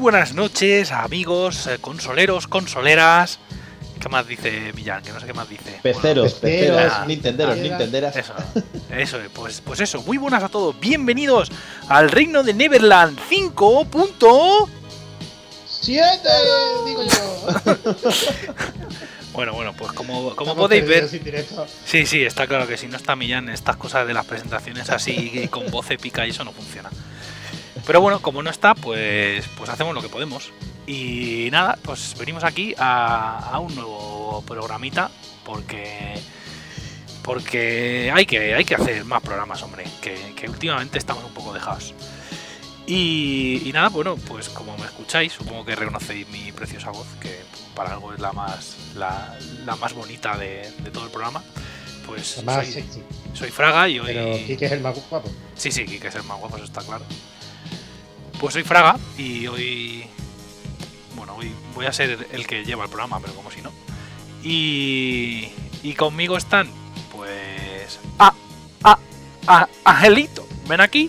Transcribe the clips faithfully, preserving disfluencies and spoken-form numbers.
buenas noches, amigos, eh, consoleros, consoleras. ¿Qué más dice Millán? Que no sé qué más dice. Peceros, bueno, peceros, ah, nintenderos, ah, nintenderas. Eso, eso, pues, pues eso. Muy buenas a todos. Bienvenidos al Reino de Neverland cinco punto siete, digo yo. Bueno, bueno, pues como, como podéis ver. Sin directo. Sí, sí, está claro que si no está Millán, estas cosas de las presentaciones así con voz épica y eso no funciona. Pero bueno, como no está, pues, pues hacemos lo que podemos. Y nada, pues venimos aquí a, a un nuevo programita porque porque hay que hay que hacer más programas, hombre, que, que últimamente estamos un poco dejados. Y, y nada, bueno, pues como me escucháis, supongo que reconocéis mi preciosa voz, que para algo es la más la, la más bonita de, de todo el programa. Pues la más soy, sexy. Soy Fraga y hoy... Pero Quique es el más guapo. Sí, sí, Quique es el más guapo, eso está claro. Pues soy Fraga y hoy... Bueno, hoy voy a ser el que lleva el programa, pero como si no. Y, y conmigo están, pues... ¡Ah! ¡Ah! ¡Ah! ¡Angelito! Ven aquí.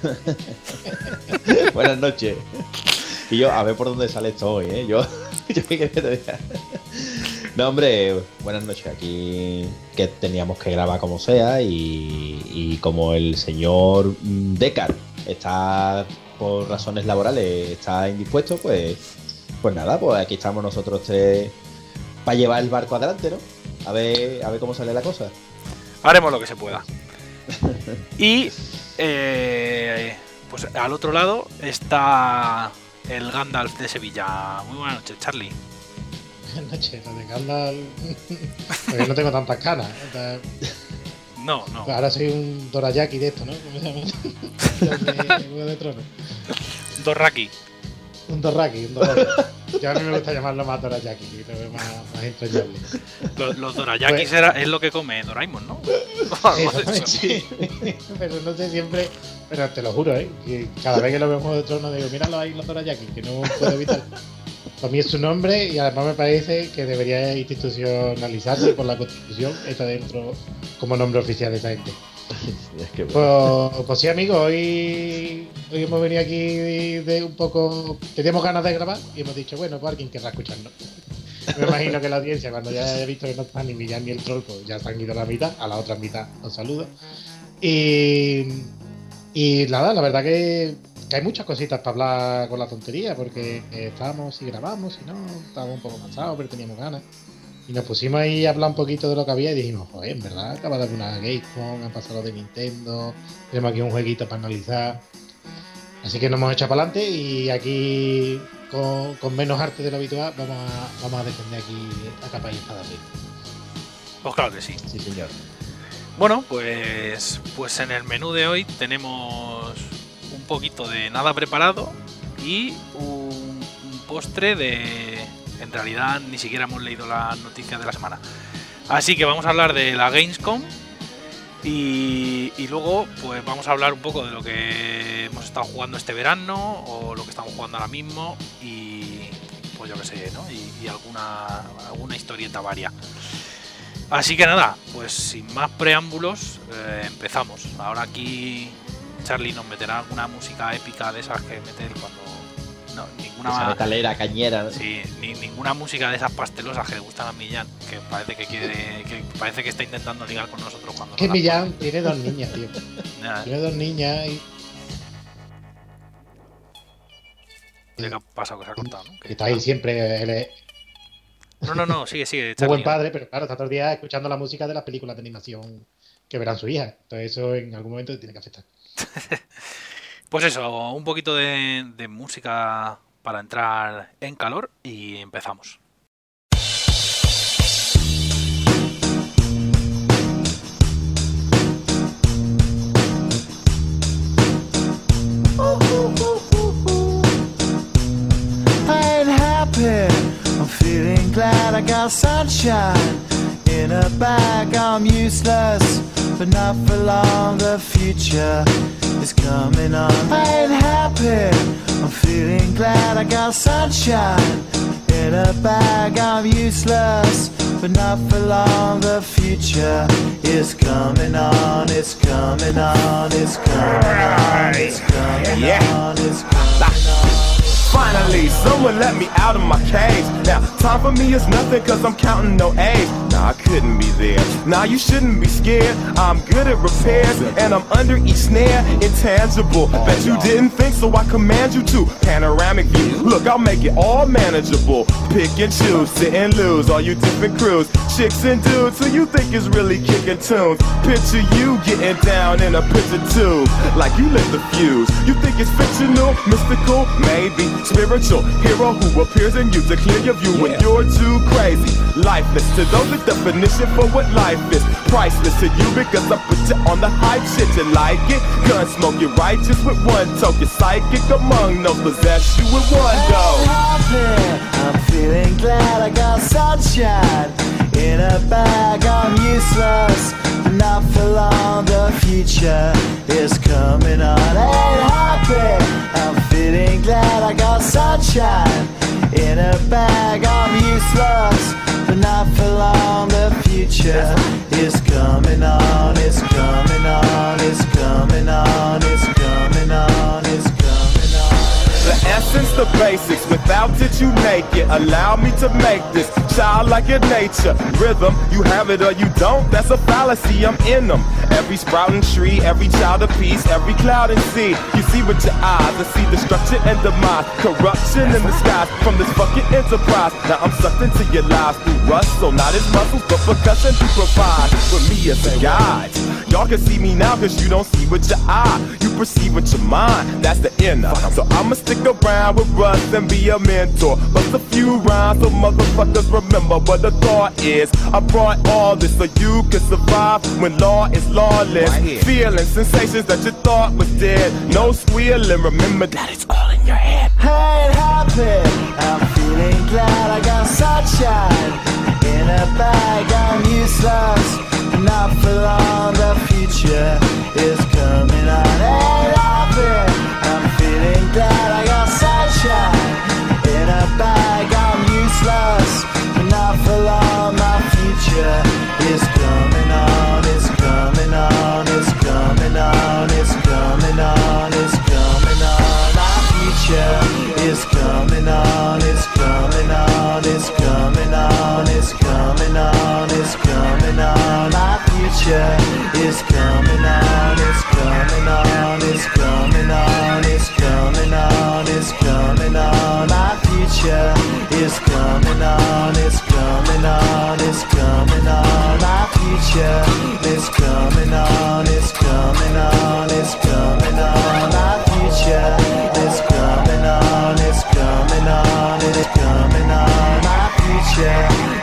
Buenas noches. Y yo, a ver por dónde sale esto hoy, ¿eh? Yo, yo qué quería te diga. No, hombre, buenas noches. Aquí que teníamos que grabar como sea y, y como el señor Decar está por razones laborales, está indispuesto, pues pues nada, pues aquí estamos nosotros tres para llevar el barco adelante, ¿no? A ver, a ver cómo sale la cosa. Haremos lo que se pueda. Y eh, pues al otro lado está el Gandalf de Sevilla. Muy buenas noches, Charlie. Buenas noches, lo de Gandalf. Porque no tengo tantas canas. No, no. Ahora soy un Dorayaki de esto, ¿no? ¿Cómo se llama? de Juego de Tronos. Dorraki. Un Dorraki, un Dorraki. Yo a mí me gusta llamarlo más Dorayaki, que creo que es más, más entrañable. Los, los Dorayakis pues, era, es lo que come Doraemon, ¿no? Sí, pero no sé siempre. Pero te lo juro, ¿eh? Que cada vez que lo veo en Juego de Tronos digo, míralo ahí los Dorayaki, que no puedo evitar. Para mí es su nombre y además me parece que debería institucionalizarse por la Constitución. Está dentro como nombre oficial de esa gente. Es que bueno. pues, pues sí, amigos, hoy, hoy hemos venido aquí de, de un poco... Teníamos ganas de grabar y hemos dicho, bueno, pues alguien querrá escucharnos. Me imagino que la audiencia, cuando ya haya visto que no está ni Millán ni el troll, pues ya se han ido a la mitad, a la otra mitad os saludo. Y, y nada, la verdad que, que hay muchas cositas para hablar con la tontería, porque estábamos y grabamos y no, estábamos un poco cansados, pero teníamos ganas. Y nos pusimos ahí a hablar un poquito de lo que había y dijimos, joder, en verdad, acaba de haber una Gamescom, han pasado de Nintendo, tenemos aquí un jueguito para analizar. Así que nos hemos echado para adelante y aquí, con, con menos arte de lo habitual, vamos a, vamos a defender aquí a capa y espada. Pues claro que sí. Sí, señor. Bueno, pues, pues en el menú de hoy tenemos un poquito de nada preparado y un, un postre de... En realidad ni siquiera hemos leído las noticias de la semana. Así que vamos a hablar de la Gamescom y, y luego pues vamos a hablar un poco de lo que hemos estado jugando este verano o lo que estamos jugando ahora mismo y pues yo qué sé, ¿no? Y, y alguna, alguna historieta varia. Así que nada, pues sin más preámbulos eh, empezamos. Ahora aquí Charlie nos meterá alguna música épica de esas que mete cuando... No, ninguna esa metalera, cañera, ¿no? Sí, ni, ninguna música de esas pastelosas que le gustan a Millán, que parece que quiere, que parece que está intentando ligar con nosotros cuando. Que Millán pone. Tiene dos niñas, tío. Ya. Tiene dos niñas y. ¿Qué ha pasado que se ha cortado, ¿no? Que está ahí siempre. Él es... No, no, no, sigue, sigue. Muy buen padre, pero claro, está todo el día escuchando la música de las películas de animación que verán su hija. Entonces eso en algún momento tiene que afectar. Pues eso, un poquito de, de música para entrar en calor y empezamos. I ain't happy, I'm feeling glad I got sunshine in a bag. I'm useless, but not for long. The future is coming on. I ain't happy, I'm feeling glad I got sunshine in a bag. I'm useless, but not for long. The future is coming on. It's coming on. It's coming on. It's coming on. It's coming on. Finally, someone let me out of my cage. Now, time for me is nothing cause I'm counting no age. Nah, I couldn't be there. Nah, you shouldn't be scared. I'm good at repairs and I'm under each snare. Intangible. Bet you didn't think, so I command you to. Panoramic view. Look, I'll make it all manageable. Pick and choose, sit and lose. All you different crews, chicks and dudes who you think is really kicking tunes. Picture you getting down in a picture tube, like you lit the fuse. You think it's fictional, mystical, maybe spiritual hero who appears in you to clear your view when you're too crazy. Lifeless to those, the definition for what life is. Priceless to you because I put you on the hype shit. You like it? Gun smoke, you're righteous with one toke. You're psychic among those, possess you with one go. I'm feeling glad I got sunshine in a bag. I'm useless, but not for long. The future is coming on. Ain't happy. I'm feeling glad I got sunshine in a bag. I'm useless, but not for long. The future is coming on. It's coming on. It's coming on. It's coming on. It's coming on. The essence, the basics, without it you make it. Allow me to make this childlike in nature. Rhythm, you have it or you don't, that's a fallacy, I'm in them. Every sprouting tree, every child of peace, every cloud and sea. You see with your eyes, I see destruction and demise. Corruption in the skies from this fucking enterprise. Now I'm sucked into your lives through rust, so not as muscles, but percussion to provide for me as a guide. Y'all can see me now cause you don't see with your eye. You perceive with your mind, that's the inner. So I'ma stick around with Russ and be a mentor. Bust a few rhymes so motherfuckers remember what the thought is. I brought all this so you can survive when law is lawless. Right. Feeling sensations that you thought was dead. No squealing, remember that it's all in your head. Ain't happy. I'm feeling glad I got sunshine in a bag. I'm useless, not for long. The future is coming on. Ain't happy. I'm feeling glad I got sunshine in a bag. I'm useless, but not for long. My future is coming on. It's coming on. It's coming on. It's coming on. It's coming on. My future is coming on. It's coming on. It's coming on. It's coming on. It's coming on. My future is coming on. It's coming on. It's coming on. It's coming on. It's coming on. My future is coming on. It's coming on. It's coming on. My future is coming on. It's coming on. It's coming on. My future is coming on. It's coming on. It's coming on. My future.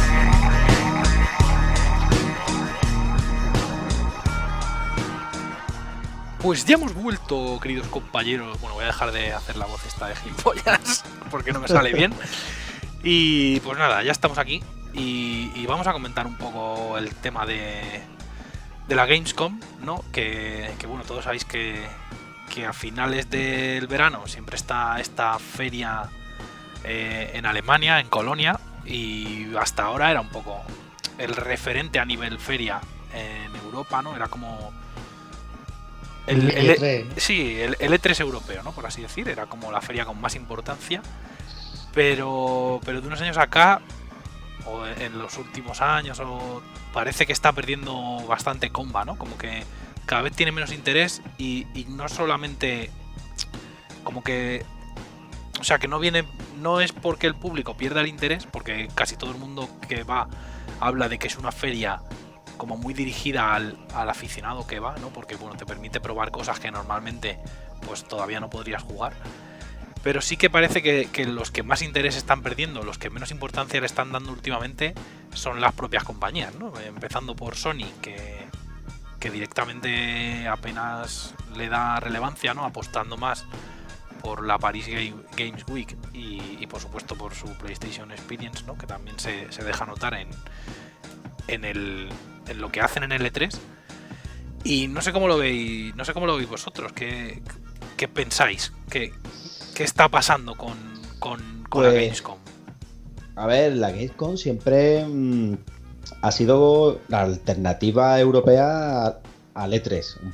Pues ya hemos vuelto, queridos compañeros. Bueno, voy a dejar de hacer la voz esta de gilipollas porque no me sale bien. Y pues nada, ya estamos aquí y, y vamos a comentar un poco el tema de, de la Gamescom, ¿no? Que, que bueno, todos sabéis que, que a finales del verano siempre está esta feria eh, en Alemania, en Colonia, y hasta ahora era un poco el referente a nivel feria en Europa, ¿no? Era como El, el, el, sí, el, el E tres europeo, ¿no? Por así decir, era como la feria con más importancia, pero, pero de unos años acá, o en los últimos años, o parece que está perdiendo bastante comba, ¿no? Como que cada vez tiene menos interés y, y no solamente como que, o sea, que no viene, no es porque el público pierda el interés, porque casi todo el mundo que va habla de que es una feria como muy dirigida al, al aficionado que va, ¿no? Porque bueno, te permite probar cosas que normalmente pues todavía no podrías jugar. Pero sí que parece que, que los que más interés están perdiendo, los que menos importancia le están dando últimamente, son las propias compañías, ¿no? Empezando por Sony, que, que directamente apenas le da relevancia, ¿no? Apostando más por la Paris Games Week y, y por supuesto por su PlayStation Experience, ¿no? Que también se, se deja notar en, en el en lo que hacen en el E tres. Y no sé cómo lo veis, no sé cómo lo veis vosotros, qué, qué pensáis, qué, qué está pasando con, con, con pues, la Gamescom. A ver, la Gamescom siempre mmm, ha sido la alternativa europea al E tres,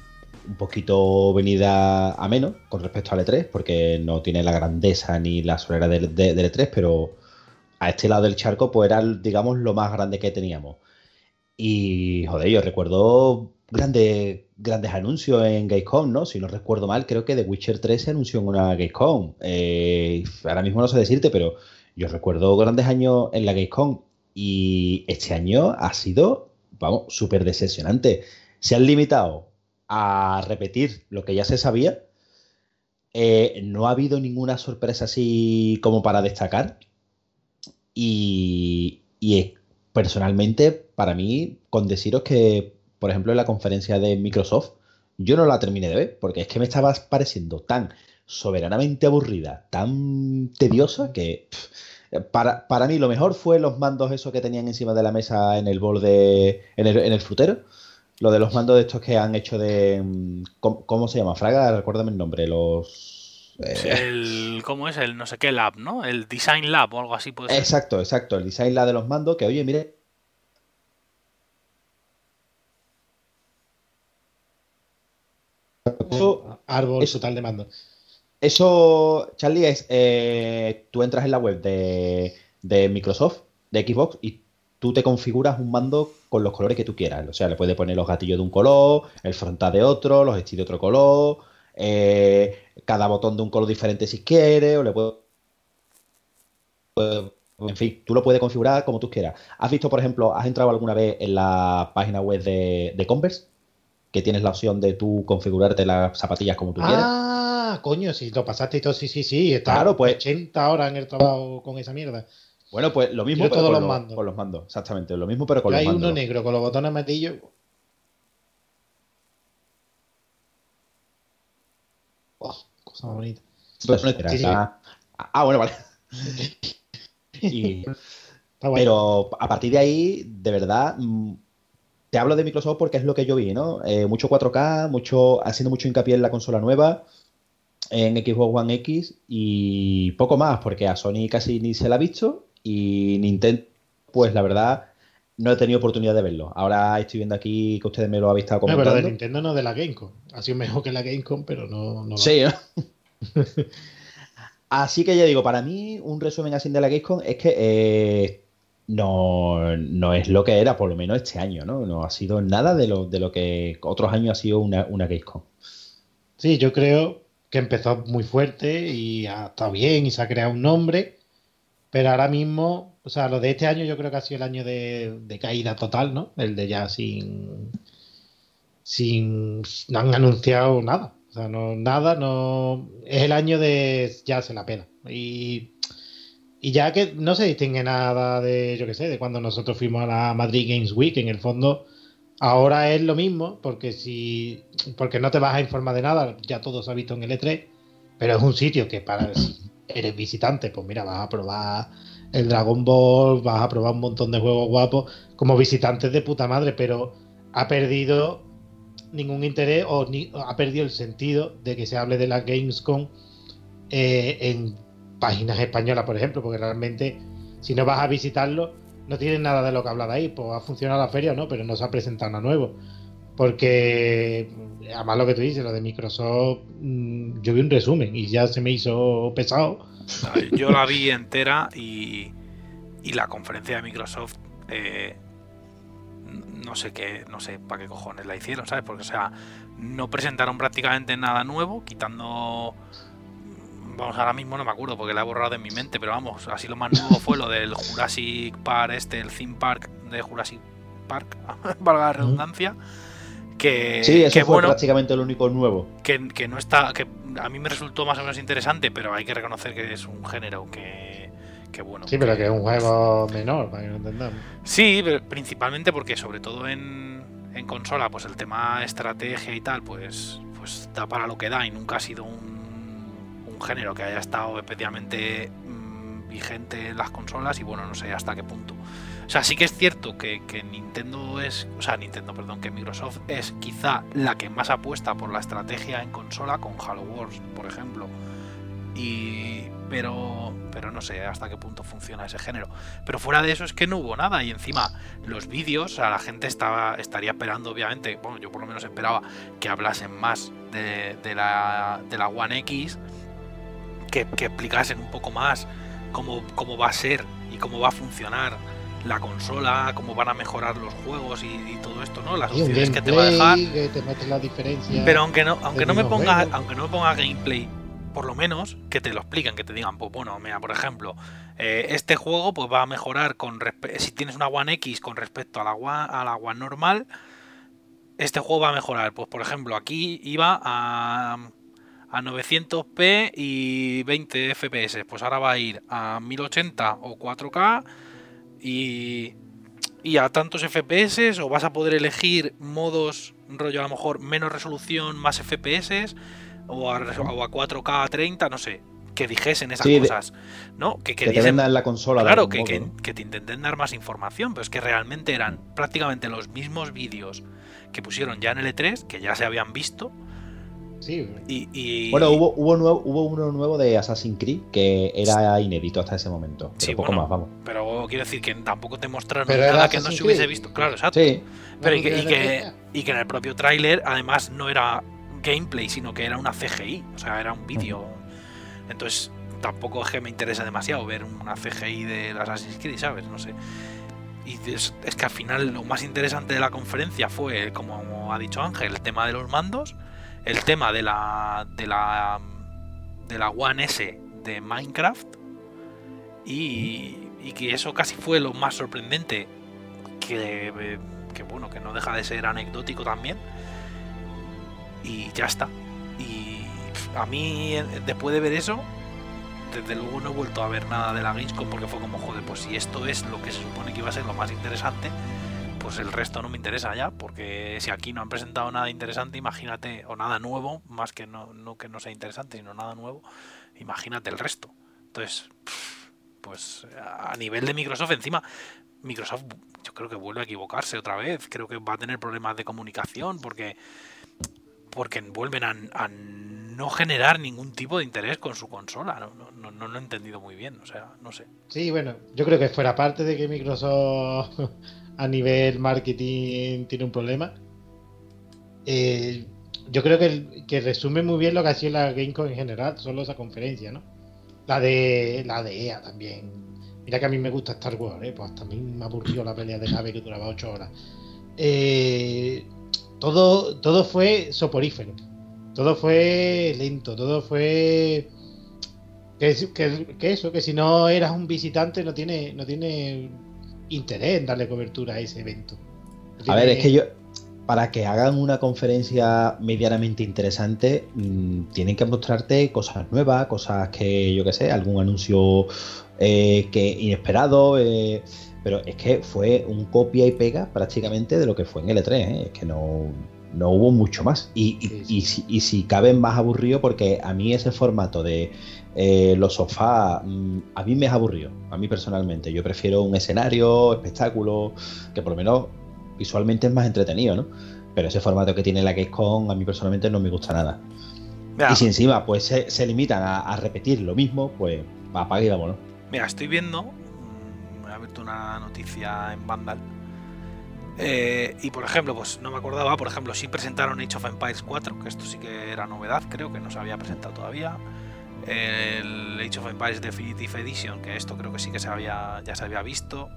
un poquito venida a menos con respecto al E tres, porque no tiene la grandeza ni la solera del, de, del E tres, pero a este lado del charco pues era, digamos, lo más grande que teníamos. Y, joder, yo recuerdo grandes, grandes anuncios en Gamescom, ¿no? Si no recuerdo mal, creo que The Witcher tres se anunció en una Gamescom. Eh, ahora mismo no sé decirte, pero yo recuerdo grandes años en la Gamescom y este año ha sido, vamos, súper decepcionante. Se han limitado a repetir lo que ya se sabía. Eh, no ha habido ninguna sorpresa así como para destacar. Y, y personalmente, para mí, con deciros que, por ejemplo, en la conferencia de Microsoft, yo no la terminé de ver, porque es que me estaba pareciendo tan soberanamente aburrida, tan tediosa, que pff, para, para mí lo mejor fue los mandos esos que tenían encima de la mesa en el bol de, en el, en el frutero. Lo de los mandos de estos que han hecho de... ¿Cómo, cómo se llama? Fraga, recuérdame el nombre. Los... Eh... El, ¿Cómo es? El no sé qué lab, ¿no? El Design Lab o algo así puede ser. Exacto, exacto. El Design Lab de los mandos, que oye, mire... Eso, árbol eso, total de mando. Eso, Charlie, es... Eh, tú entras en la web de, de Microsoft, de Xbox, y tú te configuras un mando con los colores que tú quieras. O sea, le puedes poner los gatillos de un color, el frontal de otro, los sticks de otro color, eh, cada botón de un color diferente si quieres, o le puedes... En fin, tú lo puedes configurar como tú quieras. ¿Has visto, por ejemplo, has entrado alguna vez en la página web de, de Converse? Que tienes la opción de tú configurarte las zapatillas como tú ah, quieras. Ah, coño, si lo pasaste y todo, sí, sí, sí. Está claro, pues ochenta horas en el trabajo con esa mierda. Bueno, pues lo mismo, pero todos con, los lo, mandos. con los mandos. Exactamente, lo mismo, pero con Yo los hay mandos. Hay uno negro con los botones amarillos. Oh, cosa más bonita. Pues, sí, sí. Ah, ah, bueno, vale. y, bueno. Pero a partir de ahí, de verdad, te hablo de Microsoft porque es lo que yo vi, ¿no? Eh, mucho cuatro K, mucho, haciendo mucho hincapié en la consola nueva, en Xbox One X y poco más, porque a Sony casi ni se la ha visto y Nintendo, pues la verdad, no he tenido oportunidad de verlo. Ahora estoy viendo aquí que ustedes me lo habéis estado comentando. No, pero de Nintendo no de la Gamecom. Ha sido mejor que la Gamecom, pero no... no sí, ¿no? Así que ya digo, para mí un resumen así de la Gamescom es que eh, no, no es lo que era, por lo menos este año, ¿no? No ha sido nada de lo, de lo que otros años ha sido una, una Gamescom. Sí, yo creo que empezó muy fuerte y ha estado bien y se ha creado un nombre, pero ahora mismo, o sea, lo de este año yo creo que ha sido el año de, de caída total, ¿no? El de ya sin... sin... no han anunciado nada. O sea, no, nada, no... Es el año de ya se la pena. Y, y ya que no se distingue nada de, yo qué sé, de cuando nosotros fuimos a la Madrid Games Week, en el fondo, ahora es lo mismo, porque si porque no te vas a informar de nada, ya todo se ha visto en el E tres, pero es un sitio que para si eres visitante, pues mira, vas a probar el Dragon Ball, vas a probar un montón de juegos guapos, como visitantes de puta madre, pero ha perdido ningún interés o ni, ha perdido el sentido de que se hable de la Gamescom eh, en páginas españolas, por ejemplo, porque realmente si no vas a visitarlo no tienes nada de lo que hablar ahí. Pues ha funcionado la feria, ¿no? Pero no se ha presentado nada nuevo, porque además lo que tú dices, lo de Microsoft, mmm, yo vi un resumen y ya se me hizo pesado. Yo la vi entera y, y la conferencia de Microsoft eh, no sé qué, no sé para qué cojones la hicieron, ¿sabes? Porque, o sea, no presentaron prácticamente nada nuevo, quitando, vamos, ahora mismo no me acuerdo porque la he borrado de mi mente, pero vamos, así lo más nuevo fue lo del Jurassic Park, este, el theme park de Jurassic Park, valga la redundancia, que, sí, eso que fue bueno, prácticamente lo único nuevo. Que, que no está, que a mí me resultó más o menos interesante, pero hay que reconocer que es un género que Que bueno, sí, pero que, que es un juego menor, para que no entendamos. Sí, principalmente porque sobre todo en, en consola, pues el tema estrategia y tal, pues, pues da para lo que da y nunca ha sido un, un género que haya estado especialmente mmm, vigente en las consolas y bueno, no sé hasta qué punto. O sea, sí que es cierto que, que Nintendo es, o sea, Nintendo, perdón, que Microsoft es quizá la que más apuesta por la estrategia en consola con Halo Wars, por ejemplo. y pero pero no sé hasta qué punto funciona ese género. Pero fuera de eso es que no hubo nada, y encima los vídeos, o sea, la gente estaba estaría esperando, obviamente, bueno, yo por lo menos esperaba que hablasen más de, de la de la One X, que, que explicasen un poco más cómo, cómo va a ser y cómo va a funcionar la consola, cómo van a mejorar los juegos y, y todo esto, ¿no? Las Y un opciones que te va a gameplay, dejar. que te muestre la diferencia. Pero aunque no, aunque de no me unos ponga, juegos. aunque no me ponga gameplay, por lo menos que te lo expliquen, que te digan, pues bueno, mira, por ejemplo, eh, este juego pues va a mejorar con respe- si tienes una One X con respecto a la One, a la One normal, este juego va a mejorar. Pues por ejemplo, aquí iba a a novecientos p y veinte F P S, pues ahora va a ir a mil ochenta o cuatro K y y a tantos F P S, o vas a poder elegir modos rollo a lo mejor menos resolución, más F P S, o a, o a cuatro K a treinta, no sé, que dijesen esas Sí, de- cosas, ¿no? Que, que Que te diesen- vendan la consola de claro, algún que, modo, que, ¿no? que te intenten dar más información, pero es que realmente eran prácticamente los mismos vídeos que pusieron ya en el E tres, que ya se habían visto, Sí, y... y- Bueno, hubo, hubo, nuevo, hubo uno nuevo de Assassin's Creed que era inédito hasta ese momento. Pero Sí, poco bueno, más, vamos. pero quiero decir que tampoco te mostraron Pero nada era que no se Assassin's hubiese Creed. visto, claro, exacto. Sí, Pero y No, que, no y, era que, gameplay. y que en el propio tráiler además no era gameplay, sino que era una C G I, o sea, era un vídeo. Entonces tampoco es que me interesa demasiado ver una C G I de Assassin's Creed, ¿sabes? No sé. Y es, es que al final lo más interesante de la conferencia fue, como ha dicho Ángel, el tema de los mandos, el tema de la de la de la One S de Minecraft, y, y que eso casi fue lo más sorprendente, que, eh, que bueno, que no deja de ser anecdótico también, y ya está. Y pff, a mí, eh, después de ver eso, desde luego no he vuelto a ver nada de la Gamescom, porque fue como, joder, pues si esto es lo que se supone que iba a ser lo más interesante, pues el resto no me interesa ya, porque si aquí no han presentado nada interesante, imagínate, o nada nuevo, más que no, no que no sea interesante, sino nada nuevo, imagínate el resto. Entonces, pff, pues a nivel de Microsoft, encima, Microsoft yo creo que vuelve a equivocarse otra vez, creo que va a tener problemas de comunicación, porque porque vuelven a, a no generar ningún tipo de interés con su consola. No, no, no, no lo he entendido muy bien, o sea, no sé. Sí, bueno, yo creo que fuera parte de que Microsoft a nivel marketing tiene un problema, eh, yo creo que, que resume muy bien lo que ha sido la Gamescom en general, solo esa conferencia, ¿no? La de la de E A también. Mira que a mí me gusta Star Wars, ¿eh? Pues también me aburrió la pelea de nave que duraba ocho horas. Eh, todo, todo fue soporífero. Todo fue lento, todo fue... Que, que, que eso, que si no eras un visitante no tiene, no tiene interés en darle cobertura a ese evento. No a tiene- ver, es que yo, para que hagan una conferencia medianamente interesante, mmm, tienen que mostrarte cosas nuevas, cosas que, yo qué sé, algún anuncio eh, que inesperado, eh, pero es que fue un copia y pega prácticamente de lo que fue en el E tres, ¿eh? Es que no, no hubo mucho más. Y, y, Sí, sí. y si, y si cabe más aburrido, porque a mí ese formato de eh, los sofás, mmm, a mí me es aburrido, a mí personalmente. Yo prefiero un escenario, espectáculo, que por lo menos visualmente es más entretenido, ¿no? Pero ese formato que tiene la Gamescom a mí personalmente no me gusta nada. Mira, Y si encima pues se, se limitan a, a repetir lo mismo, pues apaga y vámonos. mira, estoy viendo, mm, voy a verte una noticia en Vandal. Eh, y por ejemplo, pues no me acordaba, por ejemplo, sí presentaron Age of Empires cuatro, que esto sí que era novedad, creo que no se había presentado todavía. El Age of Empires Definitive Edition, que esto creo que sí que se había, ya se había visto.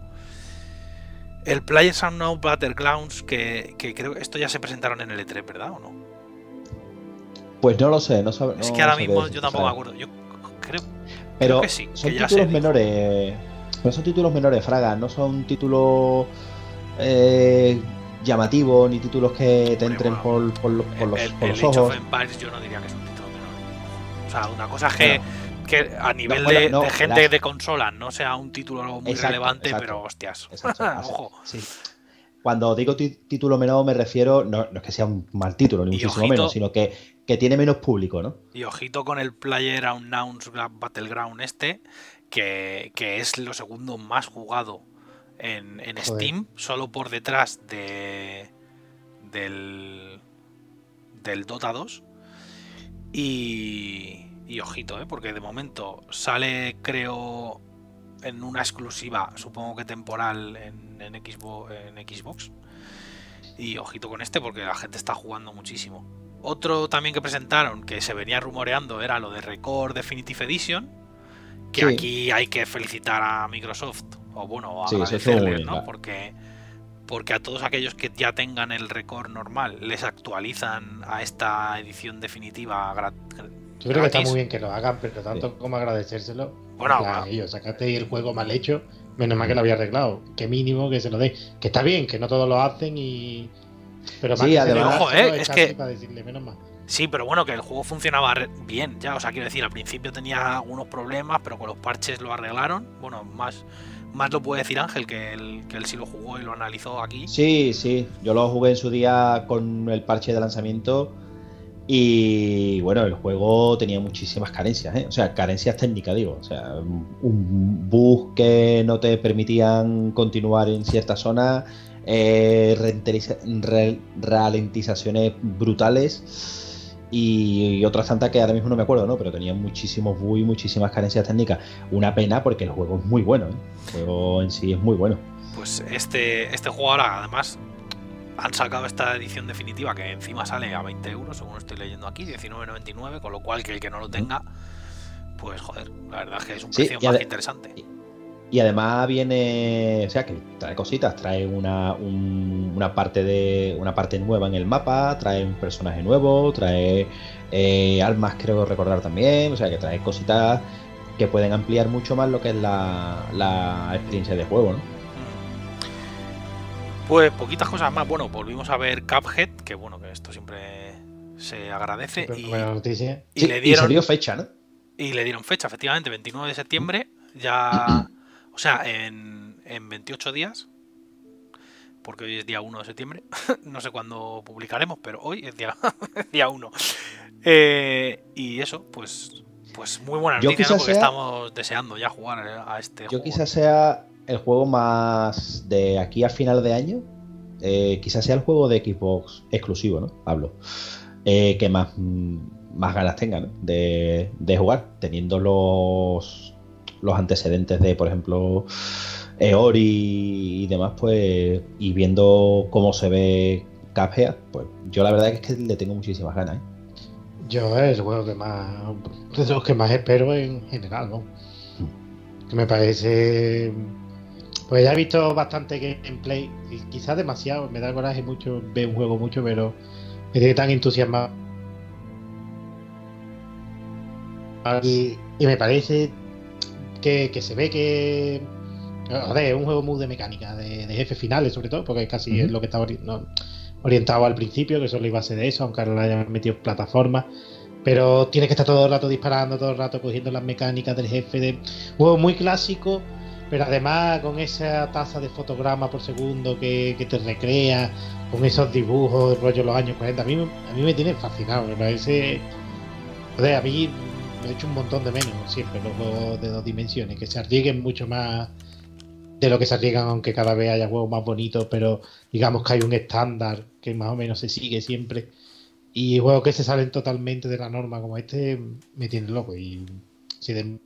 El PlayerUnknown's Battlegrounds, que, que creo que esto ya se presentaron en el E tres, ¿verdad o no? Pues no lo sé, no sabe. Es no que ahora sé mismo qué yo tampoco me decir, acuerdo. Yo creo, pero creo que sí, son que ya se títulos dijo. menores. No son títulos menores, Fraga, no son títulos eh, llamativos ni títulos que te Hombre, entren bueno, por, por los, por los, el, por el los Age of ojos. Empires yo no diría que es un título menor. O sea, una cosa es que, Bueno, que a nivel bueno, de, no, de gente las- de consola no sea un título muy Exacto, relevante, exacto. pero hostias. Exacto, así- Ojo. sí. Cuando digo ti- título menor me refiero, no, no es que sea un mal título, ni Y muchísimo ojito- menos, sino que, que tiene menos público, ¿no? Y ojito con el PlayerUnknown's Battleground este, que, que es lo segundo más jugado en, en Joder. Steam, solo por detrás de del, del Dota dos. Y, Y ojito, ¿eh? Porque de momento sale, creo, en una exclusiva, supongo que temporal, en, en, Xbox, en Xbox. Y ojito con este porque la gente está jugando muchísimo. Otro también que presentaron, que se venía rumoreando, era lo de Record Definitive Edition. Que sí. Aquí hay que felicitar a Microsoft. O bueno, a sí, agradecerles, ¿no? Porque, porque a todos aquellos que ya tengan el Record normal, les actualizan a esta edición definitiva gratis. Yo creo que está muy bien que lo hagan, pero tanto sí. como agradecérselo. Bueno, plan, bueno. Ellos, sacaste el juego mal hecho, menos mal que lo había arreglado. Que mínimo que se lo dé. Que está bien, que no todos lo hacen y. Pero más sí, que además, ojo, eh, es que. Para decirle, menos mal. Sí, pero bueno, que el juego funcionaba bien ya. O sea, quiero decir, al principio tenía algunos problemas, pero con los parches lo arreglaron. Bueno, más. Más lo puede decir Ángel, que él, que él sí lo jugó y lo analizó aquí. Sí, sí. Yo lo jugué en su día con el parche de lanzamiento. Y bueno, el juego tenía muchísimas carencias, ¿eh? O sea, carencias técnicas, digo. O sea, un bug que no te permitían continuar en ciertas zonas, eh, re ralentizaciones brutales y, y otras tantas que ahora mismo no me acuerdo, ¿no? Pero tenía muchísimos bugs y muchísimas carencias técnicas. Una pena porque el juego es muy bueno, ¿eh? El juego en sí es muy bueno. Pues este, este juego ahora, además, han sacado esta edición definitiva que encima sale a veinte euros, según estoy leyendo aquí, diecinueve noventa y nueve, con lo cual que el que no lo tenga, pues joder, la verdad es que es un precio sí, más interesante. Y, y además viene, o sea, que trae cositas, trae una, un, una parte de una parte nueva en el mapa, trae un personaje nuevo, trae eh, armas, creo recordar también, o sea, que trae cositas que pueden ampliar mucho más lo que es la, la experiencia de juego, ¿no? Pues poquitas cosas más. Bueno, volvimos a ver Cuphead, que bueno, que esto siempre se agradece. Siempre y, buena noticia. y sí, le dieron. Y salió fecha, ¿no? Y le dieron fecha, efectivamente, veintinueve de septiembre. Ya. O sea, en, en veintiocho días. Porque hoy es día uno de septiembre. No sé cuándo publicaremos, pero hoy es día, día uno. Eh, y eso, pues. Pues muy buena noticia, ¿no? Porque sea, estamos deseando ya jugar a este yo juego. Yo quizás sea el juego más de aquí a final de año, eh, quizás sea el juego de Xbox exclusivo, ¿no? Hablo. Eh, que más, más ganas tenga, ¿no? de, de jugar, teniendo los, los antecedentes de, por ejemplo, eh, Ori y demás, pues, y viendo cómo se ve Cuphead, pues yo la verdad es que le tengo muchísimas ganas, ¿eh? Yo es el juego que más, de los que más espero en general, ¿no? Que me parece. Pues ya he visto bastante gameplay, y quizás demasiado, me da coraje mucho ver un juego mucho, pero me tiene tan entusiasmado. Y, y me parece que, que se ve que. Joder, es un juego muy de mecánica, de, de jefes finales sobre todo, porque casi uh-huh. es lo que estaba ori no, orientado al principio, que solo iba a ser de eso, aunque ahora lo hayan metido en plataformas. Pero tiene que estar todo el rato disparando, todo el rato cogiendo las mecánicas del jefe. De... Un juego muy clásico, pero además con esa tasa de fotograma por segundo que, que te recrea, con esos dibujos rollo los años cuarenta. A mí, a mí me tiene fascinado, me parece. Joder, a mí me he hecho un montón de menos siempre los juegos de dos dimensiones, que se arriesguen mucho más de lo que se arriesgan, aunque cada vez haya juegos más bonitos, pero digamos que hay un estándar que más o menos se sigue siempre. Y juegos que se salen totalmente de la norma como este me tiene loco. Y si de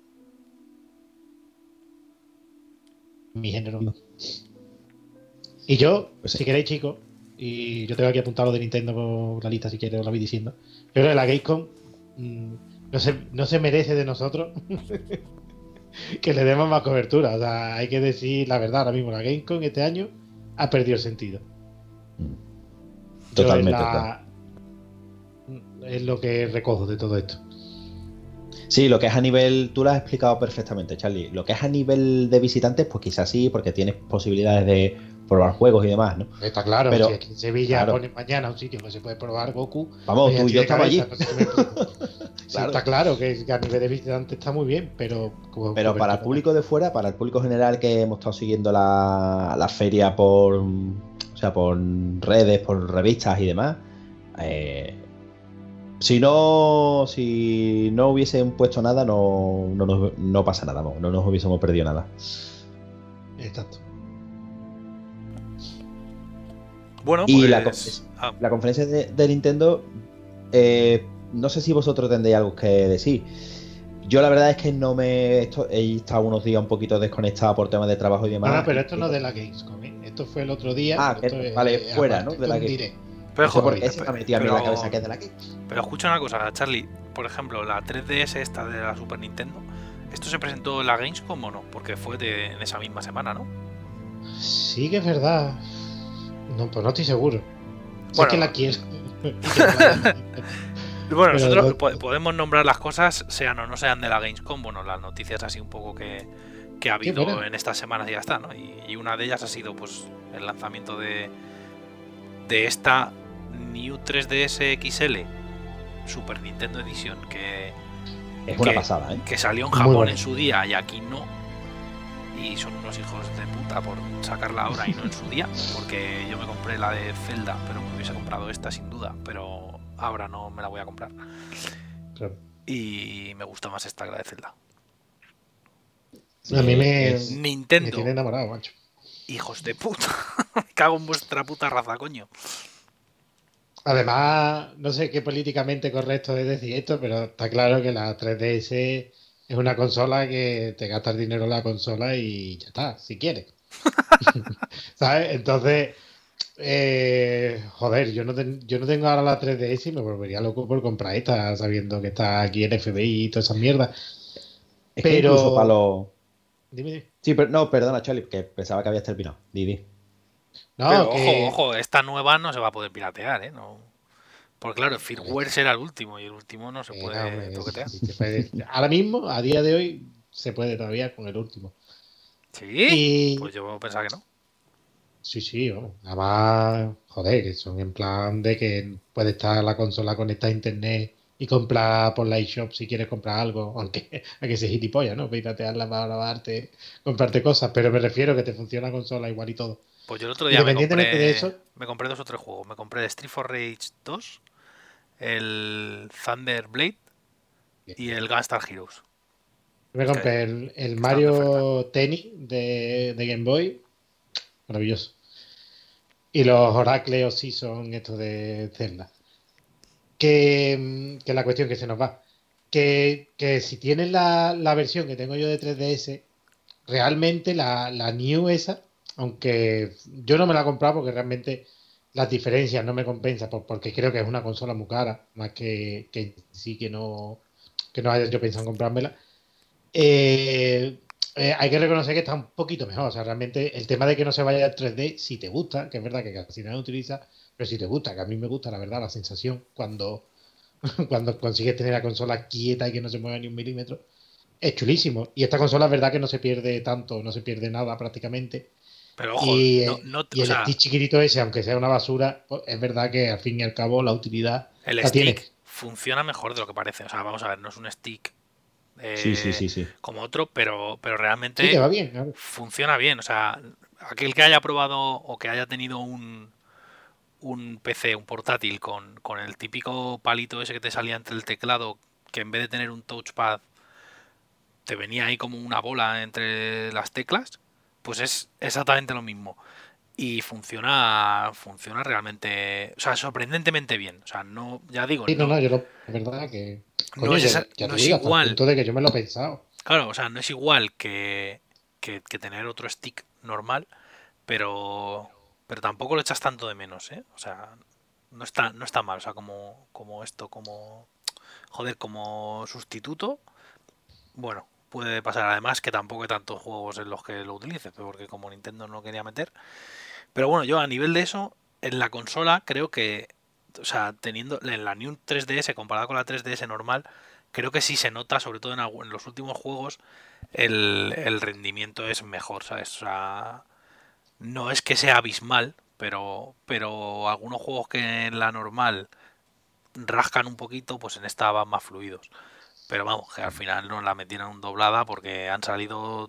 mi género no. Y yo, pues sí. Si queréis, chicos, y yo tengo aquí apuntado lo de Nintendo por la lista, si queréis os lo voy diciendo. Yo creo que la Gamescom mmm, no, se, no se merece de nosotros que le demos más cobertura. O sea, hay que decir la verdad, ahora mismo la Gamescom este año ha perdido el sentido. Totalmente. La, es lo que recojo de todo esto. Sí, lo que es a nivel, tú lo has explicado perfectamente, Charlie. Lo que es a nivel de visitantes, pues quizás sí, porque tienes posibilidades de probar juegos y demás, ¿no? Está claro, pero si aquí en Sevilla claro. Ponen mañana un sitio donde se puede probar Goku. Vamos, tú y yo estamos allí. No sé si me... sí, claro. Está claro que a nivel de visitantes está muy bien, pero... Como, pero para el público de fuera, para el público general que hemos estado siguiendo la, la feria por, o sea, por redes, por revistas y demás, eh, si no si no hubiesen puesto nada, no, no, no, no pasa nada, no, no nos hubiésemos perdido nada. Exacto. Bueno, y pues... la, conferencia, ah. la conferencia de, de Nintendo, eh, no sé si vosotros tendréis algo que decir. Yo la verdad es que no me... Esto, he estado unos días un poquito desconectado por temas de trabajo y demás. Ah, pero esto no es de la Gamescom, ¿eh? Esto fue el otro día. Ah, esto que, es, vale, eh, fuera, aparte, ¿no? De la un Gamescom. direct. Pero, No sé por qué joder, se me ha metido a mí en la pero- cabeza que es de la Gamescom. Pero escucha una cosa, Charlie. Por ejemplo, la tres D S esta de la Super Nintendo, ¿esto se presentó en la Gamescom o no? Porque fue de, en esa misma semana, ¿no? Sí que es verdad. No, pues no estoy seguro. Sé Bueno. que la quiero. Bueno, Pero nosotros no- po- podemos nombrar las cosas, sean o no sean de la Gamescom. Bueno, las noticias así un poco que, que ha habido bueno. en estas semanas y ya está, ¿no? Y, y una de ellas ha sido pues el lanzamiento de, de esta New tres D S X L Super Nintendo Edition que, Es una que- pasada, ¿eh? que salió en Muy Japón bueno. en su día y aquí no. Y son unos hijos de puta por sacarla ahora y no en su día. Porque yo me compré la de Zelda, pero me hubiese comprado esta sin duda. Pero ahora no me la voy a comprar. Claro. Y me gusta más esta que la de Zelda. A mí me, Es- me Nintendo, tiene enamorado, macho. hijos de puta. Me cago en vuestra puta raza, coño. Además, no sé qué políticamente correcto es decir esto, pero está claro que la tres D S es una consola que te gastas dinero en la consola y ya está, si quieres. ¿Sabes? Entonces, eh, joder, yo no, ten- yo no tengo ahora la tres D S y me volvería loco por comprar esta, sabiendo que está aquí el F B I y toda esa mierda. Es que Pero- incluso para los... Dime, dime. Sí, pero no, perdona, Charlie, que pensaba que habías terminado. Didi. No, Pero que- ojo, ojo, esta nueva no se va a poder piratear, ¿eh? No. Porque claro, el firmware será el último y el último no se Eh, puede no, hombre, toquetear. sí se puede. Ahora mismo, a día de hoy, se puede todavía con el último. ¿Sí? Y- Pues yo pensaba que no. Sí, sí, vamos. Además, joder, que son en plan de que puede estar la consola conectada a internet y comprar por la eShop si quieres comprar algo, aunque hay que ser gilipollas, ¿no? Piratearla para grabarte, comprarte cosas, pero me refiero que te funciona la consola igual y todo. Pues yo el otro día me Independientemente compré, de eso- me compré dos o tres juegos. Me compré el Street for Rage dos, el Thunder Blade y el Gunstar Heroes. Me Es compré que el, el están de Mario Tennis de, de Game Boy, maravilloso. Y los Oracle o Season, estos de Zelda. Que, que la cuestión que se nos va. Que, que si tienes la, la versión que tengo yo de tres D S, realmente la, la New esa, aunque yo no me la he comprado porque realmente las diferencias no me compensan, por- porque creo que es una consola muy cara, más que, que sí que no, que no haya yo pensado en comprármela. Eh, eh, hay que reconocer que está un poquito mejor. O sea, realmente el tema de que no se vaya al tres D, si te gusta, que es verdad que casi nadie lo utiliza, pero si te gusta, que a mí me gusta, la verdad, la sensación cuando, cuando consigues tener la consola quieta y que no se mueva ni un milímetro, es chulísimo. Y esta consola es verdad que no se pierde tanto, no se pierde nada prácticamente. Pero ojo, y no, eh, no- y o el sea, stick chiquitito ese, aunque sea una basura, pues, es verdad que al fin y al cabo la utilidad el la tiene. stick funciona mejor de lo que parece. O sea, vamos a ver, no es un stick eh, Sí, sí, sí, sí. como otro, pero, pero realmente Sí, te va bien, claro. funciona bien. O sea, aquel que haya probado o que haya tenido un, un P C, un portátil con, con el típico palito ese que te salía entre el teclado, que en vez de tener un touchpad te venía ahí como una bola entre las teclas, pues es exactamente lo mismo. Y funciona funciona realmente, o sea, sorprendentemente bien. O sea, no, ya digo, Sí, no, no, no, yo lo, es verdad que. no Coño, es ya- esa- ya no te es digo, hasta el igual. punto de que yo me lo he pensado. Claro, o sea, no es igual que, que, que tener otro stick normal, pero pero tampoco lo echas tanto de menos, ¿eh? O sea, no está no está mal, o sea, como como esto, como joder, como sustituto, bueno, puede pasar. Además que tampoco hay tantos juegos en los que lo utilices, porque como Nintendo no quería meter. Pero bueno, yo a nivel de eso, en la consola creo que, o sea, teniendo en la New tres D S comparada con la tres D S normal, creo que sí se nota, sobre todo en, algu- en los últimos juegos, el, el rendimiento es mejor, ¿sabes? O sea, no es que sea abismal, pero, pero algunos juegos que en la normal rascan un poquito, pues en esta van más fluidos. Pero vamos, que al final no la metieron doblada porque han salido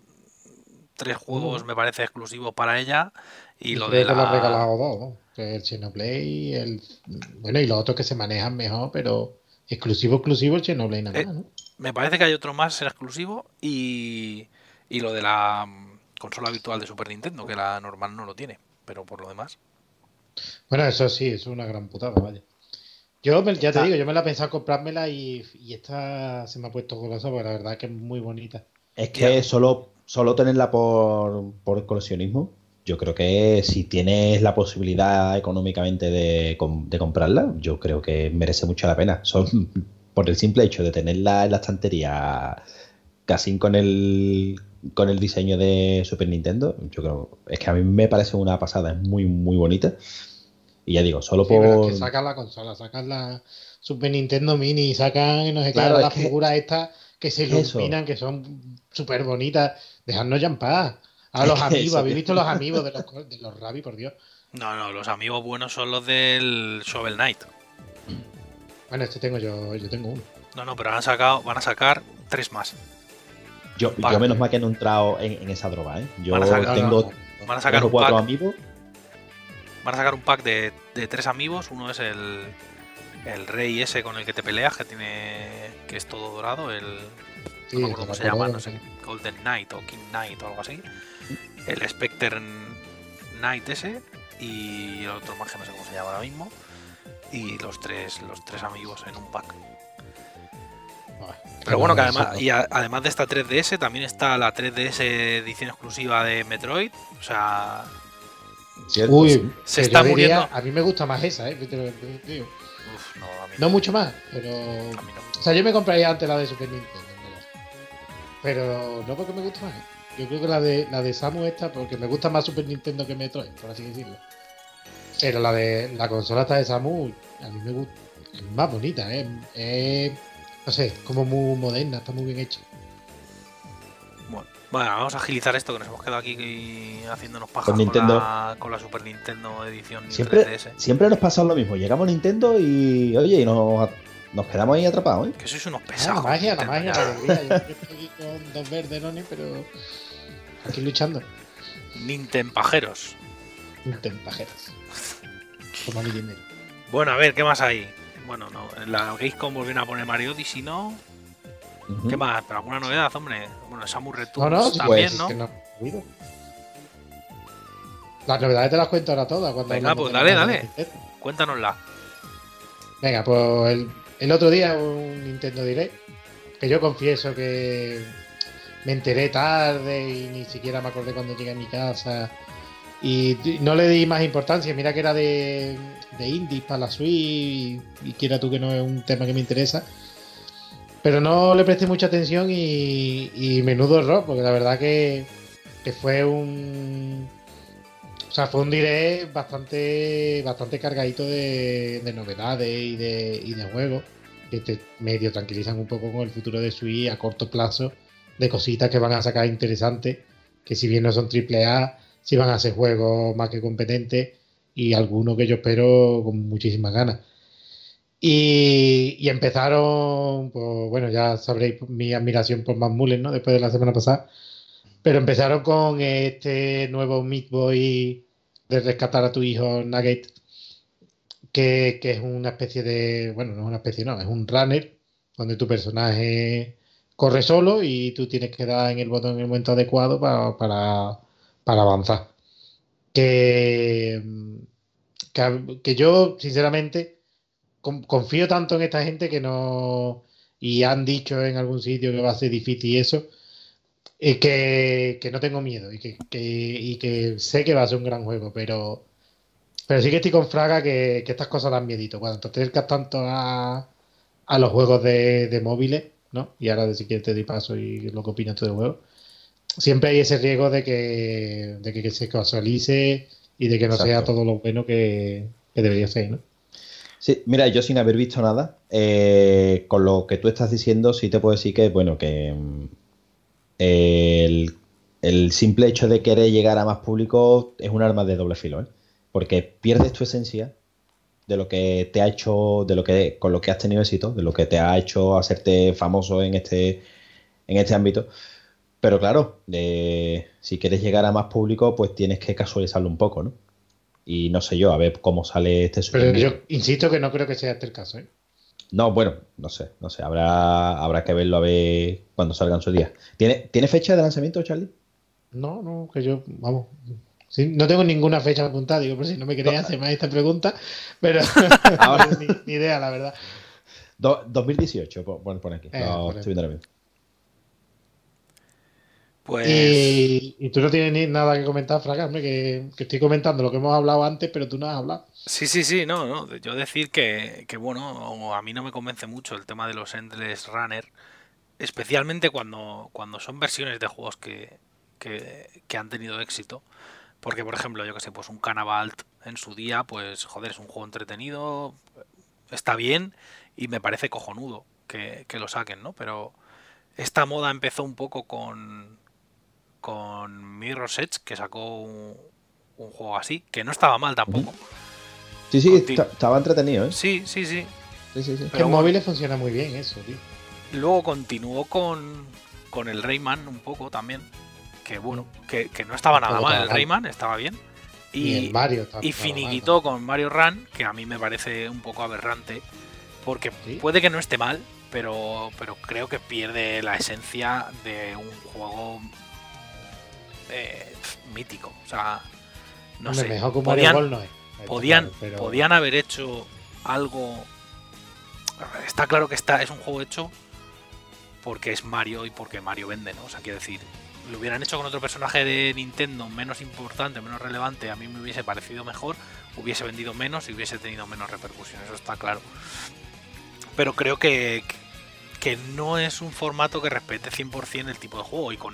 tres juegos, Uh. me parece, exclusivos para ella. Y, Y lo creo de que lo han la... regalado dos, ¿no? Que el Xenoblade, el. Bueno, y los otros que se manejan mejor, pero exclusivo, exclusivo el Xenoblade nada Eh, más, ¿no? Me parece que hay otro más en exclusivo y, y lo de la mm, consola virtual de Super Nintendo, que la normal no lo tiene, pero por lo demás. Bueno, eso sí, es una gran putada, vaya. Yo me- ya te Ah. digo, yo me la he pensado comprármela y, y esta se me ha puesto golosa porque la verdad que es muy bonita. Es que Ya. solo, solo tenerla por, por coleccionismo, yo creo que si tienes la posibilidad económicamente de, com- de comprarla, yo creo que merece mucho la pena. Son, por el simple hecho de tenerla en la estantería casi con el, con el diseño de Super Nintendo, yo creo, es que a mí me parece una pasada, es muy, muy bonita. Y ya digo, solo Sí, pero por... es que sacan la consola, sacan la Super Nintendo Mini, sacan no sé qué, Claro, ahora es las que- figuras estas que se eso. iluminan, que son súper bonitas. Dejadnos ya en paz. A Es los que amigos, eso, ¿habéis tío. visto los amigos de los, co- de los Rabbi, por Dios? No, no, los amigos buenos son los del Shovel Knight. Bueno, este tengo yo, yo tengo uno. No, no, pero han sacado, van a sacar tres más. Yo, Vale. yo menos mal que no he entrado en, en esa droga, ¿eh? Yo Van a sacar- tengo no, no. Van a sacar tres o un cuatro pack. amigos. Van a sacar un pack de, de tres amigos. Uno es el, el rey ese con el que te peleas, que tiene. Que es todo dorado. El. Sí, No me acuerdo cómo te se lo llama, acuerdo, no sé. sí. Golden Knight o King Knight o algo así. El Spectre Knight ese. Y el otro más que no sé cómo se llama ahora mismo. Y los tres, los tres amigos en un pack. Buah, Pero bueno, que eso, además, y a- además de esta tres D S, también está la tres D S edición exclusiva de Metroid. O sea, ¿cierto? Uy, se que está yo diría- muriendo. A mí me gusta más esa, ¿eh? Te lo- te lo digo. Uf, no, a mí No mucho más, pero. A mí no. O sea, yo me compraría antes la de Super Nintendo, en verdad. Pero no porque me gusta más. ¿eh? Yo creo que la de la de Samus esta, porque me gusta más Super Nintendo que Metroid, por así decirlo. Pero la de la consola esta de Samus, a mí me gusta. Es más bonita, ¿eh? Es, no sé, como muy moderna, está muy bien hecha. Bueno, bueno, vamos a agilizar esto que nos hemos quedado aquí haciéndonos paja Con con, Nintendo. la, con la Super Nintendo edición tres D Siempre, S. siempre nos pasa lo mismo. Llegamos a Nintendo y, oye, y nos, nos quedamos ahí atrapados, ¿eh? Que sois unos Ah, pesados. la magia, la Nintendo, magia, ya. la alegría. Yo estoy aquí con dos verderones, pero aquí luchando. Nintenpajeros. Tempajeras. Toma mi dinero. Bueno, a ver, ¿qué más hay? Bueno, no, en la Gamescom volvieron a poner Mario Odyssey, ¿no? Ujú. ¿Qué más? ¿Pero alguna novedad, hombre? Bueno, Samus Returns No, no, sí, también, pues, ¿no? que no he oído. Las novedades te las cuento ahora todas. Cuando Venga, hablamos pues de dale, las dale. novedades de Nintendo. Cuéntanosla. Venga, pues el, el otro día un Nintendo Direct, que yo confieso que me enteré tarde y ni siquiera me acordé cuando llegué a mi casa y t- no le di más importancia. Mira que era de, de indies para la Switch y, y quiera tú que no es un tema que me interesa. Pero no le presté mucha atención y, y menudo error, porque la verdad que, que fue un... O sea, fue un direct bastante, bastante cargadito de, de novedades y de, y de juegos que te medio tranquilizan un poco con el futuro de Switch a corto plazo, de cositas que van a sacar interesantes, que si bien no son triple A, sí van a ser juegos más que competentes y algunos que yo espero con muchísimas ganas. Y, y empezaron, pues bueno, ya sabréis mi admiración por Matt Mullen, ¿no? Después de la semana pasada. Pero empezaron con este nuevo Meat Boy de rescatar a tu hijo Nugget, que, que es una especie de, bueno, no es una especie, no, es un runner, donde tu personaje corre solo y tú tienes que dar en el botón en el momento adecuado para, para, para avanzar. Que, que, que yo, sinceramente, con- confío tanto en esta gente que no... Y han dicho en algún sitio que va a ser difícil y eso, y que, que no tengo miedo y que, que- y que sé que va a ser un gran juego, pero, pero sí que estoy con Fraga que, que estas cosas dan miedito. Cuando te acercas tanto a, a los juegos de, de móviles, ¿no? Y ahora de si quieres te doy paso y lo que opinas tú del juego. Siempre hay ese riesgo de que, de que, que se casualice y de que no sea Exacto. todo lo bueno que, que debería ser, ¿no? Sí, mira, yo sin haber visto nada, eh, con lo que tú estás diciendo, sí te puedo decir que, bueno, que mm, el, el simple hecho de querer llegar a más público es un arma de doble filo, ¿eh? Porque pierdes tu esencia de lo que te ha hecho, de lo que, con lo que has tenido éxito, de lo que te ha hecho hacerte famoso en este, en este ámbito. Pero claro, eh, si quieres llegar a más público, pues tienes que casualizarlo un poco, ¿no? Y no sé yo, a ver cómo sale este Pero Super yo Nintendo. insisto que no creo que sea este el caso, ¿eh? No, bueno, no sé, no sé, habrá, habrá que verlo a ver cuando salga en su día. ¿Tiene, ¿tiene fecha de lanzamiento, Charlie? No, no, que yo, vamos, Sí, no tengo ninguna fecha apuntada, digo, por si no me queréis hacer más esta pregunta, pero ahora ni, ni idea, la verdad. Do, dos mil dieciocho, pon, pon aquí. Eh, no, por estoy viendo ahora mismo. Pues. Y, y tú no tienes ni nada que comentar, Fraga, hombre, que, que estoy comentando lo que hemos hablado antes, pero tú no has hablado. Sí, sí, sí, no, no. Yo decir que, que bueno, a mí no me convence mucho el tema de los Endless Runner, especialmente cuando, cuando son versiones de juegos que, que, que han tenido éxito. Porque, por ejemplo, yo que sé, pues un Canavalt en su día, pues joder, es un juego entretenido, está bien y me parece cojonudo que, que lo saquen, ¿no? Pero esta moda empezó un poco con, con Mirror's Edge, que sacó un, un juego así, que no estaba mal tampoco. Sí, sí, Continu- estaba entretenido, ¿eh? Sí, sí, sí. Sí, sí, sí. Que Pero en bueno. móviles funciona muy bien eso, tío. Luego continuó con, con el Rayman un poco también. Que bueno, que, que no estaba nada Tampoco mal. El estaba mal. Rayman estaba bien. Y el Y, Mario está- y estaba finiquitó con Mario Run, que a mí me parece un poco aberrante. Porque ¿Sí? puede que no esté mal, pero, pero creo que pierde la esencia de un juego eh, mítico. O sea, no Hombre, sé. mejor que un Podían, Mario Ball no es. Está podían, claro, pero- podían haber hecho algo. Está claro que está, es un juego hecho porque es Mario y porque Mario vende, ¿no? O sea, quiero decir, lo hubieran hecho con otro personaje de Nintendo menos importante, menos relevante, a mí me hubiese parecido mejor, hubiese vendido menos y hubiese tenido menos repercusión, eso está claro. Pero creo que, que no es un formato que respete cien por ciento el tipo de juego, y con,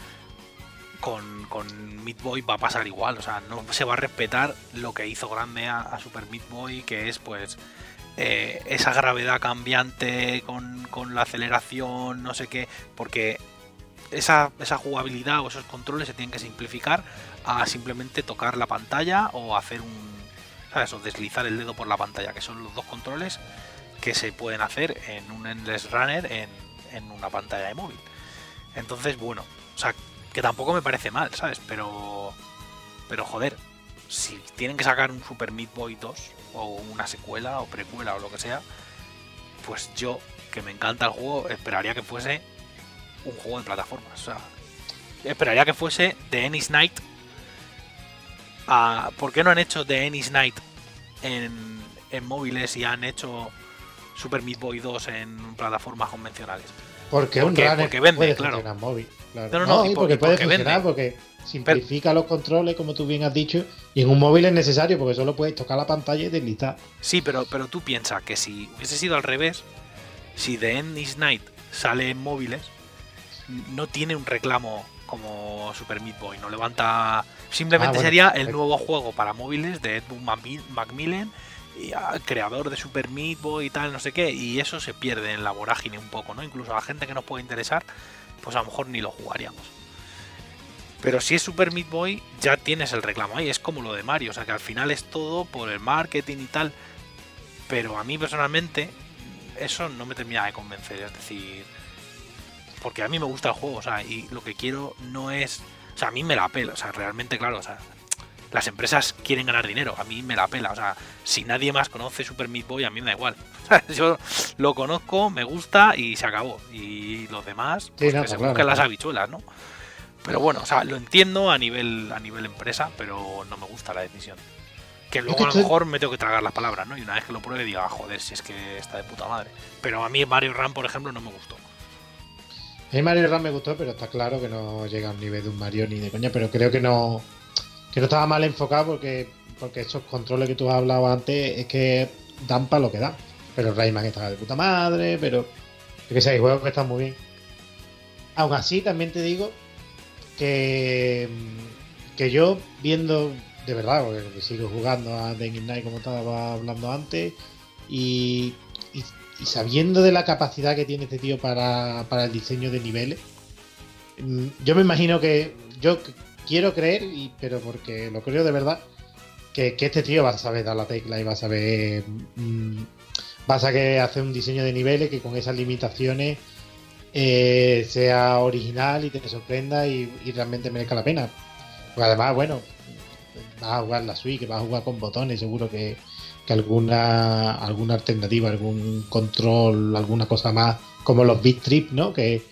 con, con Meat Boy va a pasar igual, o sea, no se va a respetar lo que hizo grande a, a Super Meat Boy, que es pues eh, esa gravedad cambiante con, con la aceleración, no sé qué, porque esa, esa jugabilidad o esos controles se tienen que simplificar a simplemente tocar la pantalla o hacer un, ¿sabes? O deslizar el dedo por la pantalla, que son los dos controles que se pueden hacer en un Endless Runner en, en una pantalla de móvil. Entonces, bueno, o sea, que tampoco me parece mal, ¿sabes? Pero, pero joder, si tienen que sacar un Super Meat Boy dos o una secuela o precuela o lo que sea, pues yo, que me encanta el juego, esperaría que fuese un juego de plataformas. O sea, esperaría que fuese The Ennis Knight. A, ¿Por qué no han hecho The Ennis Knight en, en móviles y han hecho Super Meat Boy dos en plataformas convencionales? Porque un Porque- runner porque vende, puede claro. funcionar en móvil. Claro. No, No, no, no, y y porque por- y puede porque funcionar, vende. porque simplifica los controles, como tú bien has dicho, y en un móvil es necesario, porque solo puedes tocar la pantalla y deslizar. Sí, pero, pero tú piensas que si hubiese sido al revés, si The Endless Night sale en móviles, no tiene un reclamo como Super Meat Boy, no levanta. Simplemente Ah, bueno, sería el perfecto. nuevo juego para móviles de Edmund Macmi- Macmillan, y, ah, creador de Super Meat Boy y tal, no sé qué, y eso se pierde en la vorágine un poco, ¿no? Incluso a la gente que nos puede interesar, pues a lo mejor ni lo jugaríamos. Pero si es Super Meat Boy, ya tienes el reclamo ahí, es como lo de Mario, o sea que al final es todo por el marketing y tal. Pero a mí personalmente, eso no me termina de convencer, es decir, porque a mí me gusta el juego, o sea, y lo que quiero no es, o sea, a mí me la pela, o sea, realmente, claro, o sea, las empresas quieren ganar dinero, a mí me la pela, o sea, si nadie más conoce Super Meat Boy, a mí me da igual. Yo lo conozco, me gusta y se acabó. Y los demás, pues no, que se claro, busquen las claro. habichuelas, ¿no? Pero bueno, o sea, lo entiendo a nivel a nivel empresa, pero no me gusta la decisión. Que luego que a lo estoy- mejor me tengo que tragar las palabras, ¿no? Y una vez que lo pruebe diga, "Ah, joder, si es que está de puta madre". Pero a mí Mario Run, por ejemplo, no me gustó. A mí Mario Run me gustó, pero está claro que no llega a un nivel de un Mario ni de coña, pero creo que no que no estaba mal enfocado porque porque esos controles que tú has hablado antes es que dan para lo que dan. Pero Rayman está de puta madre, pero yo que sé, hay juegos que están muy bien. Aún así, también te digo que, que yo viendo, de verdad, porque sigo jugando a The Endless Night como estaba hablando antes, y, y, y sabiendo de la capacidad que tiene este tío para, para el diseño de niveles, mm, yo me imagino que, yo c- quiero creer, y, pero porque lo creo de verdad, que, que este tío va a saber dar la tecla y va a saber, mm, va a saber hacer un diseño de niveles que con esas limitaciones eh, sea original y te sorprenda y, y realmente merezca la pena. Porque además, bueno, vas a jugar la Switch, que vas a jugar con botones, seguro que, que alguna alguna alternativa, algún control, alguna cosa más, como los Beat Trip, ¿no? Que,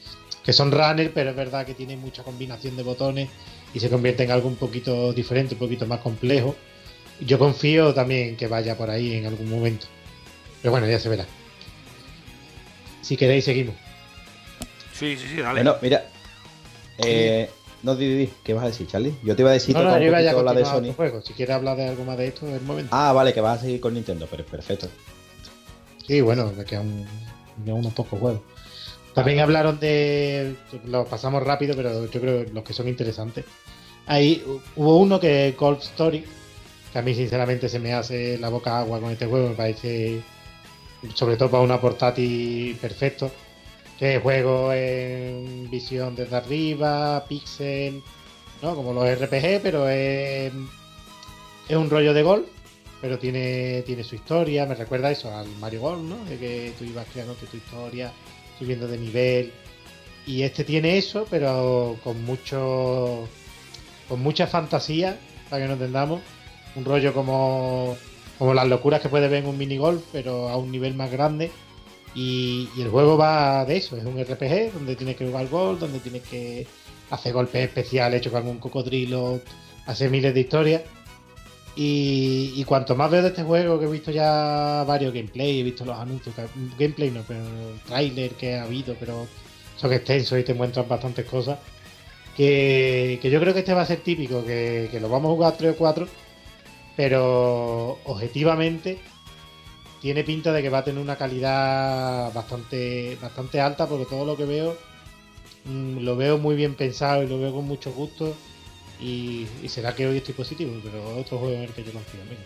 que son runner, pero es verdad que tienen mucha combinación de botones y se convierte en algo un poquito diferente, un poquito más complejo. Yo confío también que vaya por ahí en algún momento. Pero bueno, ya se verá. Si queréis, seguimos. Sí, sí, sí, dale. Bueno, mira. Eh, no, di, di, di, ¿qué vas a decir, Charlie? Yo te iba a decir No, que no, un yo iba ya a poquito la de continuar Sony. otro juego. Si quieres hablar de algo más de esto, es el momento. Ah, vale, que vas a seguir con Nintendo, pero perfecto. Sí, bueno, me quedan un- me quedan unos pocos juegos. También hablaron de. Lo pasamos rápido, pero yo creo que los que son interesantes. Ahí hubo uno que es Golf Story, que a mí sinceramente se me hace la boca agua con este juego, me parece, sobre todo para una portátil, perfecto. Que juego en visión desde arriba, pixel, ¿no? Como los R P G, pero es, es un rollo de golf, pero tiene, tiene su historia, me recuerda eso al Mario Golf, ¿no? De que tú ibas creando tu historia, subiendo de nivel. Y este tiene eso, pero con mucho con mucha fantasía, para que nos entendamos. Un rollo como, como las locuras que puede ver en un minigolf, pero a un nivel más grande. Y, y el juego va de eso, es un R P G donde tienes que jugar golf, donde tienes que hacer golpes especiales, chocar con un cocodrilo, hacer miles de historias. Y, y cuanto más veo de este juego, que he visto ya varios gameplay, he visto los anuncios, que- gameplay no, pero trailer que ha habido, pero son extensos y te muestran bastantes cosas. Que, que yo creo que este va a ser típico, que, que lo vamos a jugar tres o cuatro, pero objetivamente tiene pinta de que va a tener una calidad bastante, bastante alta, porque todo lo que veo mm, lo veo muy bien pensado y lo veo con mucho gusto. Y, y será que hoy estoy positivo, pero otro juego en el que yo confío. Venga.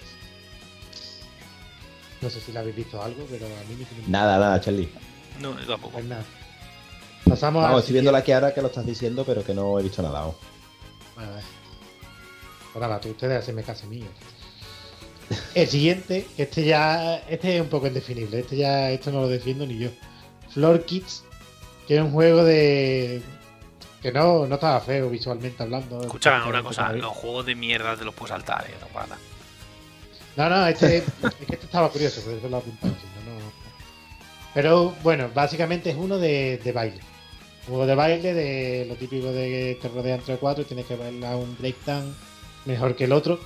No sé si lo habéis visto algo, pero a mí me tiene muy- Nada, nada, Charlie. No, yo tampoco. Pues nada. Pasamos Vamos, al estoy viendo siguiente. aquí ahora que lo estás diciendo, pero que no he visto nada aún. Bueno, vale. Pues nada, tú ustedes hacen caso mío. El siguiente, este ya, este es un poco indefinible, este ya, esto no lo defiendo ni yo. Floor Kids, que es un juego de que no, no estaba feo visualmente hablando. Escucha una Estaba cosa, bien. los juegos de mierda te los puedes saltar, eh, no para nada. No, no, este, es que este estaba curioso, por eso lo he apuntado, si no, no. Pero bueno, básicamente es uno de, de baile. Un juego de baile, de lo típico de que te rodean entre cuatro y tienes que bailar un breakdance mejor que el otro.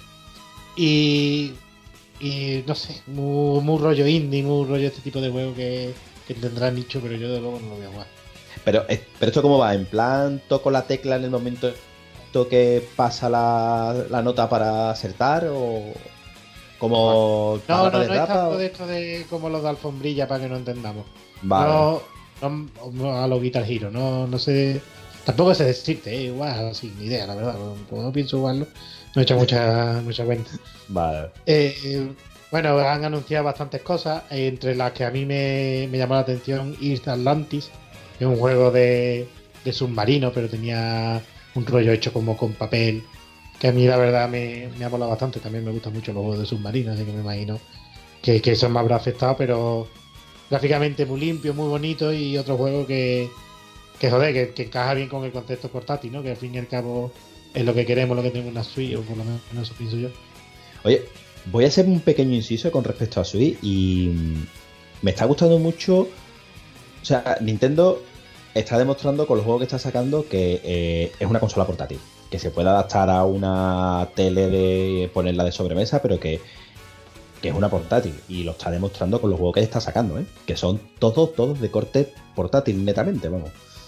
Y, y no sé, muy, muy rollo indie, muy rollo este tipo de juego que, que tendrá nicho, pero yo de luego no lo voy a jugar. Pero, eh, pero esto cómo va, en plan toco la tecla en el momento que pasa la, la nota para acertar o como No, barra no, de no es rapa, tanto o- de esto de como los de alfombrilla para que no entendamos. Vale. No, no, no a los Guitar Hero, no, no sé. Tampoco sé decirte, eh, igual, así, ni idea, la verdad. Como no pienso jugarlo, no he hecho mucha, mucha cuenta. Vale. Eh, eh, bueno, han anunciado bastantes cosas, eh, entre las que a mí me, me llamó la atención Earth Atlantis, que es un juego de, de submarino, pero tenía un rollo hecho como con papel, que a mí la verdad me, me ha molado bastante. También me gustan mucho los juegos de submarino, así que me imagino que, que eso me habrá afectado, pero gráficamente muy limpio, muy bonito, y otro juego que, que joder, que, que encaja bien con el concepto portátil, ¿no? Que al fin y al cabo es lo que queremos, lo que tenemos en una Switch, o por lo menos eso pienso yo. Oye, voy a hacer un pequeño inciso con respecto a Switch y mm, me está gustando mucho. O sea, Nintendo está demostrando con los juegos que está sacando que eh, es una consola portátil, que se puede adaptar a una tele de ponerla de sobremesa, pero que, que es una portátil, y lo está demostrando con los juegos que está sacando, ¿eh? Que son todos, todos de corte portátil netamente, vamos.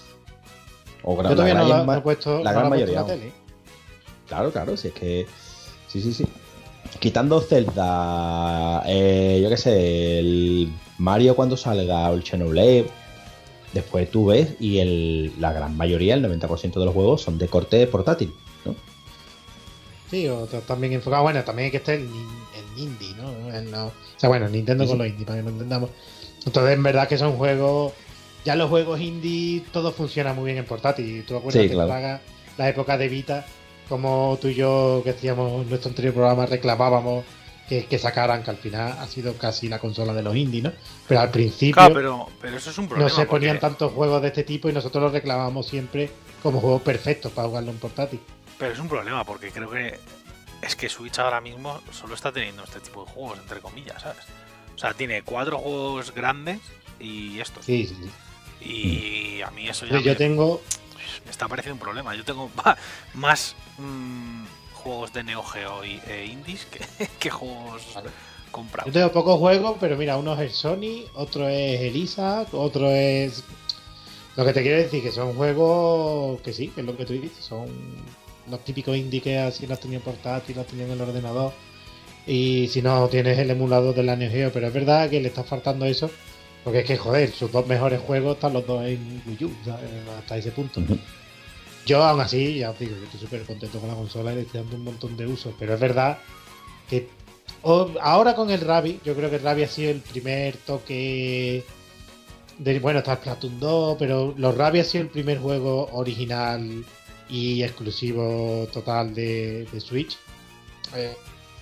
O gran- Yo todavía la no gran lo ma- he puesto, la no gran lo he puesto mayoría. en la tele. Claro, claro, si es que. Sí, sí, sí. Quitando Zelda, eh, yo qué sé, el Mario cuando salga, o el Xenoblade, después tú ves y el, la gran mayoría, el noventa por ciento de los juegos son de corte portátil, ¿no? Sí, o t- también enfocado, bueno, también hay que estar el, nin- el indie, ¿no? El no- O sea, bueno, Nintendo Sí, con sí. los indie, para que lo entendamos. Entonces, en verdad que son juegos, ya los juegos indie, todo funciona muy bien en portátil. Tú acuerdas Sí, que claro. Praga, la época de Vita, como tú y yo, que hacíamos en nuestro anterior programa, reclamábamos que, que sacaran, que al final ha sido casi la consola de los indies, ¿no? Pero al principio Claro, pero, pero eso es un no problema. se ponían porque- tantos juegos de este tipo y nosotros los reclamábamos siempre como juegos perfectos para jugarlo en portátil. Pero es un problema porque creo que es que Switch ahora mismo solo está teniendo este tipo de juegos, entre comillas, ¿sabes? O sea, tiene cuatro juegos grandes y estos. Sí, sí, sí. Y a mí eso ya Pero yo me, tengo. me está pareciendo un problema. Yo tengo ma- más mm, juegos de Neo Geo y, e indies que, que juegos Vale. comprados. Yo tengo pocos juegos, pero mira, uno es el Sony, otro es el Isaac, otro es. Lo que te quiero decir que son juegos que sí, que es lo que tú dices, son los típicos indie que así los tenían portátil, los tenían en el ordenador. Y si no, tienes el emulador de la Neo Geo, pero es verdad que le está faltando eso, porque es que, joder, sus dos mejores juegos están los dos en Wii U, ¿sabes? Hasta ese punto. Ujú. Yo, aún así, ya os digo, yo estoy súper contento con la consola y le estoy dando un montón de usos, pero es verdad que o- ahora con el Rabbi, yo creo que el Rabbi ha sido el primer toque de, bueno, está el Splatoon dos, pero los Rabbi ha sido el primer juego original y exclusivo total de, de Switch. Eh,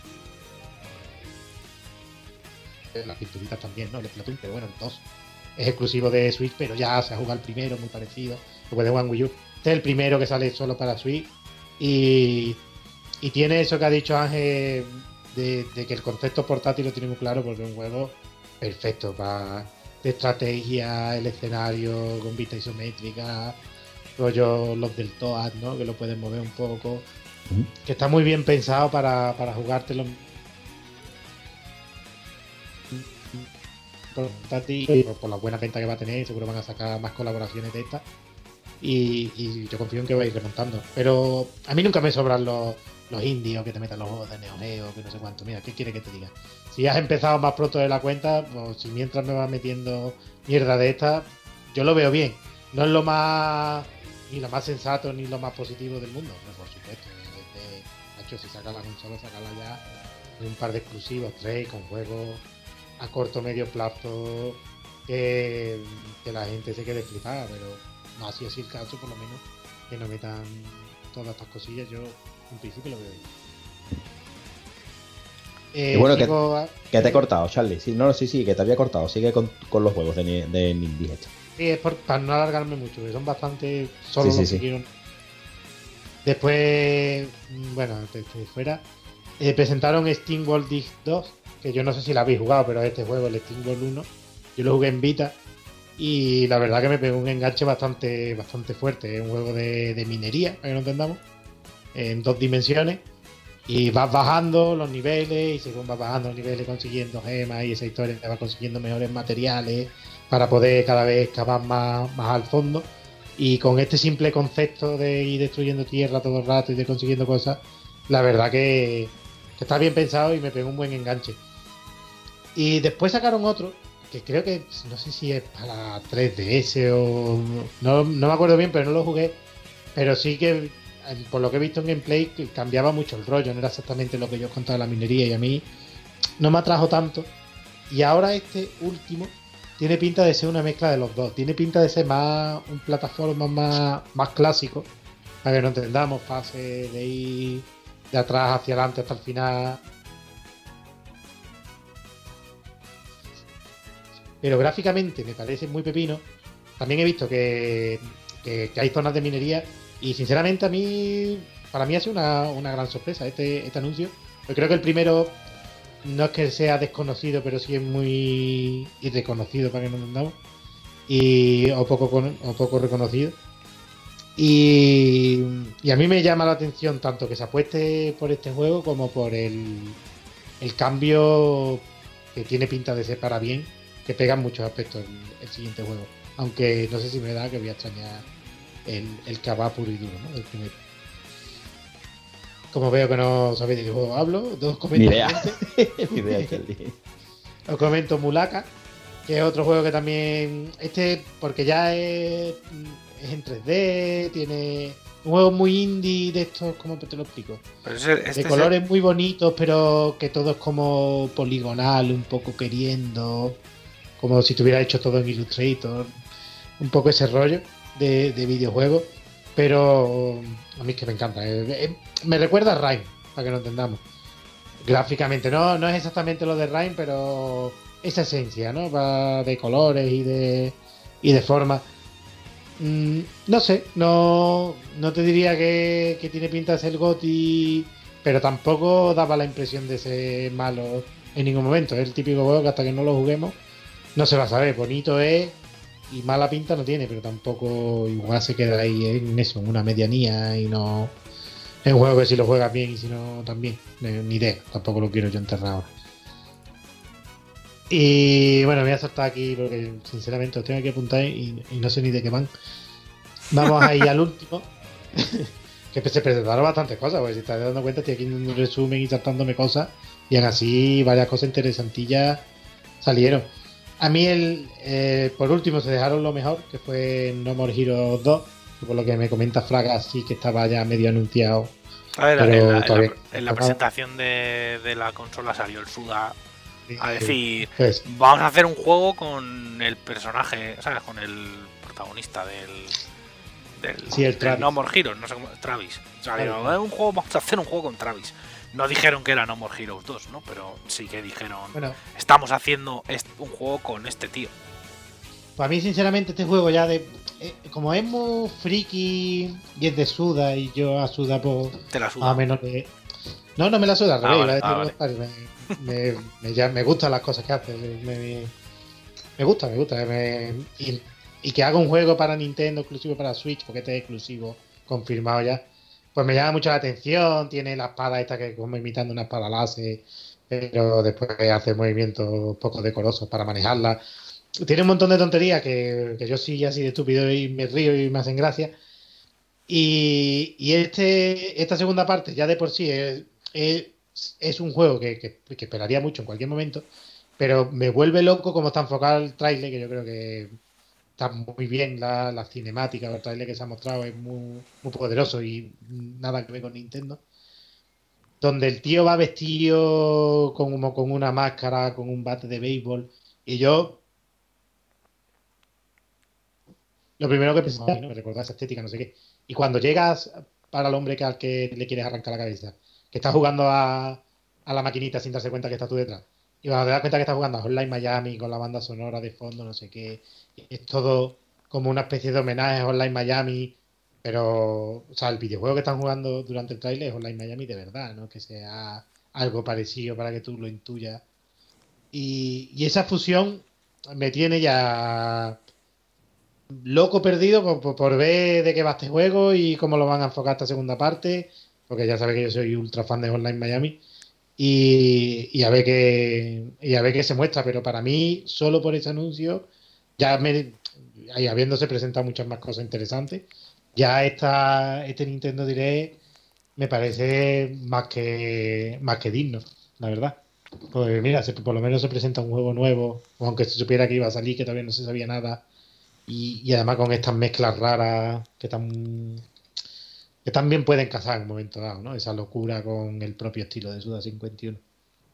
las pinturitas también, ¿no? El Splatoon, pero bueno, el dos es exclusivo de Switch, pero ya se ha jugado el primero, muy parecido. Lo puede jugar en Wii U. Este es el primero que sale solo para Switch. Y, y tiene eso que ha dicho Ángel de, de que el concepto portátil lo tiene muy claro, porque es un juego perfecto para de estrategia, el escenario con vista isométrica, rollo los del Toad, ¿no? Que lo puedes mover un poco. Ujú. Que está muy bien pensado para, para jugártelo portátil, y por, por la buena venta que va a tener, seguro van a sacar más colaboraciones de estas. Y, y yo confío en que vais a ir remontando. Pero a mí nunca me sobran los, los indios que te metan los juegos de Neo Geo, que no sé cuánto. Mira, ¿qué quiere que te diga? Si has empezado más pronto de la cuenta, o si mientras me vas metiendo mierda de esta, yo lo veo bien. No es lo más ni lo más sensato ni lo más positivo del mundo, pero por supuesto. De hecho, si saca la consola, sacarla ya con un par de exclusivos, tres, con juegos a corto medio plazo que, que la gente se quede flipada, pero no así es el caso, por lo menos que no metan todas estas cosillas. Yo en principio lo veo bien. Eh, Y bueno, que, sigo a- que te he cortado, Charlie. Sí, no, sí, sí, que te había cortado. Sigue con, con los juegos de, Ni- de Nindie. Sí, es por, para no alargarme mucho, que son bastante solo Sí, los sí, que sí. quiero. Después, mm, bueno, antes que fuera, eh, presentaron Steam World Dig dos, que yo no sé si la habéis jugado, pero este juego, el Steam World uno, yo lo jugué en Vita y la verdad que me pegó un enganche bastante, bastante fuerte. Es un juego de, de minería, para que no entendamos, en dos dimensiones. Y vas bajando los niveles y según vas bajando los niveles consiguiendo gemas y esa historia te vas consiguiendo mejores materiales para poder cada vez cavar más, más al fondo. Y con este simple concepto de ir destruyendo tierra todo el rato y de consiguiendo cosas, la verdad que, que está bien pensado y me pegó un buen enganche. Y después sacaron otro, que creo que no sé si es para tres D S o... No, no me acuerdo bien, pero no lo jugué. Pero sí que, por lo que he visto en gameplay, que cambiaba mucho el rollo, no era exactamente lo que yo contaba de la minería y a mí no me atrajo tanto. Y ahora este último tiene pinta de ser una mezcla de los dos, tiene pinta de ser más un plataforma más, más clásico, para que no entendamos, pase de ir de atrás hacia adelante hasta el final. Pero gráficamente me parece muy pepino. También he visto que, que, que hay zonas de minería y sinceramente a mí, para mí ha sido una, una gran sorpresa este, este anuncio. Yo creo que el primero no es que sea desconocido, pero sí es muy irreconocido, para que no entendamos, y o poco con- o poco reconocido. Y, y a mí me llama la atención tanto que se apueste por este juego como por el, el cambio que tiene pinta de ser para bien, que pega en muchos aspectos el, el siguiente juego. Aunque no sé si me da que voy a extrañar el, el que va puro y duro, ¿no? El primero. Como veo que no sabéis de qué juego hablo, dos Ni idea. comentarios. Ni idea, Charlie. Os comento Mulaka, que es otro juego que también. Este, porque ya es, es en tres D, tiene un juego muy indie de estos, ¿cómo te lo explico? Pero ese- este De es colores muy bonitos, pero que todo es como poligonal, un poco queriendo, como si tuviera hecho todo en Illustrator, un poco ese rollo de, de videojuego, pero a mí es que me encanta. eh, eh, me recuerda a Rhyme, para que lo entendamos. Gráficamente, no, no es exactamente lo de Rhyme, pero esa esencia, ¿no? Va de colores y de, y de forma. Mm, no sé, no, no te diría que, que tiene pinta de ser GOTY, pero tampoco daba la impresión de ser malo en ningún momento. Es el típico juego que hasta que no lo juguemos no se va a saber. Bonito es y mala pinta no tiene, pero tampoco igual se queda ahí en eso, en una medianía y no... Es un juego que si lo juegas bien y si no también, ni idea, tampoco lo quiero yo enterrar ahora. Y bueno, me voy a saltar aquí porque sinceramente os tengo que apuntar y, y no sé ni de qué van. Vamos a ir al último. Que se presentaron bastantes cosas, porque si estás dando cuenta estoy aquí en un resumen y saltándome cosas y aún así varias cosas interesantillas salieron. A mí, el eh, por último, se dejaron lo mejor, que fue No More Heroes dos, que por lo que me comenta Fraga, sí que estaba ya medio anunciado. A ver, pero en, la, en, todavía... la, en la presentación de, de la consola salió el Suda a sí, decir, pues, vamos a hacer un juego con el personaje, ¿sabes? Con el protagonista del... del, sí, el del Travis. No More Heroes, no sé cómo, Travis. O sea, digo, Travis. un juego, vamos a hacer un juego con Travis. No dijeron que era No More Heroes dos, ¿no? Pero sí que dijeron, Bueno, estamos haciendo un juego con este tío. para mí, sinceramente, este juego ya de... Eh, como es muy friki y es de Suda y yo a Suda pues... Te la Más o suda. menos le... No, no me la suda, al Ah, revés, vale, iba a ah, decir lo contrario. me, me, me, ya, me gustan las cosas que hace. Me, me, me gusta, me gusta. Me, y, y que haga un juego para Nintendo exclusivo para Switch, porque este es exclusivo, confirmado ya. Pues me llama mucho la atención. Tiene la espada esta que es como imitando una espada láser, pero después hace movimientos poco decorosos para manejarla. Tiene un montón de tonterías que, que yo sí así de estúpido y me río y me hacen gracia. Y, y este esta segunda parte ya de por sí es, es, es un juego que, que, que esperaría mucho en cualquier momento, pero me vuelve loco como está enfocado el tráiler, que yo creo que está muy bien la, la cinemática, el tráiler que se ha mostrado es muy, muy poderoso y nada que ver con Nintendo. Donde el tío va vestido como con una máscara, con un bate de béisbol, y yo lo primero que pensaba, ¿no? Recordar esa estética, no sé qué. Y cuando llegas para el hombre que al que le quieres arrancar la cabeza, que está jugando a, a la maquinita sin darse cuenta que estás tú detrás, y cuando te das cuenta que estás jugando a Hotline Miami con la banda sonora de fondo, no sé qué, es todo como una especie de homenaje a Hotline Miami, pero, o sea, el videojuego que están jugando durante el trailer es Hotline Miami de verdad, ¿no? Que sea algo parecido para que tú lo intuyas. Y, y esa fusión me tiene ya loco perdido por, por, por ver de qué va este juego y cómo lo van a enfocar esta segunda parte, porque ya sabes que yo soy ultra fan de Hotline Miami y, y a ver qué y a ver qué se muestra, pero para mí solo por ese anuncio ya me y habiéndose presentado muchas más cosas interesantes, ya esta, este Nintendo Direct me parece más que más que digno, la verdad. Pues mira, se, por lo menos se presenta un juego nuevo, aunque se supiera que iba a salir, que todavía no se sabía nada. Y, y además con estas mezclas raras que tan que también pueden casar en un momento dado, ¿no? Esa locura con el propio estilo de Suda cincuenta y uno.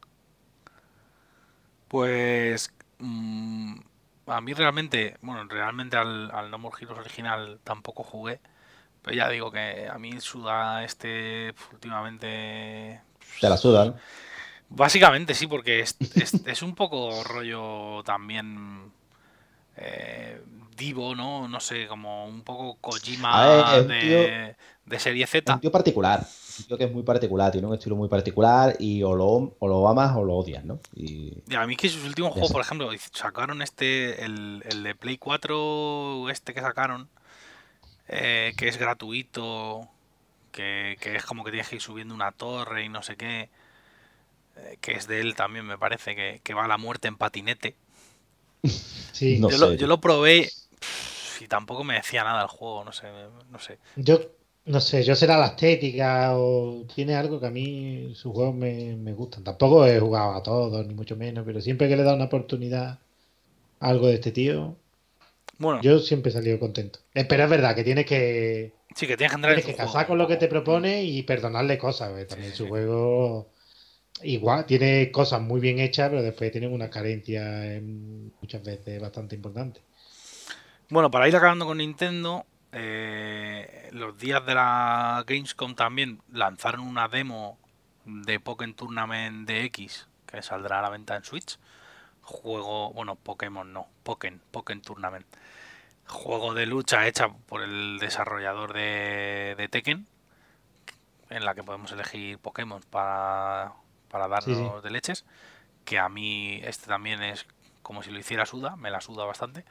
Pues mmm, a mí realmente, bueno, realmente al, al No More Heroes original tampoco jugué, pero ya digo que a mí Suda este últimamente... Te la sudan. Básicamente sí, porque es, es, es un poco rollo también... Eh, Divo, ¿no? No sé, como un poco Kojima A ver, es un de, tío, de serie es un Z. tío particular. Un tío que es muy particular, tiene un estilo muy particular y o lo, o lo amas o lo odias, ¿no? Y Y a mí que sus últimos ya juegos, está. por ejemplo, sacaron este, el, el de Play cuatro, este que sacaron, eh, que es gratuito, que, que es como que tienes que ir subiendo una torre y no sé qué, eh, que es de él también, me parece, que, que va a la muerte en patinete. Sí, No Yo lo, sé, yo tío. lo probé y tampoco me decía nada el juego, no sé, no sé. yo no sé, yo será la estética o tiene algo que a mí sus juegos me, me gustan. Tampoco he jugado a todos, ni mucho menos, pero siempre que le he dado una oportunidad a algo de este tío, Bueno, yo siempre he salido contento. Eh, Pero es verdad que tienes que sí que tienes que entrar en tienes su que juego. casar con lo que te propone y perdonarle cosas, porque también Sí, su sí. juego igual tiene cosas muy bien hechas, pero después tienen una carencia en- muchas veces bastante importante. Bueno, para ir acabando con Nintendo, eh, los días de la Gamescom también lanzaron una demo de Pokémon Tournament D X que saldrá a la venta en Switch. Juego, bueno, Pokémon no, Pokémon, Pokémon Tournament. Juego de lucha hecha por el desarrollador de, de Tekken, en la que podemos elegir Pokémon para, para Sí, sí. darnos de leches. Que a mí este también es como si lo hiciera Suda, me la suda bastante.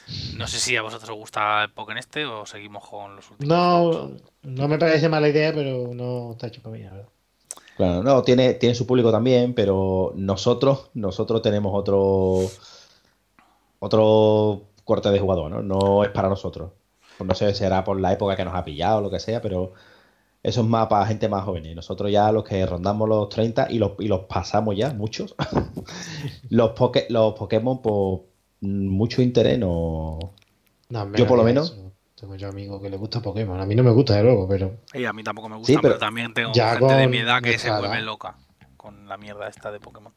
No sé si a vosotros os gusta el Pokémon este o seguimos con los últimos. No, no me parece mala idea, pero no está hecho para mí, la verdad. Claro, no, tiene, tiene su público también, pero nosotros, nosotros tenemos otro otro corte de jugador, ¿no? No es para nosotros. Pues no sé si será por la época que nos ha pillado o lo que sea, pero eso es más para gente más joven. Y nosotros ya los que rondamos los treinta y los, y los pasamos ya, muchos. los, poke, los Pokémon, pues mucho interés no... No, yo por lo menos... Eso. Tengo yo amigos que les gusta Pokémon. A mí no me gusta, de luego, pero... Y a mí tampoco me gusta, sí, pero, pero también tengo ya gente de con mi edad que se nuestra vuelve edad. loca con la mierda esta de Pokémon.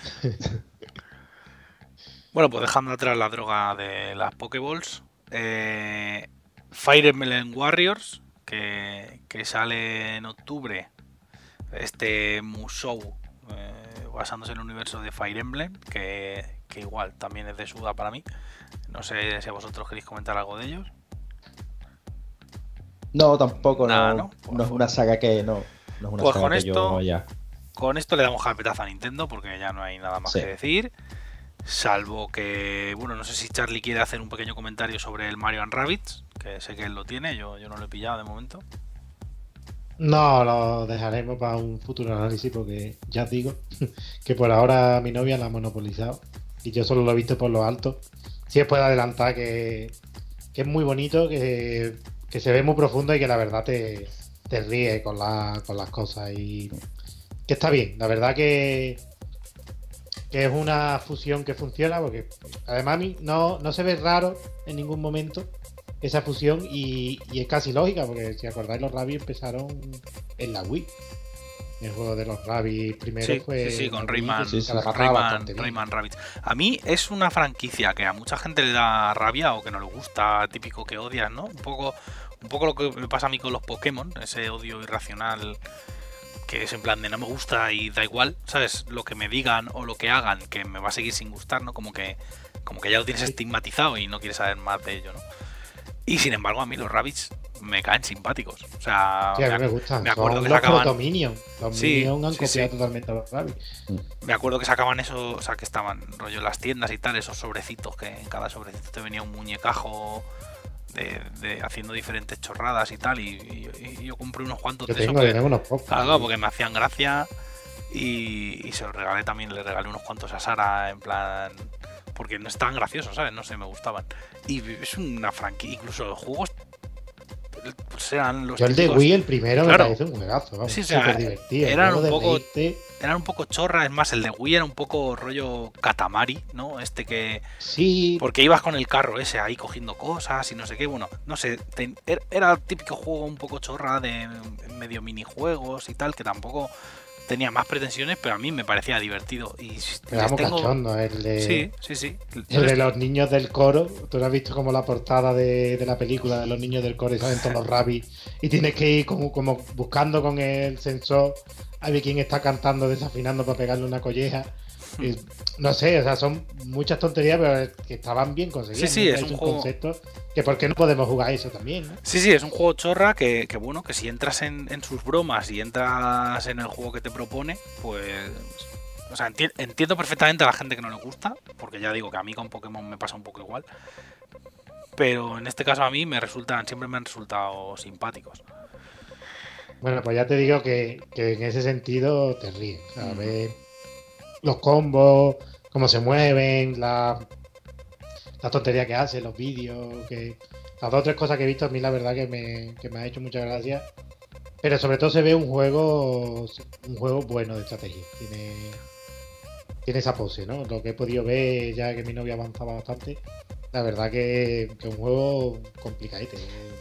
Bueno, pues dejando atrás la droga de las Pokéballs, eh, Fire Emblem Warriors, que, que sale en octubre, este Musou, eh, basándose en el universo de Fire Emblem, que, que igual también es de Suda para mí. No sé si a vosotros queréis comentar algo de ellos. No, tampoco, Nah, no, ¿no? no, no es una saga que no, no es una Pues saga con que esto- yo ya. Con esto le damos carpetazo a Nintendo porque ya no hay nada más Sí. que decir. Salvo que, bueno, no sé si Charlie quiere hacer un pequeño comentario sobre el Mario and Rabbids, que sé que él lo tiene, yo, yo no lo he pillado de momento. No, lo dejaremos para un futuro análisis porque ya os digo que por ahora mi novia la ha monopolizado y yo solo lo he visto por lo alto. Sí os puedo adelantar que, que es muy bonito, que, que se ve muy profundo y que la verdad te, te ríe con, la, con las cosas y que está bien. La verdad que, que es una fusión que funciona porque además a mí no, no se ve raro en ningún momento esa fusión y, y es casi lógica porque si acordáis los Rabbids empezaron en la Wii. El juego de los Rabbids primero Sí, fue sí, sí, con la Wii, Rayman, que sí, se sí. adaptaba Rayman, bastante bien. Rayman Rabbids. A mí es una franquicia que a mucha gente le da rabia o que no le gusta, típico que odias, ¿no? Un poco, un poco lo que me pasa a mí con los Pokémon, ese odio irracional que es en plan de no me gusta y da igual, ¿sabes? Lo que me digan o lo que hagan que me va a seguir sin gustar, ¿no? Como que, como que ya lo tienes estigmatizado y no quieres saber más de ello, ¿no? Y sin embargo a mí los Rabbids me caen simpáticos. O sea, Sí, a mí me, me gustan. me acuerdo Son que los sacaban- Protominions. Los Sí, Minions han sí, copiado sí. totalmente a los Rabbids. me acuerdo que sacaban eso, o sea, que estaban rollo en las tiendas y tal, esos sobrecitos que en cada sobrecito te venía un muñecajo de, de haciendo diferentes chorradas y tal, y, y- y yo compré unos cuantos Yo de esos tengo, yo porque, tengo unos pocos. claro, porque me hacían gracia y, y se los regalé también, le regalé unos cuantos a Sara en plan porque no estaban graciosos, ¿sabes? No sé, me gustaban. Y es una franquicia, incluso los juegos pues eran los Yo el de típicos- Wii, el primero, Claro. me parece un juegazo. Vamos, Sí, o sea, súper divertido. eran Juego un de poco- reírte. eran un poco chorras, es más, el de Wii era un poco rollo Katamari, ¿no? Este que... Sí, Porque ibas con el carro ese ahí cogiendo cosas y no sé qué, bueno, no sé, te- er- era el típico juego un poco chorra de medio minijuegos y tal, que tampoco tenía más pretensiones, pero a mí me parecía divertido. Y me da les muy tengo... cachondo. El de, Sí, sí, sí. Yo el les- de los niños del coro. Tú lo has visto como la portada de, de la película de los niños del coro y salen todos los Rabbids. Y tienes que ir como, como buscando con el sensor a ver quién está cantando, desafinando para pegarle una colleja. Y, no sé, o sea, son muchas tonterías, pero que estaban bien conseguidas. Sí, sí, ¿no? es Es un un juego- concepto que por qué no podemos jugar eso también, ¿no? Sí, sí, es un juego chorra que, que bueno, que si entras en, en sus bromas y entras en el juego que te propone, pues... O sea, enti- entiendo perfectamente a la gente que no le gusta, porque ya digo que a mí con Pokémon me pasa un poco igual. Pero en este caso a mí me resultan, siempre me han resultado simpáticos. Bueno, pues ya te digo que, que en ese sentido te ríes. O sea, Mm. ves los combos, cómo se mueven, la, la tontería que hace, los vídeos, que las dos o tres cosas que he visto a mí la verdad que me, que me ha hecho mucha gracia. Pero sobre todo se ve un juego un juego bueno de estrategia. Tiene, tiene esa pose, ¿no? Lo que he podido ver ya que mi novia avanzaba bastante. La verdad que que es un juego complicadito.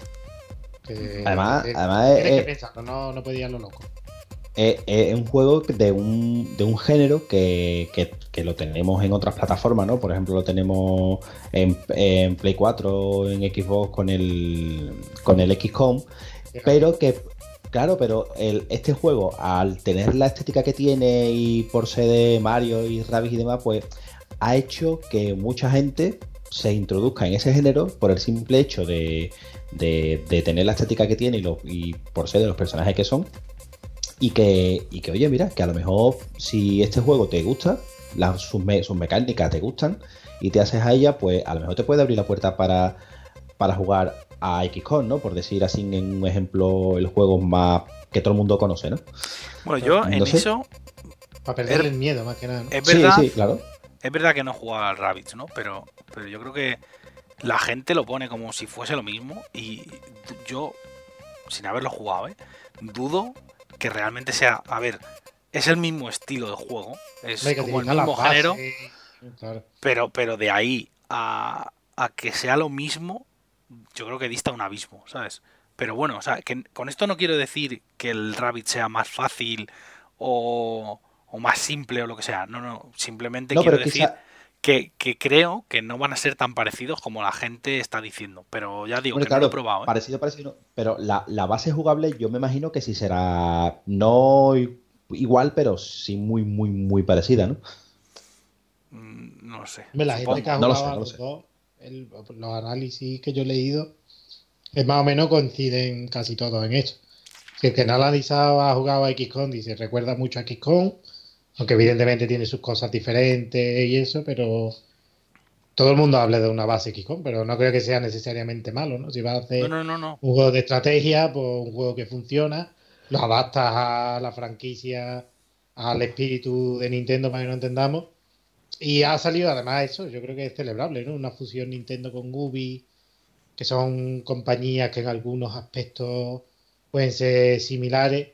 Que- Además- que- además tienes es- que pensarlo, no, no podía ir a lo loco. Es, es un juego de un, de un género que, que- que lo tenemos en otras plataformas, ¿no? Por ejemplo, lo tenemos en, en Play cuatro, en Xbox con el, con el X COM, pero que, claro, pero el, este juego, al tener la estética que tiene y por ser de Mario y Rabbids y demás, pues ha hecho que mucha gente se introduzca en ese género por el simple hecho de, de, de tener la estética que tiene y, lo, y por ser de los personajes que son. Y que, y que, oye, mira, que a lo mejor si este juego te gusta, las, sus, me, sus mecánicas te gustan y te haces a ella, pues a lo mejor te puede abrir la puerta para, para jugar a X COM, ¿no? Por decir así en un ejemplo, el juego más que todo el mundo conoce, ¿no? Bueno, yo No en sé. eso Para perderle el miedo, más que nada, ¿no? es verdad, Sí, sí, claro. es verdad que no jugaba al Rabbids, ¿no? Pero, pero yo creo que la gente lo pone como si fuese lo mismo y yo, sin haberlo jugado, ¿eh? Dudo que realmente sea... A ver, es el mismo estilo de juego, es Hay que como el utilizar mismo las género, bases, claro. pero, pero de ahí a, a que sea lo mismo, yo creo que dista un abismo, ¿sabes? Pero bueno, o sea, que con esto no quiero decir que el Rabbit sea más fácil o, o más simple o lo que sea. No, no, simplemente No, quiero pero decir quizá, que, que creo que no van a ser tan parecidos como la gente está diciendo. Pero ya digo hombre, que no lo he claro, probado, ¿eh? parecido, parecido, no, pero la, la base jugable yo me imagino que sí será no i- igual, pero sí muy, muy, muy parecida, ¿no? Mm, No lo sé, Hombre, la gente que ha supongo. No lo jugado sé, a no lo los sé. dos, el- los análisis que yo he leído, es más o menos coinciden casi todos en esto. Si el que no ha analizado ha jugado a X COM, dice, recuerda mucho a X COM, aunque evidentemente tiene sus cosas diferentes y eso, pero todo el mundo habla de una base X COM, pero no creo que sea necesariamente malo, ¿no? Si vas a No, hacer no, no, no. un juego de estrategia, pues un juego que funciona, lo adaptas a la franquicia, al espíritu de Nintendo para que no entendamos, y ha salido además eso, yo creo que es celebrable, ¿no? Una fusión Nintendo con Ubi, que son compañías que en algunos aspectos pueden ser similares,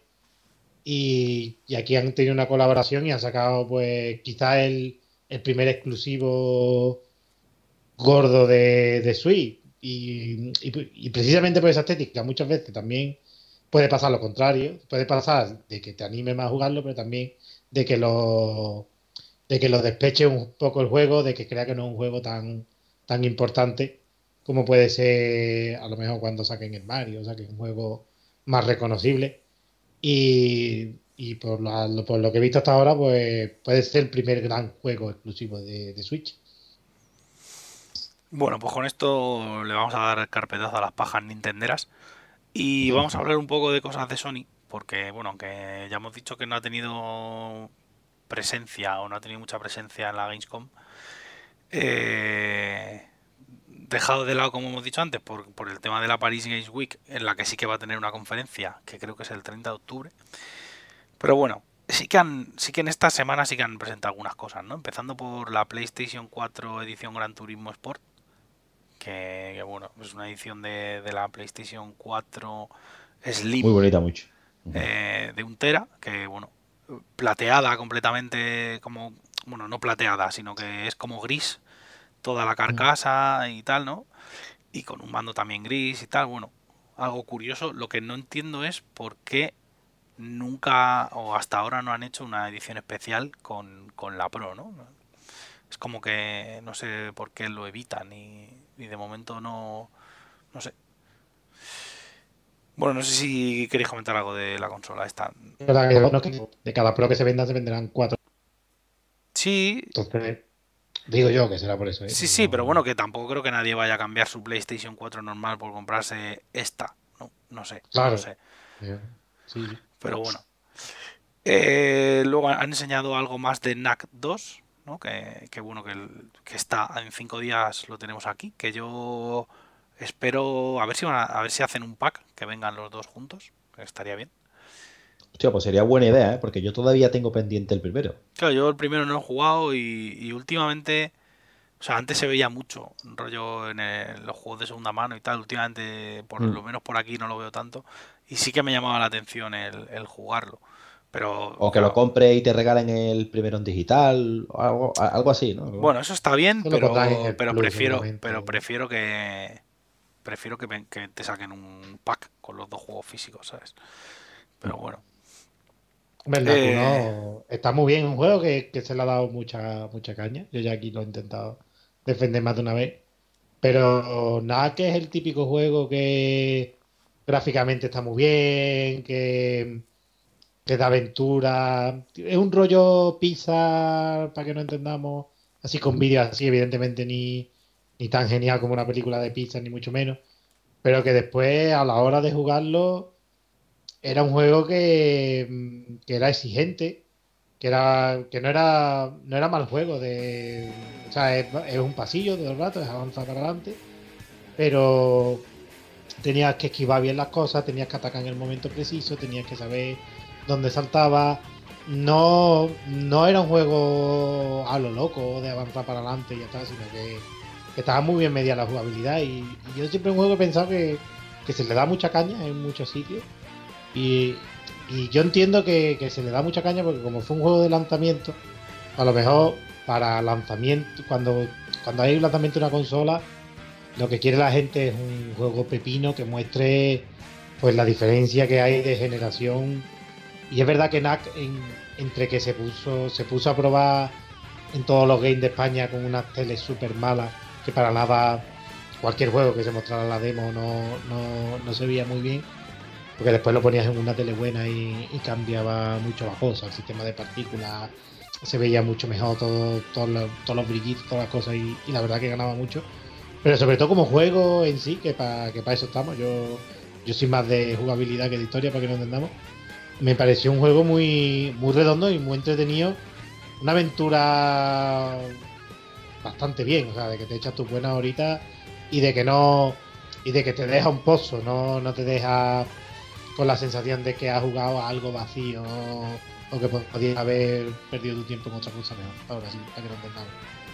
y, y aquí han tenido una colaboración y han sacado, pues, quizás el, el primer exclusivo gordo de, de Switch. Y, y- y precisamente por esa estética, muchas veces también puede pasar lo contrario. Puede pasar de que te anime más a jugarlo, pero también de que lo, de que lo despeche un poco el juego, de que crea que no es un juego tan, tan importante como puede ser a lo mejor cuando saquen el Mario, o saquen un juego más reconocible. Y, y por, la- lo, por lo que he visto hasta ahora, pues puede ser el primer gran juego exclusivo de, de Switch. Bueno, pues con esto le vamos a dar carpetazo a las pajas nintenderas y vamos a hablar un poco de cosas de Sony, porque bueno, aunque ya hemos dicho que no ha tenido presencia o no ha tenido mucha presencia en la Gamescom, eh, dejado de lado, como hemos dicho antes, por, por el tema de la Paris Games Week, en la que sí que va a tener una conferencia, que creo que es el treinta de octubre. Pero bueno, sí que han, sí que en esta semana sí que han presentado algunas cosas, ¿no? Empezando por la PlayStation cuatro edición Gran Turismo Sport, que, que, bueno, es una edición de, de la PlayStation cuatro Slim, Muy bonita, mucho. eh, de un tera, que bueno, plateada completamente, como, bueno, no plateada, sino que es como gris, toda la carcasa y tal, ¿no? Y con un mando también gris y tal, bueno, algo curioso. Lo que no entiendo es por qué nunca o hasta ahora no han hecho una edición especial con, con la Pro, ¿no? Es como que no sé por qué lo evitan y, y de momento no, no sé. Bueno, no sé si queréis comentar algo de la consola esta. Es verdad que, bueno, que de cada Pro que se venda se venderán cuatro. Sí, Entonces, digo yo que será por eso, ¿eh? sí, No- sí, pero bueno, que tampoco creo que nadie vaya a cambiar su PlayStation cuatro normal por comprarse esta. No, no sé, no Claro. lo sé. Eh, Sí, sí. Pero bueno. Eh, luego han enseñado algo más de N A C dos, ¿no? Que, que bueno, que, el- que está en cinco días lo tenemos aquí. Que yo espero a ver si van a, a ver si hacen un pack, que vengan los dos juntos, que estaría bien. Hostia, pues sería buena idea, ¿eh? Porque yo todavía tengo pendiente el primero. Claro, yo el primero no he jugado y, y últimamente, o sea, antes se veía mucho rollo en el- los juegos de segunda mano y tal. Últimamente, por Mm. lo menos por aquí no lo veo tanto. Y sí que me llamaba la atención el, el jugarlo. Pero O que lo claro, compres y te regalen el primero en digital, o algo, a- algo así, ¿no? bueno, eso está bien, Eso lo pondrán en pero, el pero Plus, prefiero, seguramente. pero prefiero que prefiero que, ven- que te saquen un pack con los dos juegos físicos, ¿sabes? Pero bueno. Hombre, el Eh, Nakuno está muy bien, un juego que, que se le ha dado mucha, mucha caña. Yo ya aquí lo he intentado defender más de una vez. Pero nada, que es el típico juego que gráficamente está muy bien, que, que da aventura. Es un rollo Pixar, para que no entendamos, así con vídeos así, evidentemente ni, ni tan genial como una película de Pixar, ni mucho menos. Pero que después, a la hora de jugarlo, era un juego que, mm, que era exigente, que era que no era no era mal juego de, o sea, es, es un pasillo todo el rato, es avanzar para adelante, pero tenías que esquivar bien las cosas, tenías que atacar en el momento preciso, tenías que saber dónde saltaba. No, no era un juego a lo loco de avanzar para adelante y ya está, sino que, que estaba muy bien media la jugabilidad. Y, y yo siempre un juego he pensado que, que se le da mucha caña en muchos sitios. Y, y yo entiendo que, que se le da mucha caña porque como fue un juego de lanzamiento, a lo mejor para lanzamiento, cuando, cuando hay un lanzamiento de una consola, lo que quiere la gente es un juego pepino que muestre pues la diferencia que hay de generación. Y es verdad que N A C, en, entre que se puso se puso a probar en todos los games de España con unas teles súper malas, que para nada cualquier juego que se mostrara en la demo no, no, no se veía muy bien, porque después lo ponías en una tele buena y, y cambiaba mucho la cosa, el sistema de partículas se veía mucho mejor, todo, todo lo, todos los brillitos, todas las cosas, y, y la verdad que ganaba mucho. Pero sobre todo como juego en sí, que para que para eso estamos, yo, yo soy más de jugabilidad que de historia, para que nos entendamos. Me pareció un juego muy, muy redondo y muy entretenido. Una aventura bastante bien, o sea, de que te echas tus buenas horitas y de que no. Y de que te deja un pozo, no, no te deja con la sensación de que has jugado a algo vacío o que podías haber perdido tu tiempo en otra cosa mejor. Ahora sí, para que no entendamos.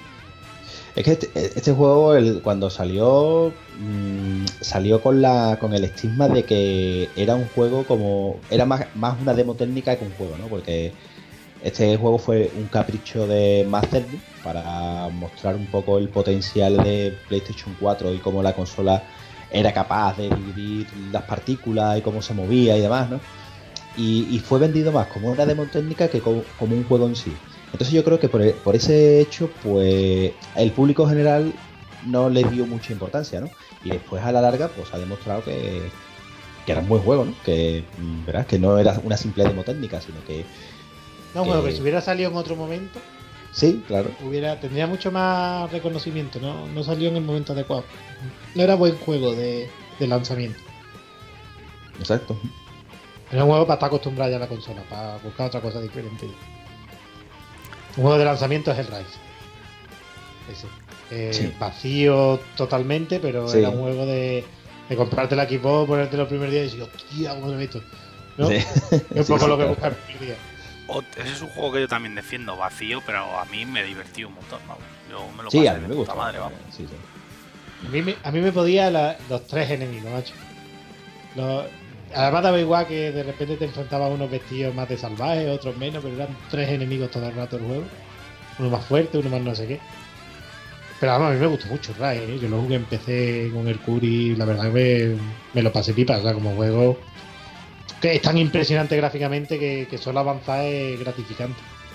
Es que este, este juego, el, cuando salió, mmm, salió con la con el estigma de que era un juego como... Era más, más una demo técnica que un juego, ¿no? Porque este juego fue un capricho de Masterly para mostrar un poco el potencial de PlayStation cuatro y cómo la consola era capaz de dividir las partículas y cómo se movía y demás, ¿no? Y, y fue vendido más como una demo técnica que como, como un juego en sí. Entonces yo creo que por, por ese hecho, pues el público general no le dio mucha importancia, ¿no? Y después a la larga, pues ha demostrado que, que era un buen juego, ¿no? Que, ¿verdad? Que no era una simple demo técnica, sino que... No, que... bueno, que si hubiera salido en otro momento... Sí, claro. Hubiera, tendría mucho más reconocimiento, ¿no? No salió en el momento adecuado. No era buen juego de, de lanzamiento. Exacto. Era un juego para estar acostumbrado ya a la consola, para buscar otra cosa diferente. Un juego de lanzamiento es el Rise. Ese. Eh, Sí. Vacío totalmente, pero Sí. era un juego de, de comprarte el equipo, ponerte los primeros días y decir, hostia, ¿cómo es esto? ¿No? Sí. Es un Sí, poco sí, lo que claro. busca el primer día. O- Ese es un juego que yo también defiendo, vacío, pero a mí me divertí un montón, vamos. Yo me lo Sí, pasé a mí de me puta gusta. madre, vamos. Sí, sí. A mí me, a mí me podía la- los tres enemigos, macho. Los- además daba igual que de repente te enfrentabas a unos vestidos más de salvajes, otros menos, pero eran tres enemigos todo el rato el juego. Uno más fuerte, uno más no sé qué. Pero vamos, a mí me gustó mucho Rise, ¿eh? Yo lo jugué, empecé con el Curi, la verdad que me, me lo pasé pipa, o sea, como juego que es tan impresionante gráficamente que, que solo avanzar es gratificante.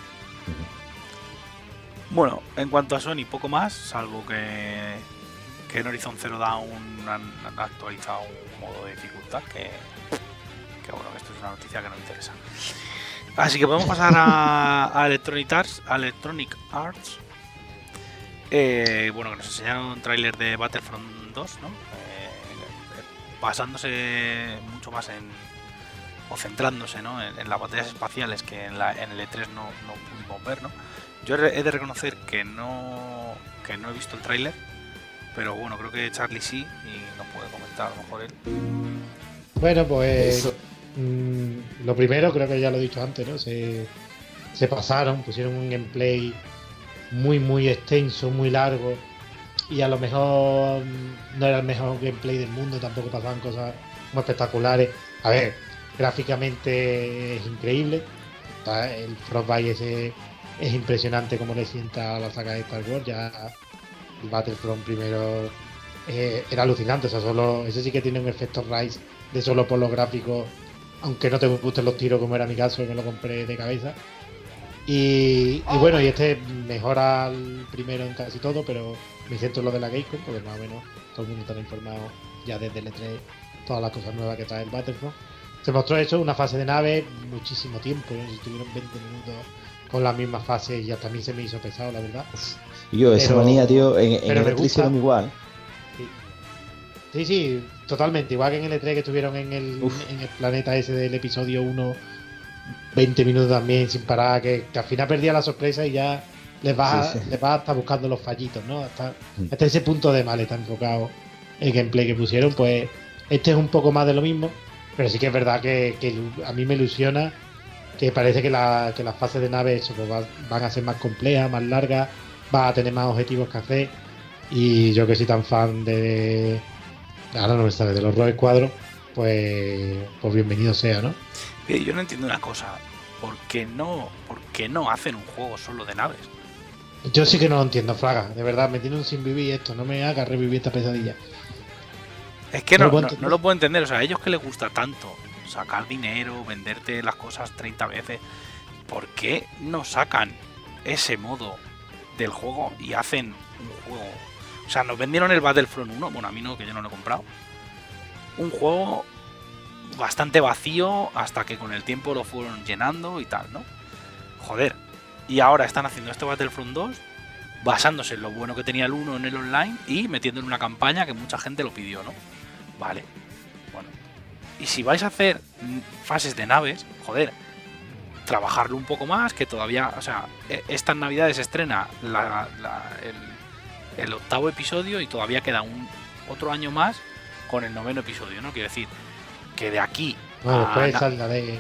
Bueno, en cuanto a Sony, poco más, salvo que, que en Horizon Zero Dawn han, han actualizado un modo de dificultad que, que bueno, esto es una noticia que no me interesa. Así que podemos pasar a, a Electronic Arts, a Electronic Arts. Eh, bueno, que nos enseñaron un tráiler de Battlefront dos, ¿no? Eh, basándose mucho más en, o centrándose, ¿no? en, en las batallas espaciales que en, la, en el E tres no, no pudimos ver, ¿no? Yo he de reconocer que no que no he visto el tráiler, pero bueno, creo que Charlie sí y nos puede comentar a lo mejor él. Bueno, pues Eso. mmm, lo primero, creo que ya lo he dicho antes, ¿no? Se, se pasaron, pusieron un gameplay muy, muy extenso, muy largo, y a lo mejor mm, no era el mejor gameplay del mundo, tampoco pasaban cosas muy espectaculares. A ver, gráficamente es increíble, está el Frostbite ese es impresionante como le sienta a la saga de Star Wars. Ya el Battlefront primero eh, era alucinante, o sea, solo ese sí que tiene un efecto Rise de solo por los gráficos, aunque no te gusten los tiros como era mi caso, que me lo compré de cabeza. Y, y bueno, y este mejora el primero en casi todo, pero me siento lo de la Gamescom, porque más o menos todo el mundo está informado ya desde el E tres, todas las cosas nuevas que trae el Battlefront. Se mostró eso, una fase de nave, muchísimo tiempo, ¿no? Si estuvieron veinte minutos con la misma fase y hasta a mí se me hizo pesado, la verdad. Y yo, esa Pero- manía, tío, en, en pero el me E tres gusta. hicieron igual. Sí. sí, sí, totalmente. Igual que en el E tres que estuvieron en el, Uf. en el planeta ese del episodio uno veinte minutos también sin parar, que, que al final perdía la sorpresa y ya les vas, Sí, sí. les vas a estar buscando los fallitos, ¿no? Hasta, hasta ese punto de mal está enfocado el gameplay que pusieron, pues este es un poco más de lo mismo, pero sí que es verdad que, que a mí me ilusiona que parece que, la, que las fases de nave eso, pues, va- van a ser más complejas, más largas, va a tener más objetivos que hacer, y yo que soy tan fan de... ahora no me sale, de los Rogue Squadron, pues, pues bienvenido sea, ¿no? Eh, Yo no entiendo una cosa. ¿Por qué no, por qué no hacen un juego solo de naves? Yo sí que no lo entiendo, Fraga, de verdad, me tiene un sin vivir esto, no me haga revivir esta pesadilla. Es que No no, lo puedo no, entender. no lo puedo entender. O sea, a ellos que les gusta tanto sacar dinero, venderte las cosas treinta veces, ¿por qué no sacan ese modo del juego y hacen un juego? O sea, nos vendieron el Battlefront uno, bueno, a mí no, que yo no lo he comprado. Un juego bastante vacío hasta que con el tiempo lo fueron llenando y tal, ¿no? Joder. Y ahora están haciendo este Battlefront dos basándose en lo bueno que tenía el uno en el online y metiendo en una campaña que mucha gente lo pidió, ¿no? Vale. Bueno. Y si vais a hacer mm, fases de naves, joder, trabajarlo un poco más, que todavía, o sea, e- estas navidades se estrena la- la- el, el octavo episodio y todavía queda un otro año más con el noveno episodio, ¿no? Quiero decir, que de aquí Bueno, a después na- salga de...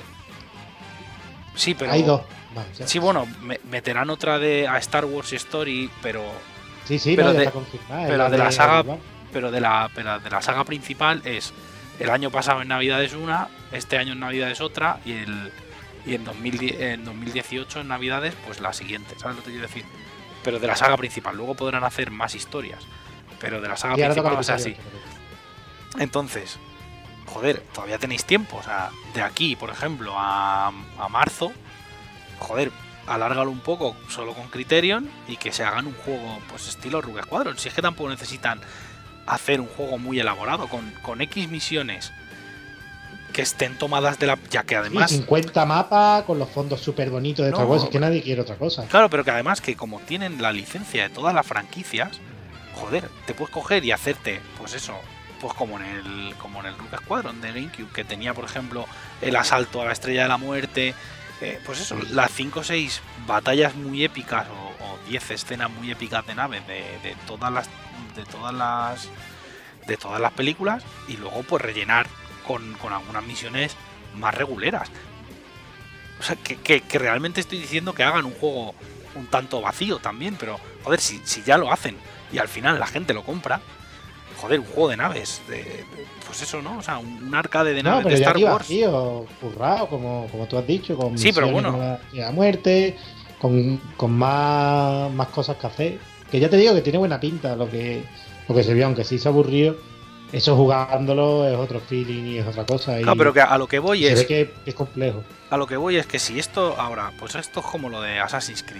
sí, pero Hay dos. Vale, ya. sí, bueno, me- meterán otra de a Star Wars Story, pero Sí, sí, pero no, ya de- está confirmada. es pero de la saga- Obi-Wan. pero de la pero de la saga principal es el año pasado en Navidades una, este año en Navidades otra y el y en, dos mil diez en dos mil dieciocho en Navidades pues la siguiente, ¿sabes lo que quiero decir? Pero de la saga principal, luego podrán hacer más historias, pero de la saga Y ahora toca principal va a ser el así. episodio ocho, Entonces, joder, todavía tenéis tiempo, o sea, de aquí, por ejemplo, a, a marzo, joder, alárgalo un poco solo con Criterion y que se hagan un juego pues estilo Rogue Squadron. Si es que tampoco necesitan hacer un juego muy elaborado, con, con X misiones que estén tomadas de la... ya que pero- además... Y cincuenta mapas con los fondos súper bonitos de No, Star Wars, es que nadie quiere otra cosa. Claro, pero que además que como tienen la licencia de todas las franquicias, joder, te puedes coger y hacerte, pues eso, pues como en el como en el Rogue Squadron de GameCube, que tenía, por ejemplo, el asalto a la Estrella de la Muerte, eh, pues eso, las cinco o seis batallas muy épicas o diez escenas muy épicas de naves de, de todas las de todas las de todas las películas y luego pues rellenar con, con algunas misiones más reguleras. O sea, que, que, que realmente estoy diciendo que hagan un juego un tanto vacío también, pero joder, si, si ya lo hacen y al final la gente lo compra, joder, un juego de naves, de, de- pues eso, ¿no? O sea, un, un arcade de No, naves pero de ya Star aquí Wars. vacío, currado, como, como tú has dicho, con Sí, pero misiones bueno. como la, la muerte, con, con más, más cosas que hacer. Que ya te digo que tiene buena pinta lo que, lo que se vio, aunque sí se aburrió. Eso jugándolo es otro feeling y es otra cosa. Y Claro, pero que a lo que voy se es ve que es complejo. a lo que voy es que si esto ahora, pues esto es como lo de Assassin's Creed.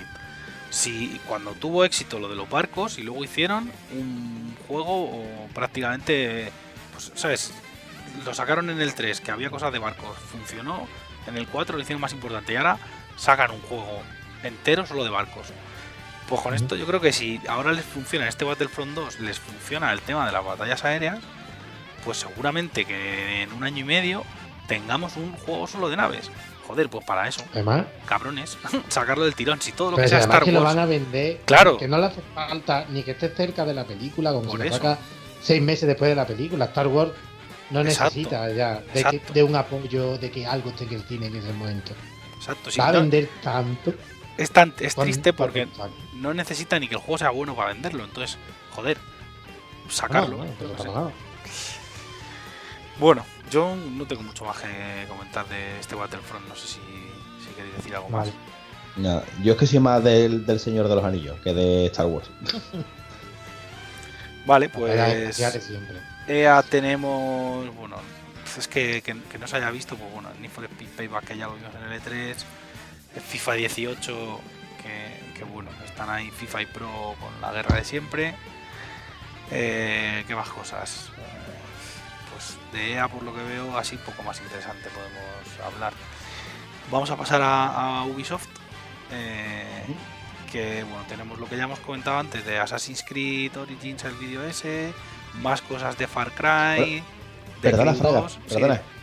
Si cuando tuvo éxito lo de los barcos y luego hicieron un juego o prácticamente, pues, ¿sabes? Lo sacaron en el tres, que había cosas de barcos, funcionó. En el cuatro lo hicieron más importante y ahora sacan un juego entero solo de barcos. Pues con esto yo creo que si ahora les funciona, en este Battlefront dos les funciona el tema de las batallas aéreas, pues seguramente que en un año y medio tengamos un juego solo de naves. Joder, pues para eso, Además, cabrones, sacarlo del tirón. Si todo lo pero que si sea además Star que lo Wars, van a vender, Claro. que no le hace falta ni que esté cerca de la película, como Por si lo eso. saca seis meses después de la película. Star Wars no Exacto. necesita ya de, que- Exacto. de un apoyo, de que algo esté en el cine en ese momento. exacto, sí, Va a no, vender tanto. es, tan, es cuando- triste porque cuando saque. no necesita ni que el juego sea bueno para venderlo. Entonces, joder, sacarlo. No, no, yo pero qué sé. para nada. Bueno, yo no tengo mucho más que comentar de este Battlefront. No sé si, si queréis decir algo más. Vale. Nada, yo es que soy más del, del Señor de los Anillos que de Star Wars. Vale, Batallas pues espaciales siempre. E A tenemos, bueno, es que, que, que no se haya visto, pues bueno, Need for Speed Payback, que ya lo vimos en el E tres, el FIFA dieciocho, que, que bueno, están ahí FIFA y Pro con la guerra de siempre. Eh, ¿Qué más cosas? Eh, pues de E A, por lo que veo, así poco más interesante podemos hablar. Vamos a pasar a, a Ubisoft, eh, que bueno, tenemos lo que ya hemos comentado antes de Assassin's Creed Origins, el vídeo ese, más cosas de Far Cry, de Perdona, Crew Fraga, dos, sí. perdona.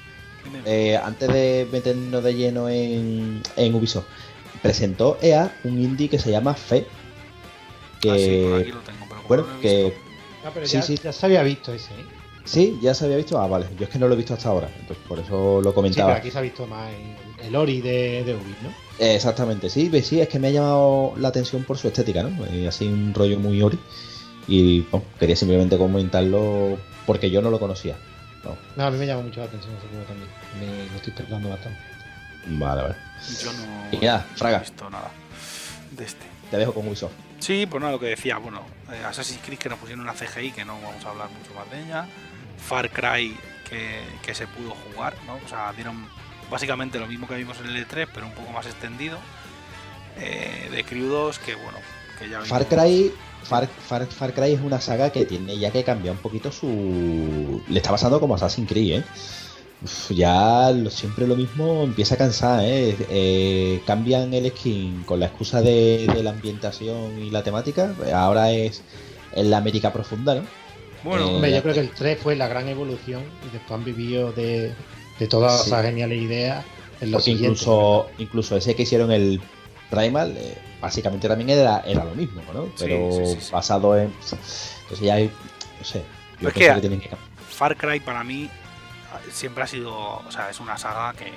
eh, antes de meternos de lleno en, en Ubisoft, presentó E A un indie que se llama Fe. Que, ah, sí, por aquí lo tengo, pero bueno, no lo he que visto. Ah, pero sí, ya, sí. ya se había visto ese, ¿eh? Sí, ya se había visto. Ah, vale. Yo es que no lo he visto hasta ahora. Entonces, por eso lo Sí, comentaba. pero aquí se ha visto más el, el Ori de, de Ubi, ¿no? Eh, exactamente, sí, ve, sí, es que me ha llamado la atención por su estética, ¿no? Eh, así un rollo muy Ori. Y bueno, quería simplemente comentarlo porque yo no lo conocía. No. No, a mí me llama mucho la atención ese juego también. Me lo estoy esperando bastante. Vale, vale. Yo no, Y nada, no Fraga. he visto nada de este. Te dejo con Ubisoft. Sí, pues nada, lo que decía, bueno, eh, Assassin's Creed que nos pusieron una C G I, que no vamos a hablar mucho más de ella. Far Cry que, que se pudo jugar, ¿no? O sea, dieron básicamente lo mismo que vimos en el E tres, pero un poco más extendido. Eh, de Crew dos, que bueno, que ya vimos. Far Cry, Far, Far, Far Cry es una saga que tiene ya que cambiar un poquito su... Le está pasando como Assassin's Creed, ¿eh? Uf, ya lo, siempre lo mismo empieza a cansar, ¿eh? Eh, cambian el skin con la excusa de, de la ambientación y la temática. Ahora es en la América profunda, ¿no? Bueno, Eh, Hombre, yo creo que el tres fue la gran evolución y después han vivido de, de todas Sí. esas geniales ideas en los Porque siguientes. incluso, incluso ese que hicieron el Primal, eh, básicamente también era, era lo mismo, ¿no? Sí, Pero sí, sí, sí. basado en... Entonces ya hay... No sé. Yo Es pienso que- que tienen que cambiar. Far Cry para mí siempre ha sido, o sea, es una saga que...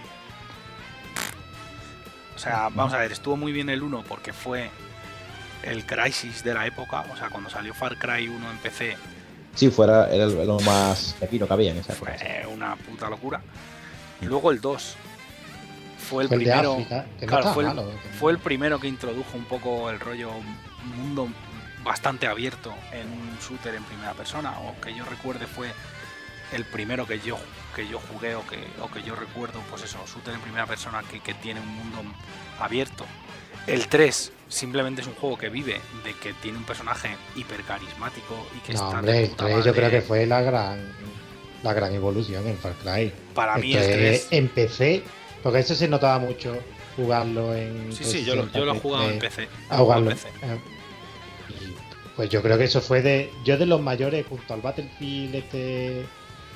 O sea, vamos a ver, estuvo muy bien el uno porque fue el Crysis de la época, o sea, cuando salió Far Cry uno en P C Sí, fuera, era lo más pepino que había en esa fue época. una puta locura. Y luego el dos fue el Fue el de primero... África, que no claro, estaba fue, el, malo, ¿eh? fue el primero que introdujo un poco el rollo mundo bastante abierto en un shooter en primera persona, o que yo recuerde fue el primero que yo que yo jugué o que, o que yo recuerdo, pues eso, shooter en primera persona que, que tiene un mundo abierto. El tres simplemente es un juego que vive de que tiene un personaje hiper carismático y que No, está hombre, de el puta tres yo madre. creo que fue la gran la gran evolución en Far Cry. Para mí el el tres tres... empecé, porque eso se notaba mucho jugarlo en... Sí, sí, yo lo, yo lo he jugado en P C. A jugarlo. En P C. Eh, y, pues yo creo que eso fue de... Yo de los mayores, junto al Battlefield este...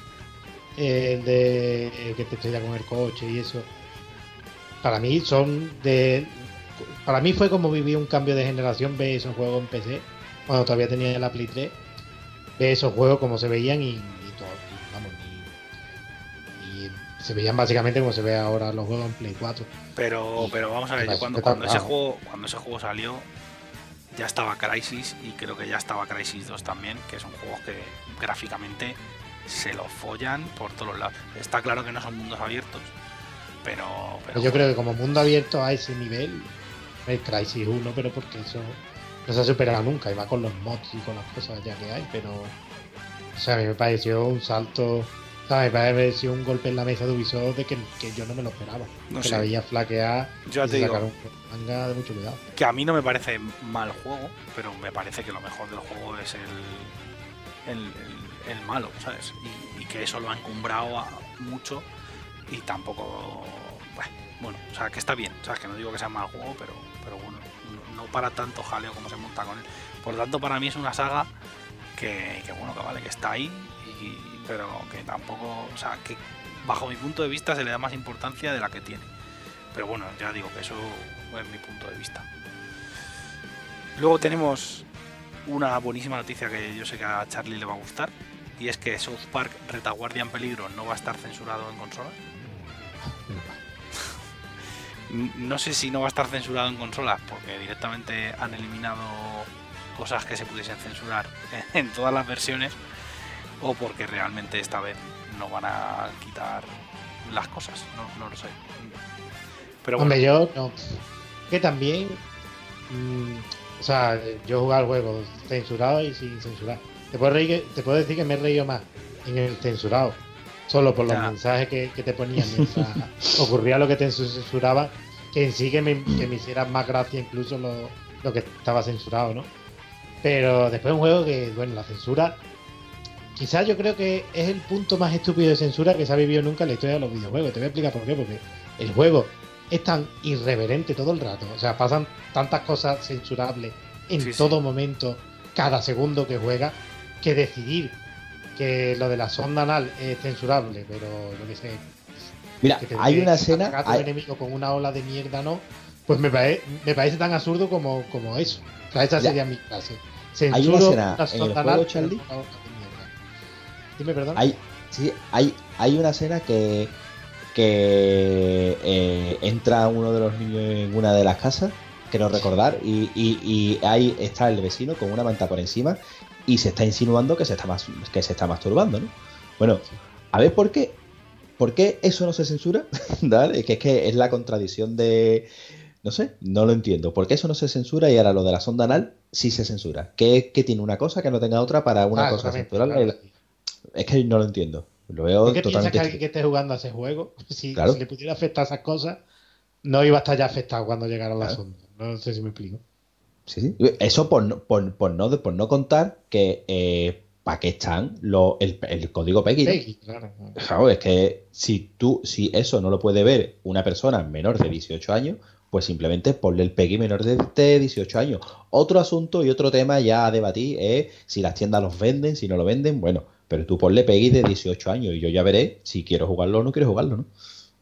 El de que te estrella con el coche y eso. Para mí son de... Para mí fue como vivir un cambio de generación, ver esos juegos en P C, cuando todavía tenía la Play tres, ver esos juegos como se veían y, y todo, y, vamos, y, y se veían básicamente como se ve ahora los juegos en Play cuatro. Pero, Y- pero vamos a ver, y yo cuando, bastante cuando ese tardado. juego, cuando ese juego salió, ya estaba Crysis y creo que ya estaba Crysis dos también, que son juegos que gráficamente se lo follan por todos los lados. Está claro que no son mundos abiertos, pero, pero Pues yo creo que como mundo abierto a ese nivel, el Crysis uno, pero porque eso no se ha superado nunca, y va con los mods y con las cosas ya que hay, pero o sea, a mí me pareció un salto, o sea, me pareció un golpe en la mesa de Ubisoft de que, que yo no me lo esperaba, No que sé. la veía flaquear Ya y te se digo. sacaron un manga de mucho cuidado. que a mí no me parece mal juego, pero me parece que lo mejor del juego es el, el, el- el malo, ¿sabes? Y, y que eso lo ha encumbrado a- mucho y tampoco... Bueno, o sea, que está bien, ¿sabes? Que no digo que sea mal juego, pero, pero bueno, no, no para tanto jaleo como se monta con él. Por lo tanto, para mí es una saga que, que bueno, que vale, que está ahí, y, pero que tampoco, o sea, que bajo mi punto de vista se le da más importancia de la que tiene. Pero bueno, ya digo que eso es mi punto de vista. Luego tenemos una buenísima noticia que yo sé que a Charlie le va a gustar, y es que South Park Retaguardia en Peligro no va a estar censurado en consolas. No sé si no va a estar censurado en consolas porque directamente han eliminado cosas que se pudiesen censurar en todas las versiones, o porque realmente esta vez no van a quitar las cosas, no, no lo sé. Pero bueno, Hombre, yo no. Que también. mm, o sea, yo he jugado juegos censurados y sin censurar. Te puedo, reír que- te puedo decir que me he reído más en el censurado, solo por los Ya. mensajes que, que te ponían mientras ocurría lo que te censuraba, que en sí que me, que me hiciera más gracia incluso lo, lo que estaba censurado, ¿no? Pero después un juego que, bueno, la censura. Quizás yo creo que es el punto más estúpido de censura que se ha vivido nunca en la historia de los videojuegos. Te voy a explicar por qué. Porque el juego es tan irreverente todo el rato. O sea, pasan tantas cosas censurables en Sí, sí. todo momento, cada segundo que juega, que decidir que lo de la sonda anal es censurable, pero yo qué sé, Mira, que te hay dé una escena. atacar a tu Hay, enemigo con una ola de mierda, ¿no? Pues me, pare- me parece tan absurdo como, como eso. O sea, esa Ya. sería mi clase. Hay una Censuro escena una en el sonda juego, anal, Charlie. pero con una ola de mierda. Dime, perdón. hay, sí, hay, hay una escena que, que eh, entra uno de los niños en una de las casas, creo recordar, y, y, y ahí está el vecino con una manta por encima y se está insinuando que se está, mas- que se está masturbando, ¿no? Bueno, a ver por qué. ¿Por qué eso no se censura? ¿Vale? Que es que es la contradicción de. No sé, no lo entiendo. ¿Por qué eso no se censura y ahora lo de la sonda anal sí se censura? ¿Qué, qué tiene una cosa que no tenga otra para una Ah, cosa exactamente, censurarla? y la- claro, sí. Es que no lo entiendo. Lo veo ¿Por qué piensas totalmente que alguien que extraño. esté jugando a ese juego, si, Claro. si le pudiera afectar esas cosas, no iba a estar ya afectado cuando llegara la Claro. sonda? No sé si me explico. Sí, sí. Eso por no, por, por no, por no contar que eh, para qué están lo, el, el código PEGI, ¿no? Peggy, claro. Claro, es que si tú, si eso no lo puede ver una persona menor de dieciocho años, pues simplemente ponle el PEGI menor de, de dieciocho años. Otro asunto y otro tema ya a debatir es si las tiendas los venden, si no lo venden, bueno, pero tú ponle PEGI de dieciocho años y yo ya veré si quiero jugarlo o no quiero jugarlo, ¿no?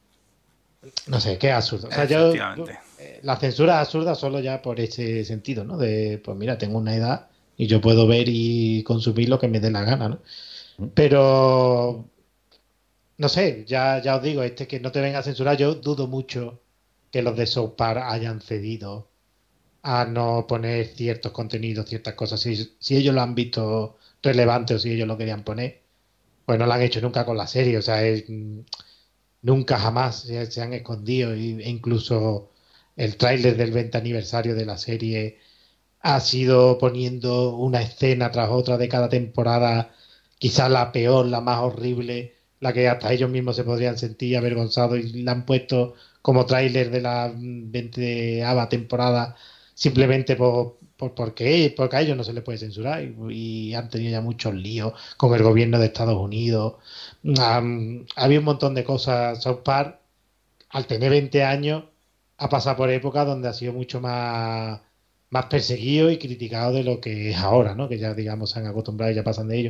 No sé, qué absurdo. O sea, yo, Efectivamente. eh, la censura es absurda solo ya por ese sentido, ¿no? De, pues mira, tengo una edad y yo puedo ver y consumir lo que me dé la gana, ¿no? Pero, no sé, ya, ya os digo, este que no te venga a censurar, yo dudo mucho que los de South Park hayan cedido a no poner ciertos contenidos, ciertas cosas. Si, si ellos lo han visto relevante o si ellos lo querían poner, pues no lo han hecho nunca con la serie. O sea, es, mm, nunca jamás se, se han escondido. Y- e incluso el tráiler del veinte aniversario de la serie ha sido poniendo una escena tras otra de cada temporada, quizás la peor, la más horrible, la que hasta ellos mismos se podrían sentir avergonzados y la han puesto como tráiler de la veinteava temporada simplemente por, por- porque, porque a ellos no se les puede censurar y, y han tenido ya muchos líos con el gobierno de Estados Unidos. Um, había un montón de cosas. South Park, al tener veinte años, ha pasado por épocas donde ha sido mucho más, más perseguido y criticado de lo que es ahora, ¿no? Que ya, digamos, se han acostumbrado y ya pasan de ello.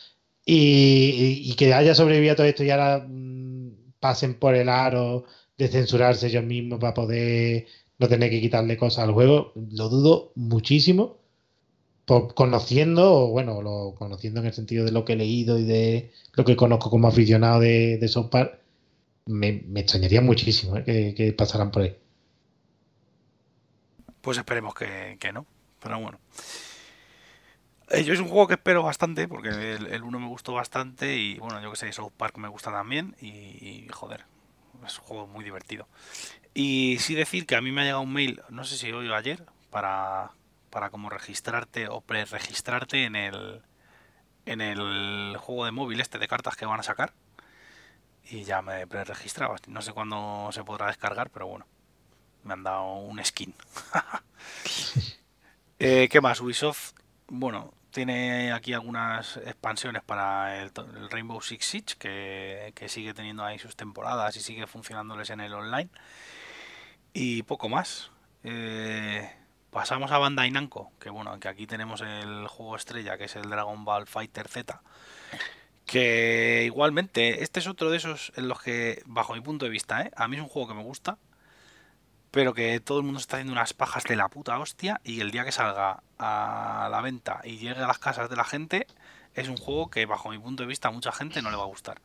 Y, y- y que haya sobrevivido a todo esto y ahora mm, pasen por el aro de censurarse ellos mismos para poder no tener que quitarle cosas al juego, lo dudo muchísimo. Por, conociendo, o bueno, lo, conociendo en el sentido de lo que he leído y de lo que conozco como aficionado de, de South Park, me, me extrañaría muchísimo, ¿eh? que, que pasaran por ahí. Pues esperemos que, que no. Pero bueno. Eh, Yo es un juego que espero bastante, porque el, el uno me gustó bastante y bueno, yo que sé, South Park me gusta también y, y, joder, es un juego muy divertido. Y sí decir que a mí me ha llegado un mail, no sé si hoy o ayer, para, para como registrarte o pre-registrarte en el, en el juego de móvil este de cartas que van a sacar. Y ya me he pre-registrado. No sé cuándo se podrá descargar, pero bueno, me han dado un skin. Eh, ¿qué más? Ubisoft, bueno, tiene aquí algunas expansiones para el, to- el Rainbow Six Siege, que, que sigue teniendo ahí sus temporadas y sigue funcionándoles en el online. Y poco más. Eh, pasamos a Bandai Namco, que bueno, que aquí tenemos el juego estrella, que es el Dragon Ball Fighter Z. Que igualmente, este es otro de esos en los que, bajo mi punto de vista, ¿eh? A mí es un juego que me gusta, pero que todo el mundo está haciendo unas pajas de la puta hostia y el día que salga a la venta y llegue a las casas de la gente, es un juego que bajo mi punto de vista a mucha gente no le va a gustar.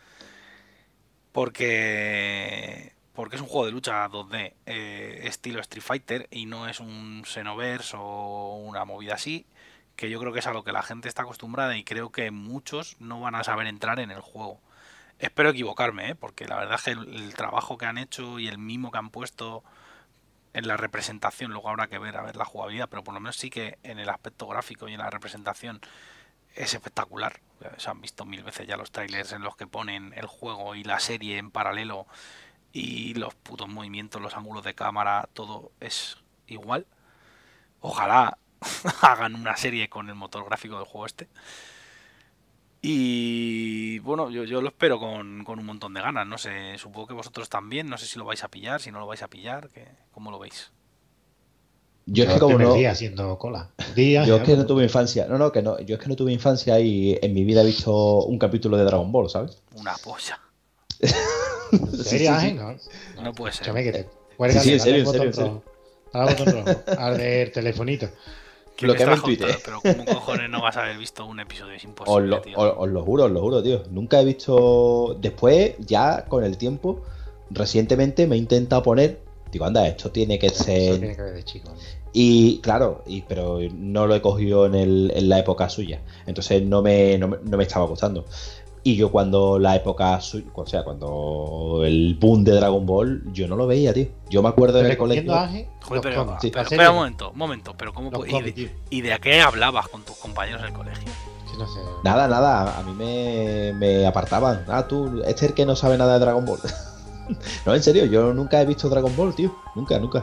Porque porque es un juego de lucha dos D, eh, estilo Street Fighter, y no es un Xenoverse o una movida así, que yo creo que es a lo que la gente está acostumbrada y creo que muchos no van a saber entrar en el juego. Espero equivocarme, ¿eh? Porque la verdad es que el, el trabajo que han hecho y el mimo que han puesto en la representación, luego habrá que ver a ver la jugabilidad, pero por lo menos sí que en el aspecto gráfico y en la representación es espectacular. Se han visto mil veces ya los trailers en los que ponen el juego y la serie en paralelo y los putos movimientos, los ángulos de cámara, todo es igual. Ojalá hagan una serie con el motor gráfico del juego este. Y bueno, yo, yo lo espero con, con un montón de ganas. No sé, supongo que vosotros también. No sé si lo vais a pillar, si no lo vais a pillar. Que, ¿cómo lo veis? Yo es Yo que el como primer no, día haciendo cola. Día, yo es ya, que no bueno. tuve infancia. No, no, que no. Yo es que no tuve infancia y en mi vida he visto un capítulo de Dragon Ball, ¿sabes? Una polla. ¿En serio, Sí, sí, Ángel? sí. No, No puede ser. Escúchame, que te Sí, cuelga, sí, en dale serio, al en serio, botón en rojo. Dale al botón rojo, al del telefonito. ¿Quién me Bloqueame está en Twitter. contando? Pero ¿cómo cojones no vas a haber visto un episodio? Es Os imposible, lo, tío. os- os lo juro, os lo juro, tío. Nunca he visto. Después, ya con el tiempo, recientemente me he intentado poner. Digo, anda, esto tiene que Eso ser. tiene que ver de chico. ¿no? Y claro, y, pero no lo he cogido en, el, en la época suya. Entonces no me, no, me- no me estaba gustando. Y yo cuando la época suya, o sea, cuando el boom de Dragon Ball, yo no lo veía, tío. Yo me acuerdo Te en el recomiendo, colegio. Ángel, Joder, los pero, cómics. sí. pero La serie espera un no. momento, un momento, pero ¿cómo Los pu- y, cómics, de, tío. ¿y de qué hablabas con tus compañeros del colegio? Sí, no sé. Nada, nada, a mí me, me apartaban. Ah, tú, este es el que no sabe nada de Dragon Ball. No, en serio, yo nunca he visto Dragon Ball, tío. Nunca, nunca.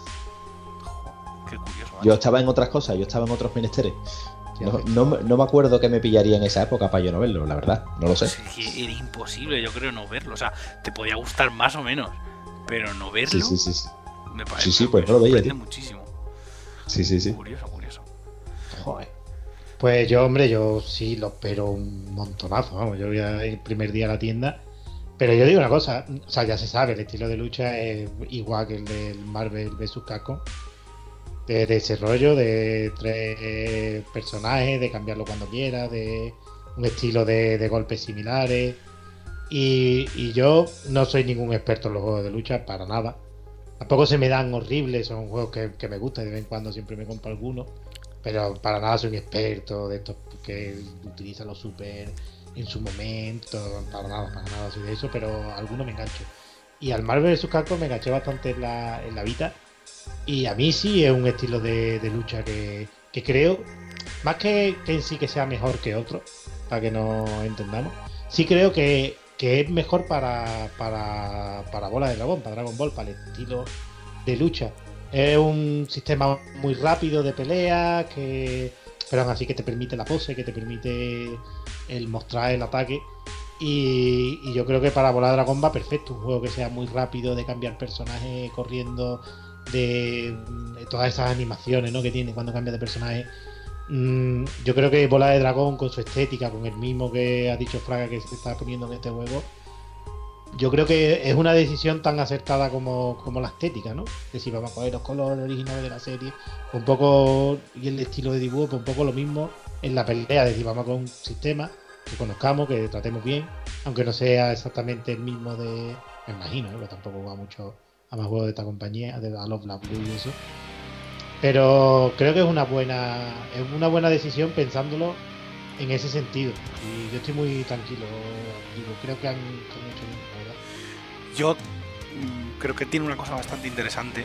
Qué curioso, ¿vale? Yo estaba en otras cosas, yo estaba en otros menesteres. Sí, No, Ángel. no, me- no me acuerdo que me pillaría en esa época para yo no verlo, la verdad. No lo sé. Sí, que era imposible, yo creo, no verlo. O sea, te podía gustar más o menos, pero no verlo Sí, sí, sí. Sí, me parece. Sí, sí, pues me no lo veía, sorprende tío. muchísimo. sí, sí. sí. Curioso, curioso. Joder. Pues yo, hombre, yo sí lo espero un montonazo, vamos, yo voy a ir el primer día a la tienda. Pero yo digo una cosa, o sea, ya se sabe, el estilo de lucha es igual que el del Marvel versus. Capcom. De, de ese rollo, de tres personajes, de cambiarlo cuando quieras, de un estilo de, de golpes similares. Y, y yo no soy ningún experto en los juegos de lucha, para nada. Tampoco se me dan horribles, son juegos que, que me gustan, de vez en cuando siempre me compro alguno. Pero para nada soy un experto de estos que utilizan los super en su momento, para nada, para nada soy de eso, pero alguno me engancho. Y al Marvel versus. Capcom me enganché bastante en la, en la Vita. Y a mí sí es un estilo de, de lucha que, que creo, más que, que en sí que sea mejor que otro, para que nos entendamos, sí creo que, que es mejor para, para, para Bola de Dragón, para Dragon Ball, para el estilo de lucha. Es un sistema muy rápido de pelea, que, pero aún así que te permite la pose, que te permite el mostrar el ataque. Y, y yo creo que para Bola de Dragón va perfecto, un juego que sea muy rápido, de cambiar personajes corriendo, de, de todas esas animaciones, ¿no?, que tiene cuando cambia de personaje. Mm, yo creo que Bola de Dragón, con su estética, con el mismo que ha dicho Fraga que se está poniendo en este juego, yo creo que es una decisión tan acertada como, como la estética, ¿no? Es decir, vamos a coger los colores originales de la serie, un poco, y el estilo de dibujo, pues un poco lo mismo en la pelea, es decir, vamos con un sistema que conozcamos, que tratemos bien, aunque no sea exactamente el mismo de, me imagino, ¿no?, que tampoco va mucho a más juegos de esta compañía, de la Love Black Blue y eso. Pero creo que es una buena es una buena decisión pensándolo en ese sentido. Y yo estoy muy tranquilo, digo, creo que han, que han hecho bien, la verdad. Yo mm, creo que tiene una cosa bastante interesante.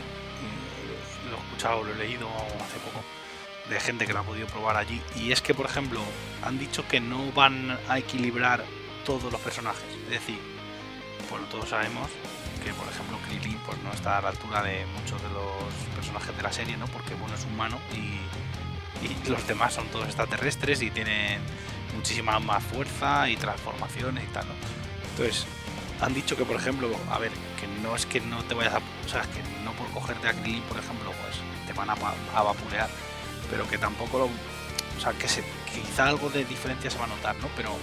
mm, Lo he escuchado, lo he leído hace poco de gente que lo ha podido probar allí. Y es que, por ejemplo, han dicho que no van a equilibrar todos los personajes. Es decir, bueno, todos sabemos que, por ejemplo, Krillin pues, no está a la altura de muchos de los personajes de la serie, ¿no? Porque, bueno, es humano y, y los demás son todos extraterrestres y tienen muchísima más fuerza y transformaciones y tal, ¿no? Entonces, han dicho que, por ejemplo, a ver, que no es que no te vayas a... O sea, que no por cogerte a Krillin, por ejemplo, pues te van a, pa- a vapulear, pero que tampoco lo... O sea, que, se, que quizá algo de diferencia se va a notar, ¿no? Pero...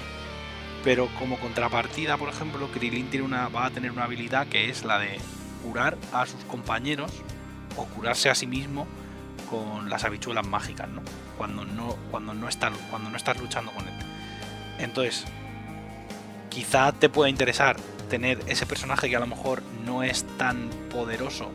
Pero como contrapartida, por ejemplo, Krillin tiene una, va a tener una habilidad que es la de curar a sus compañeros o curarse a sí mismo con las habichuelas mágicas, ¿no? Cuando no, cuando no, está, cuando no estás luchando con él. Entonces, quizá te pueda interesar tener ese personaje que a lo mejor no es tan poderoso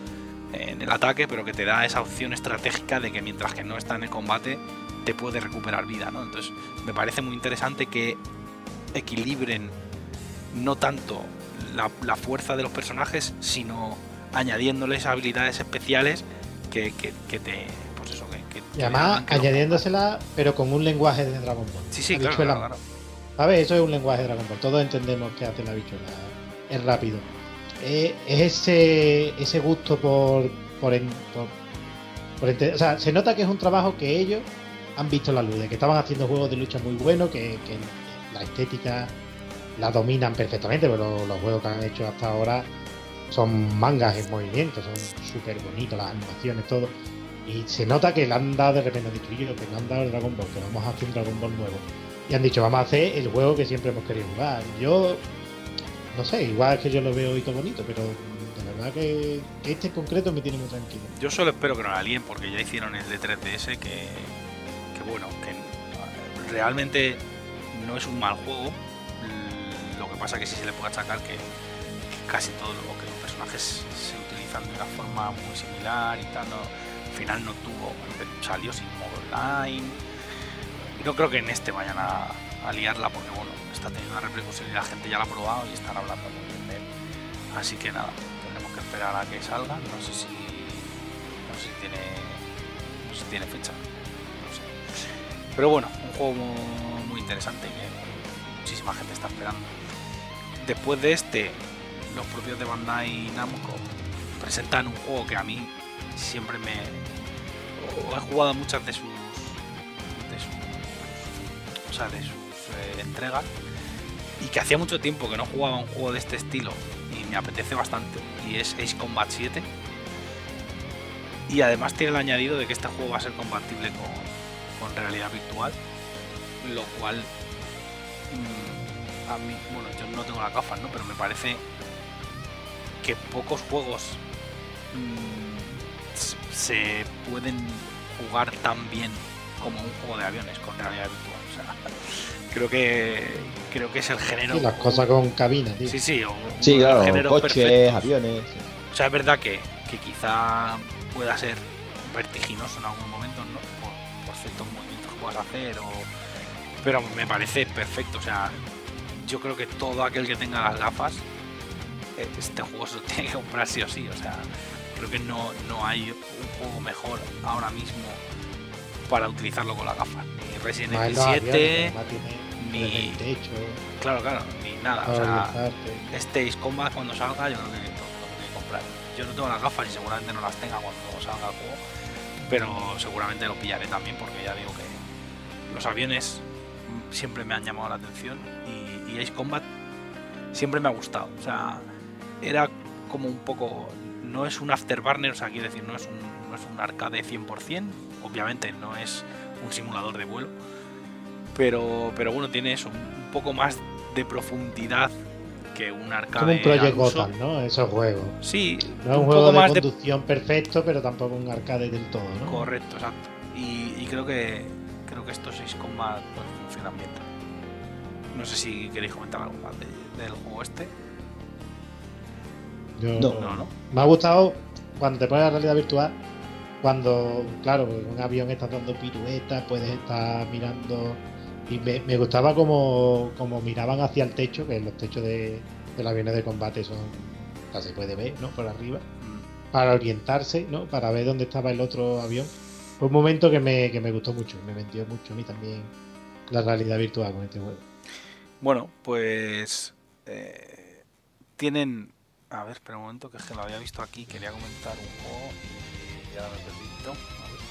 en el ataque, pero que te da esa opción estratégica de que mientras que no está en el combate te puede recuperar vida, ¿no? Entonces, me parece muy interesante que equilibren no tanto la, la fuerza de los personajes, sino añadiéndoles habilidades especiales que, que, que te... Pues eso, que, que Y que además hagan que los- añadiéndosela, pero con un lenguaje de Dragon Ball. Sí, sí, La claro, bichuela. claro, claro. ¿Sabes? Eso es un lenguaje de Dragon Ball. Todos entendemos que hace la bichuela. Es rápido. Es, es ese, ese gusto por, por, en- por, por ente- O sea, se nota que es un trabajo que ellos han visto la luz, de que estaban haciendo juegos de lucha muy buenos, que, que la estética la dominan perfectamente, pero los juegos que han hecho hasta ahora son mangas en movimiento, son súper bonitos, las animaciones, todo. Y se nota que le han dado, de repente han dicho, "Oye, que le han dado el Dragon Ball, que vamos a hacer un Dragon Ball nuevo". Y han dicho, vamos a hacer el juego que siempre hemos querido jugar. Yo no sé, igual es que yo lo veo y todo bonito, pero de verdad que, que este en concreto me tiene muy tranquilo. Yo solo espero que no la líen porque ya hicieron el de tres D S que, que bueno, que realmente no es un mal juego. Lo que pasa que sí se le puede achacar que, que casi todos los, que los personajes se utilizan de una forma muy similar y tal. No, al final no tuvo, salió sin modo online. Y no creo que en este vayan a, a liarla porque bueno, está teniendo una repercusión y la gente ya la ha probado y están hablando muy bien de él. Así que nada, tendremos que esperar a que salga. No sé si no sé si tiene no sé si tiene fecha, no sé. Pero bueno, un juego muy, muy interesante que muchísima gente está esperando. Después de este, los propios de Bandai Namco presentan un juego que a mí siempre me he jugado a muchas de sus de sus, o sea, de sus eh, entregas y que hacía mucho tiempo que no jugaba un juego de este estilo y me apetece bastante, y es Ace Combat siete, y además tiene el añadido de que este juego va a ser compatible con, con realidad virtual, lo cual mmm, a mí, bueno, yo no tengo las gafas, ¿no? Pero me parece que pocos juegos mmm, se pueden jugar tan bien como un juego de aviones con realidad virtual. O sea, creo que creo que es el género. Sí, las cosas con cabina, tío. Sí, sí, o sí, claro, coches, perfectos. aviones. O sea, es verdad que, que quizá pueda ser vertiginoso en algún momento, ¿no? Por, por ciertos movimientos que puedas hacer, o... pero me parece perfecto. O sea, yo creo que todo aquel que tenga las gafas, este juego se lo tiene que comprar sí o sí. O sea, creo que no, no hay un juego mejor ahora mismo para utilizarlo con las gafas. Ni Resident Evil siete, ni techo, claro, claro, ni nada. O sea, este Ace Combat cuando salga, yo creo que todo lo tengo que comprar. Yo no tengo las gafas y seguramente no las tenga cuando salga el juego, pero seguramente lo pillaré también porque ya digo que los aviones siempre me han llamado la atención y, y Ace Combat siempre me ha gustado. O sea, era como un poco, no es un afterburner, o sea, quiero decir, no es un, no es un arcade cien por cien, obviamente no es un simulador de vuelo, pero, pero bueno, tiene eso, un poco más de profundidad que un arcade. Como un Project Gotham, ¿no? Esos juegos. Sí, no es un, un juego de conducción de... perfecto, pero tampoco un arcade del todo, ¿no? Correcto, exacto. Y, y creo que creo que estos seis Combat pues, funcionan bien. No sé si queréis comentar algo más de, del juego este. Yo, no, no, no. Me ha gustado cuando te pones la realidad virtual, cuando, claro, en un avión estás dando piruetas, puedes estar mirando. Y me, me gustaba como, como miraban hacia el techo, que los techos de, de los aviones de combate son, o sea, se puede ver, ¿no? Por arriba, para orientarse, ¿no? Para ver dónde estaba el otro avión. Fue un momento que me, que me gustó mucho, me metió mucho a mí también la realidad virtual con este juego. Bueno, pues eh, tienen... A ver, espera un momento, que es que lo había visto aquí, quería comentar un juego y ya lo he perdido. A ver.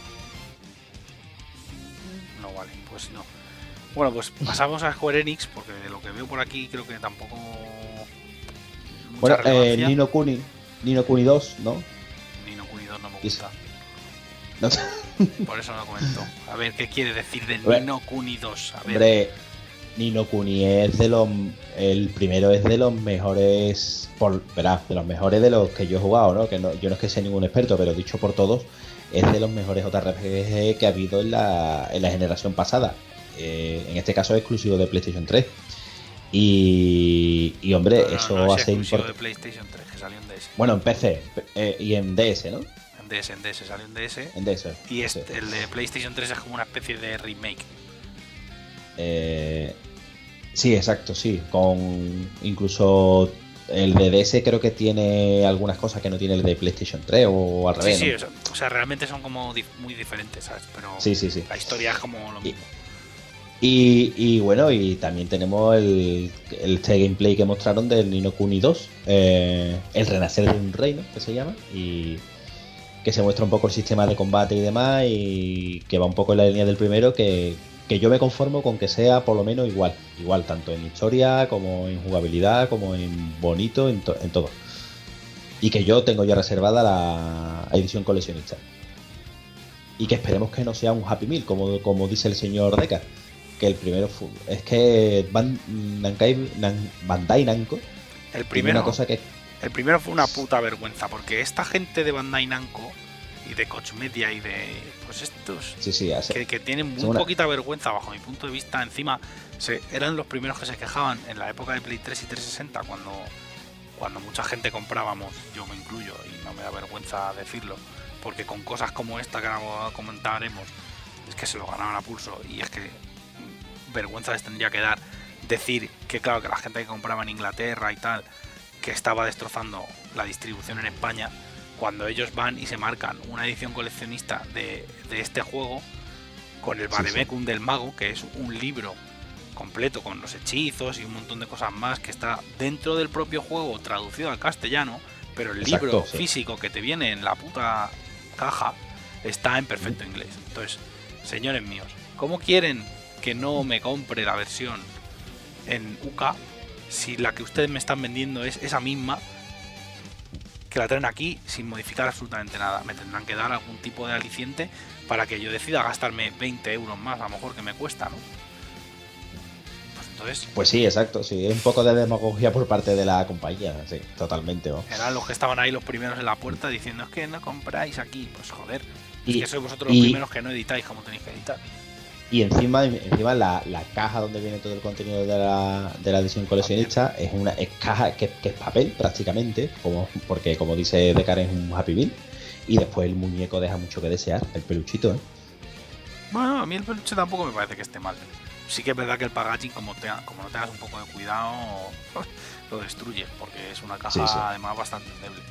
No, vale, pues no. Bueno, pues pasamos a Square Enix, porque de lo que veo por aquí creo que tampoco... Bueno, eh, Nino Kuni, Nino Kuni dos, ¿no? Nino Kuni dos no me gusta. No. Por eso no lo comento. A ver, ¿qué quiere decir del Nino Kuni dos? A ver. Hombre, Nino Kuni es de los... El primero es de los mejores... Por, verás, de los mejores de los que yo he jugado, ¿no? Que no, yo no es que sea ningún experto, pero dicho por todos, es de los mejores J R P G que ha habido en la, en la generación pasada. Eh, en este caso es exclusivo de PlayStation tres. Y, y hombre, no, no, eso no, no, hace importante. De PlayStation tres, que salió en D S. Bueno, en P C eh, y en D S, ¿no? En D S, en D S, salió en D S. En D S. Y este, sí. El de PlayStation tres es como una especie de remake. Eh, sí, exacto, sí. Con incluso el de D S creo que tiene algunas cosas que no tiene el de PlayStation tres o al revés. Sí, sí, ¿no? o, sea, o sea, realmente son como dif muy diferentes, ¿sabes? Pero sí, sí, sí. La historia es como lo mismo. Y, y bueno, y también tenemos el, el este gameplay que mostraron del Nino Kuni dos, eh, el renacer de un reino, que se llama, y que se muestra un poco el sistema de combate y demás, y que va un poco en la línea del primero, que, que yo me conformo con que sea por lo menos igual, igual tanto en historia como en jugabilidad, como en bonito, en, to en todo. Y que yo tengo ya reservada la edición coleccionista. Y que esperemos que no sea un Happy Meal, como, como dice el señor Deca. Que el primero fue, es que Ban, Nankai, Nan, Bandai Namco El primero, una cosa que... el primero fue una puta vergüenza, porque esta gente de Bandai Namco y de Koch Media y de pues estos Sí, sí, hace... que, que tienen muy una... poquita vergüenza bajo mi punto de vista, encima se, eran los primeros que se quejaban en la época de Play tres y trescientos sesenta cuando, cuando mucha gente comprábamos, yo me incluyo y no me da vergüenza decirlo, porque con cosas como esta que ahora comentaremos es que se lo ganaban a pulso, y es que vergüenza les tendría que dar decir que claro, que la gente que compraba en Inglaterra y tal, que estaba destrozando la distribución en España, cuando ellos van y se marcan una edición coleccionista de, de este juego con el Vademecum sí, sí. del Mago, que es un libro completo con los hechizos y un montón de cosas más que está dentro del propio juego traducido al castellano, pero el Exacto, libro sí. físico que te viene en la puta caja está en perfecto inglés. Entonces, señores míos, ¿cómo quieren que no me compre la versión en U K si la que ustedes me están vendiendo es esa misma, que la traen aquí sin modificar absolutamente nada? Me tendrán que dar algún tipo de aliciente para que yo decida gastarme veinte euros más, a lo mejor, que me cuesta, ¿no? Pues entonces... Pues sí, exacto, sí, es un poco de demagogia por parte de la compañía, sí, totalmente, ¿no? Eran los que estaban ahí los primeros en la puerta diciendo, es que no compráis aquí, pues joder, y, es que sois vosotros y, los primeros que no editáis como tenéis que editar. Y encima, encima la, la caja donde viene todo el contenido de la, de la edición coleccionista es una es caja que, que es papel prácticamente, como porque como dice Decar es un Happy Meal, y después el muñeco deja mucho que desear, el peluchito, ¿eh? Bueno, a mí el peluche tampoco me parece que esté mal. Sí que es verdad que el packaging, como, te, como no tengas un poco de cuidado, lo destruyes, porque es una caja sí, sí. además bastante endeble.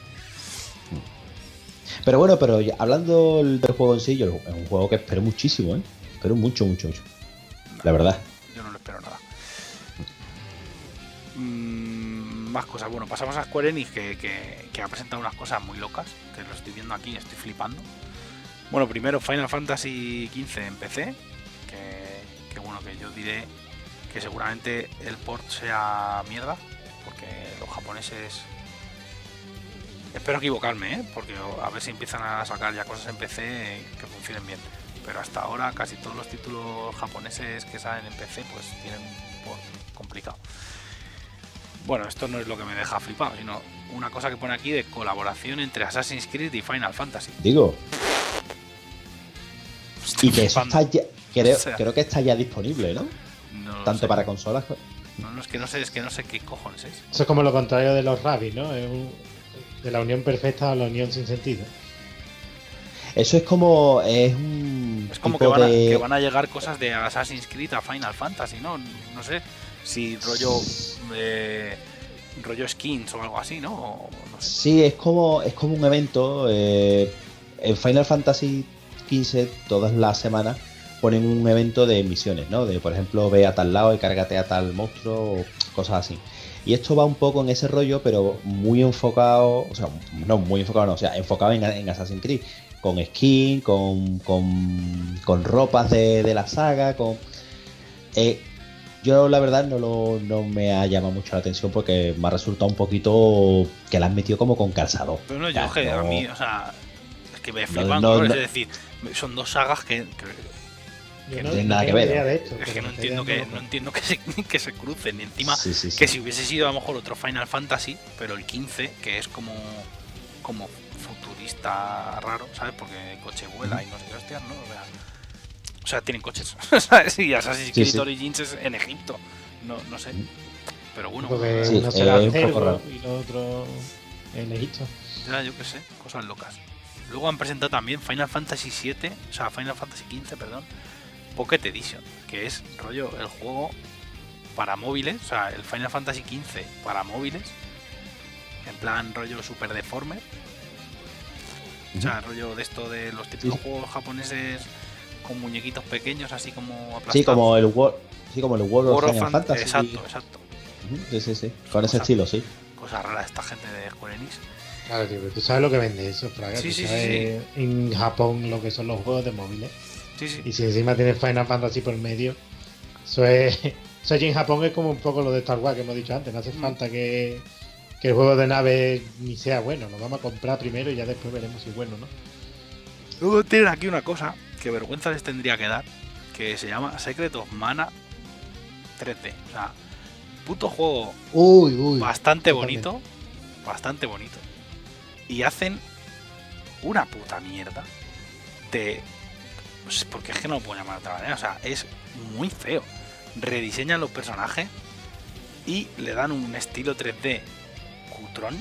Pero bueno, pero hablando del juego en sí, yo es un juego que espero muchísimo, ¿eh? Pero mucho, mucho, mucho. No, la verdad. Yo no lo espero nada. Mm, más cosas. Bueno, pasamos a Square Enix, que, que, que ha presentado unas cosas muy locas, que lo estoy viendo aquí, estoy flipando. Bueno, primero Final Fantasy quince en P C, que, que bueno, que yo diré que seguramente el port sea mierda, porque los japoneses... Espero equivocarme, ¿eh? Porque a ver si empiezan a sacar ya cosas en P C que funcionen bien. Pero hasta ahora casi todos los títulos japoneses que salen en P C pues tienen un port complicado. Bueno, esto no es lo que me deja flipado, sino una cosa que pone aquí de colaboración entre Assassin's Creed y Final Fantasy. Digo. Estoy y que eso está ya, creo, o sea, creo que está ya disponible, ¿no? no Tanto sé. para consolas. No, no, es que no sé, es que no sé qué cojones es. Eso es como lo contrario de los Rabbids, ¿no? Es un, de la unión perfecta a la unión sin sentido. Eso es como es un es como que van, a, de... que van a llegar cosas de Assassin's Creed a Final Fantasy, ¿no? No sé si rollo eh, rollo skins o algo así, ¿no? O, no sé. Sí, es como es como un evento eh, en Final Fantasy quince todas las semanas ponen un evento de misiones, ¿no? De por ejemplo, ve a tal lado y cárgate a tal monstruo o cosas así. Y esto va un poco en ese rollo, pero muy enfocado, o sea, no muy enfocado, no, o sea, enfocado en, en Assassin's Creed. Con skin, con, con, con ropas de, de la saga, con... Eh, yo la verdad no, lo, no me ha llamado mucho la atención porque me ha resultado un poquito que la han metido como con calzador. Pero no, yo que no, a mí, o sea, es que me flipan, no, no, no, es decir, son dos sagas que... que Que no tienen nada que ver. De esto, es que no entiendo que, no entiendo que se, que se crucen. Y encima, sí, sí, sí. que si hubiese sido a lo mejor otro Final Fantasy, pero el quince, que es como... como futurista raro, ¿sabes? Porque el coche vuela y no sé qué hostias, ¿no? O sea, o sea tienen coches, ¿sabes? Y Assassin's Creed sí, sí. Origins es en Egipto, no, no sé. Pero bueno, porque sí, uno será eh, en Cerro y lo otro en Egipto. Ya, yo qué sé, cosas locas. Luego han presentado también Final Fantasy siete, o sea, Final Fantasy quince, perdón, Pocket Edition, que es rollo el juego para móviles, o sea, el Final Fantasy quince para móviles, en plan rollo super deforme. O sea, rollo de esto de los típicos sí. juegos japoneses con muñequitos pequeños, así como aplastados. Sí, como el World, sí, como el World War of Final Fantasy. Exacto, exacto. Sí, sí, sí. Con ese estilo, sí. Cosa rara esta gente de Square Enix. Claro, tío, pero tú sabes lo que vende eso, Fraga. Sí, tú sí, sabes sí. En Japón lo que son los juegos de móviles. Sí, sí. Y si encima tienes Final Fantasy por medio, eso es. Eso allí en Japón es como un poco lo de Star Wars que hemos dicho antes. No hace falta que. Que el juego de nave ni sea bueno, lo vamos a comprar primero y ya después veremos si es bueno, ¿no? Luego tienen aquí una cosa que vergüenza les tendría que dar, que se llama Secret of Mana tres D. O sea, puto juego Uy, uy. bastante totalmente. bonito, bastante bonito, y hacen una puta mierda de... pues, porque es que no lo puedo llamar de otra manera, o sea, es muy feo. Rediseñan los personajes y le dan un estilo tres D cutrón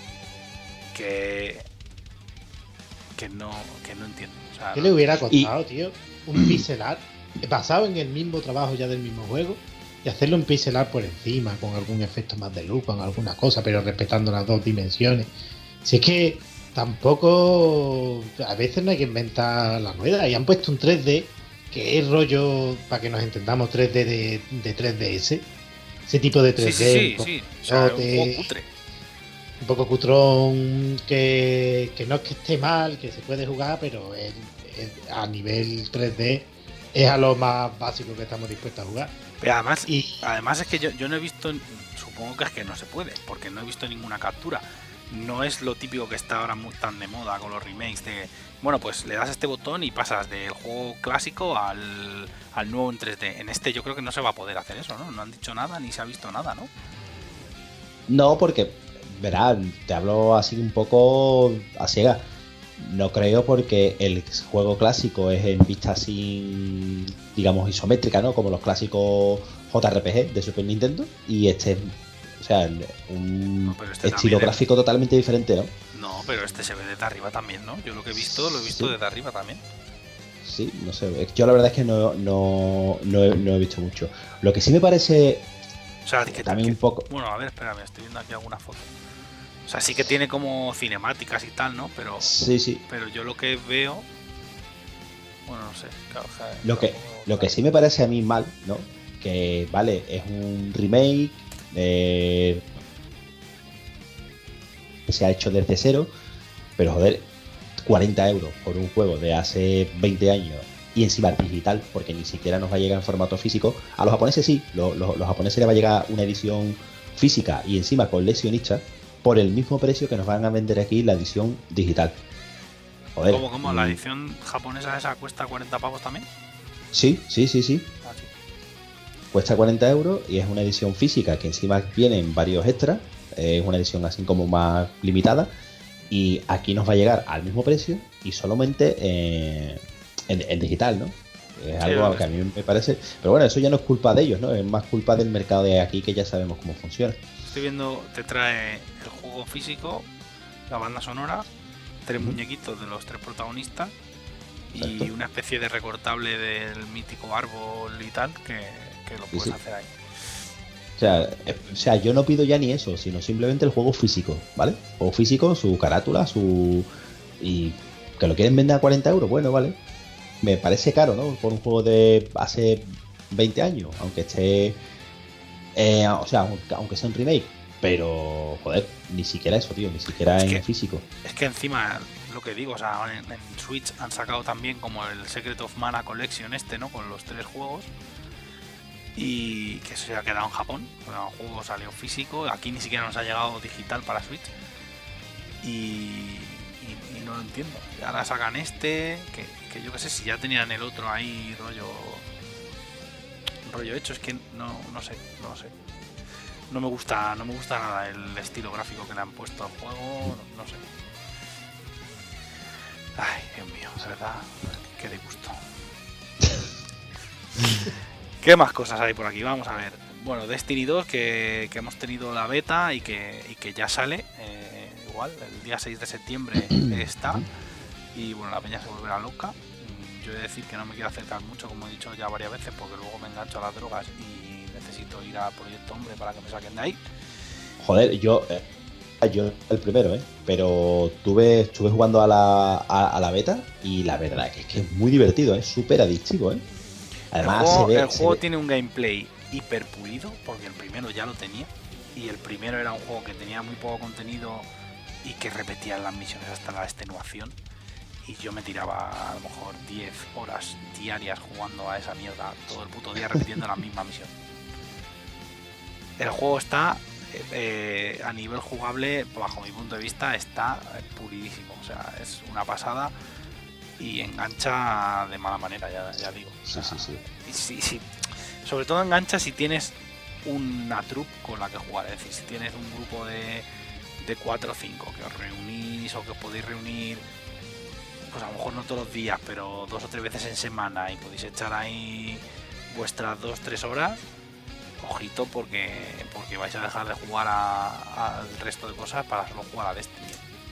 que que no que no entiendo. O sea, ¿Qué no- le hubiera costado, tío? Un pixel art basado en el mismo trabajo ya del mismo juego y hacerlo en pixel art por encima, con algún efecto más de luz, con alguna cosa, pero respetando las dos dimensiones. Si es que tampoco... A veces no hay que inventar la rueda. Y han puesto un tres D que es rollo, para que nos entendamos, tres D de, de tres D S. Ese tipo de sí, tres D. sí, sí, un sí. O sea, es un poco- juego cutre. un poco cutrón, que, que no es que esté mal, que se puede jugar, pero es- es- a nivel tres D es a lo más básico que estamos dispuestos a jugar. Pero además, Y además es que yo, yo no he visto, supongo que es que no se puede, porque no he visto ninguna captura. No es lo típico que está ahora muy tan de moda con los remakes de, bueno, pues le das este botón y pasas del juego clásico al, al nuevo en tres D. En este yo creo que no se va a poder hacer eso, ¿no? No han dicho nada ni se ha visto nada, ¿no? No, porque, verás, te hablo así un poco a ciega. No creo porque el juego clásico es en vista así, digamos, isométrica, ¿no? Como los clásicos J R P G de Super Nintendo. Y este es, o sea, un No, pero este estilo también es- gráfico totalmente diferente, ¿no? No, pero este se ve desde arriba también, ¿no? Yo lo que he visto, lo he visto Sí. desde arriba también. Sí, no sé. Yo la verdad es que no, no, no, he, no he visto mucho. Lo que sí me parece O sea, que también que- un poco... Bueno, a ver, espérame, estoy viendo aquí alguna foto. O sea, sí que tiene como cinemáticas y tal, ¿no? Pero, Sí, sí. pero yo lo que veo... Bueno, no sé. Claro, o sea, Lo que, tampoco- lo que sí me parece a mí mal, ¿no? Que, vale, es un remake, eh, que se ha hecho desde cero, pero joder, cuarenta euros por un juego de hace veinte años y encima digital, porque ni siquiera nos va a llegar en formato físico. A los japoneses sí, lo- lo- los japoneses les va a llegar una edición física y encima con leccionista por el mismo precio que nos van a vender aquí la edición digital. Joder. ¿Cómo, cómo? ¿La mm, edición japonesa esa cuesta cuarenta pavos también? Sí, sí, sí, sí. Ah, sí. Cuesta cuarenta euros y es una edición física que encima vienen varios extras. Es una edición así como más limitada. Y aquí nos va a llegar al mismo precio y solamente eh, en, en digital, ¿no? Es Sí, algo lo que a es. mí me parece. Pero bueno, eso ya no es culpa de ellos, ¿no? Es más culpa del mercado de aquí que ya sabemos cómo funciona. Estoy viendo, te trae el juego físico, la banda sonora, tres Ujú. muñequitos de los tres protagonistas y Exacto. una especie de recortable del mítico árbol y tal que, que lo Sí, puedes sí. hacer ahí. O sea, eh, o sea, yo no pido ya ni eso, sino simplemente el juego físico, ¿vale? Juego físico, su carátula, su... Y que lo quieren vender a cuarenta euros, bueno, vale. Me parece caro, ¿no? Por un juego de hace veinte años, aunque esté... eh, o sea, aunque- aunque sea un remake. Pero, joder, ni siquiera eso, tío, ni siquiera Es en que- físico. Es que encima, lo que digo, o sea, en, en Switch han sacado también como el Secret of Mana Collection este, ¿no? Con los tres juegos. Y que se ha quedado en Japón. Bueno, el juego salió físico. Aquí ni siquiera nos ha llegado digital para Switch. Y, y, y no lo entiendo. Y ahora sacan este. Que, que yo qué sé, si ya tenían el otro ahí rollo. Rollo hecho. Es que no, no sé, no sé. No me gusta, no me gusta nada el estilo gráfico que le han puesto al juego. No, no sé. Ay, Dios mío, de verdad. Qué disgusto. ¿Qué más cosas hay por aquí? Vamos a ver. Bueno, Destiny dos, que, que hemos tenido la beta y que, y que ya sale. eh, igual, el día seis de septiembre está. Y bueno, la peña se volverá loca. Mm, Yo he de decir que no me quiero acercar mucho, como he dicho ya varias veces, porque luego me engancho a las drogas y necesito ir a Proyecto Hombre para que me saquen de ahí. Joder, yo... eh, yo el primero, ¿eh? Pero tuve, estuve jugando a la, a, a la beta y la verdad que es que es muy divertido, es súper adictivo, ¿eh? Además, el juego, se ve, el se juego ve- tiene un gameplay hiper pulido, porque el primero ya lo tenía. Y el primero era un juego que tenía muy poco contenido y que repetía las misiones hasta la extenuación. Y yo me tiraba a lo mejor diez horas diarias jugando a esa mierda todo el puto día repitiendo la misma misión. El juego está, eh, a nivel jugable, bajo mi punto de vista, está pulidísimo. O sea, es una pasada y engancha de mala manera, ya, ya digo. O Sí, sea, sí, sí. y sí, sí. Sobre todo engancha si tienes una troupe con la que jugar. Es decir, si tienes un grupo de, de cuatro o cinco que os reunís o que os podéis reunir, pues a lo mejor no todos los días, pero dos o tres veces en semana, y podéis echar ahí vuestras dos tres horas, ojito, porque porque vais a dejar de jugar al resto de cosas para solo jugar a Destiny.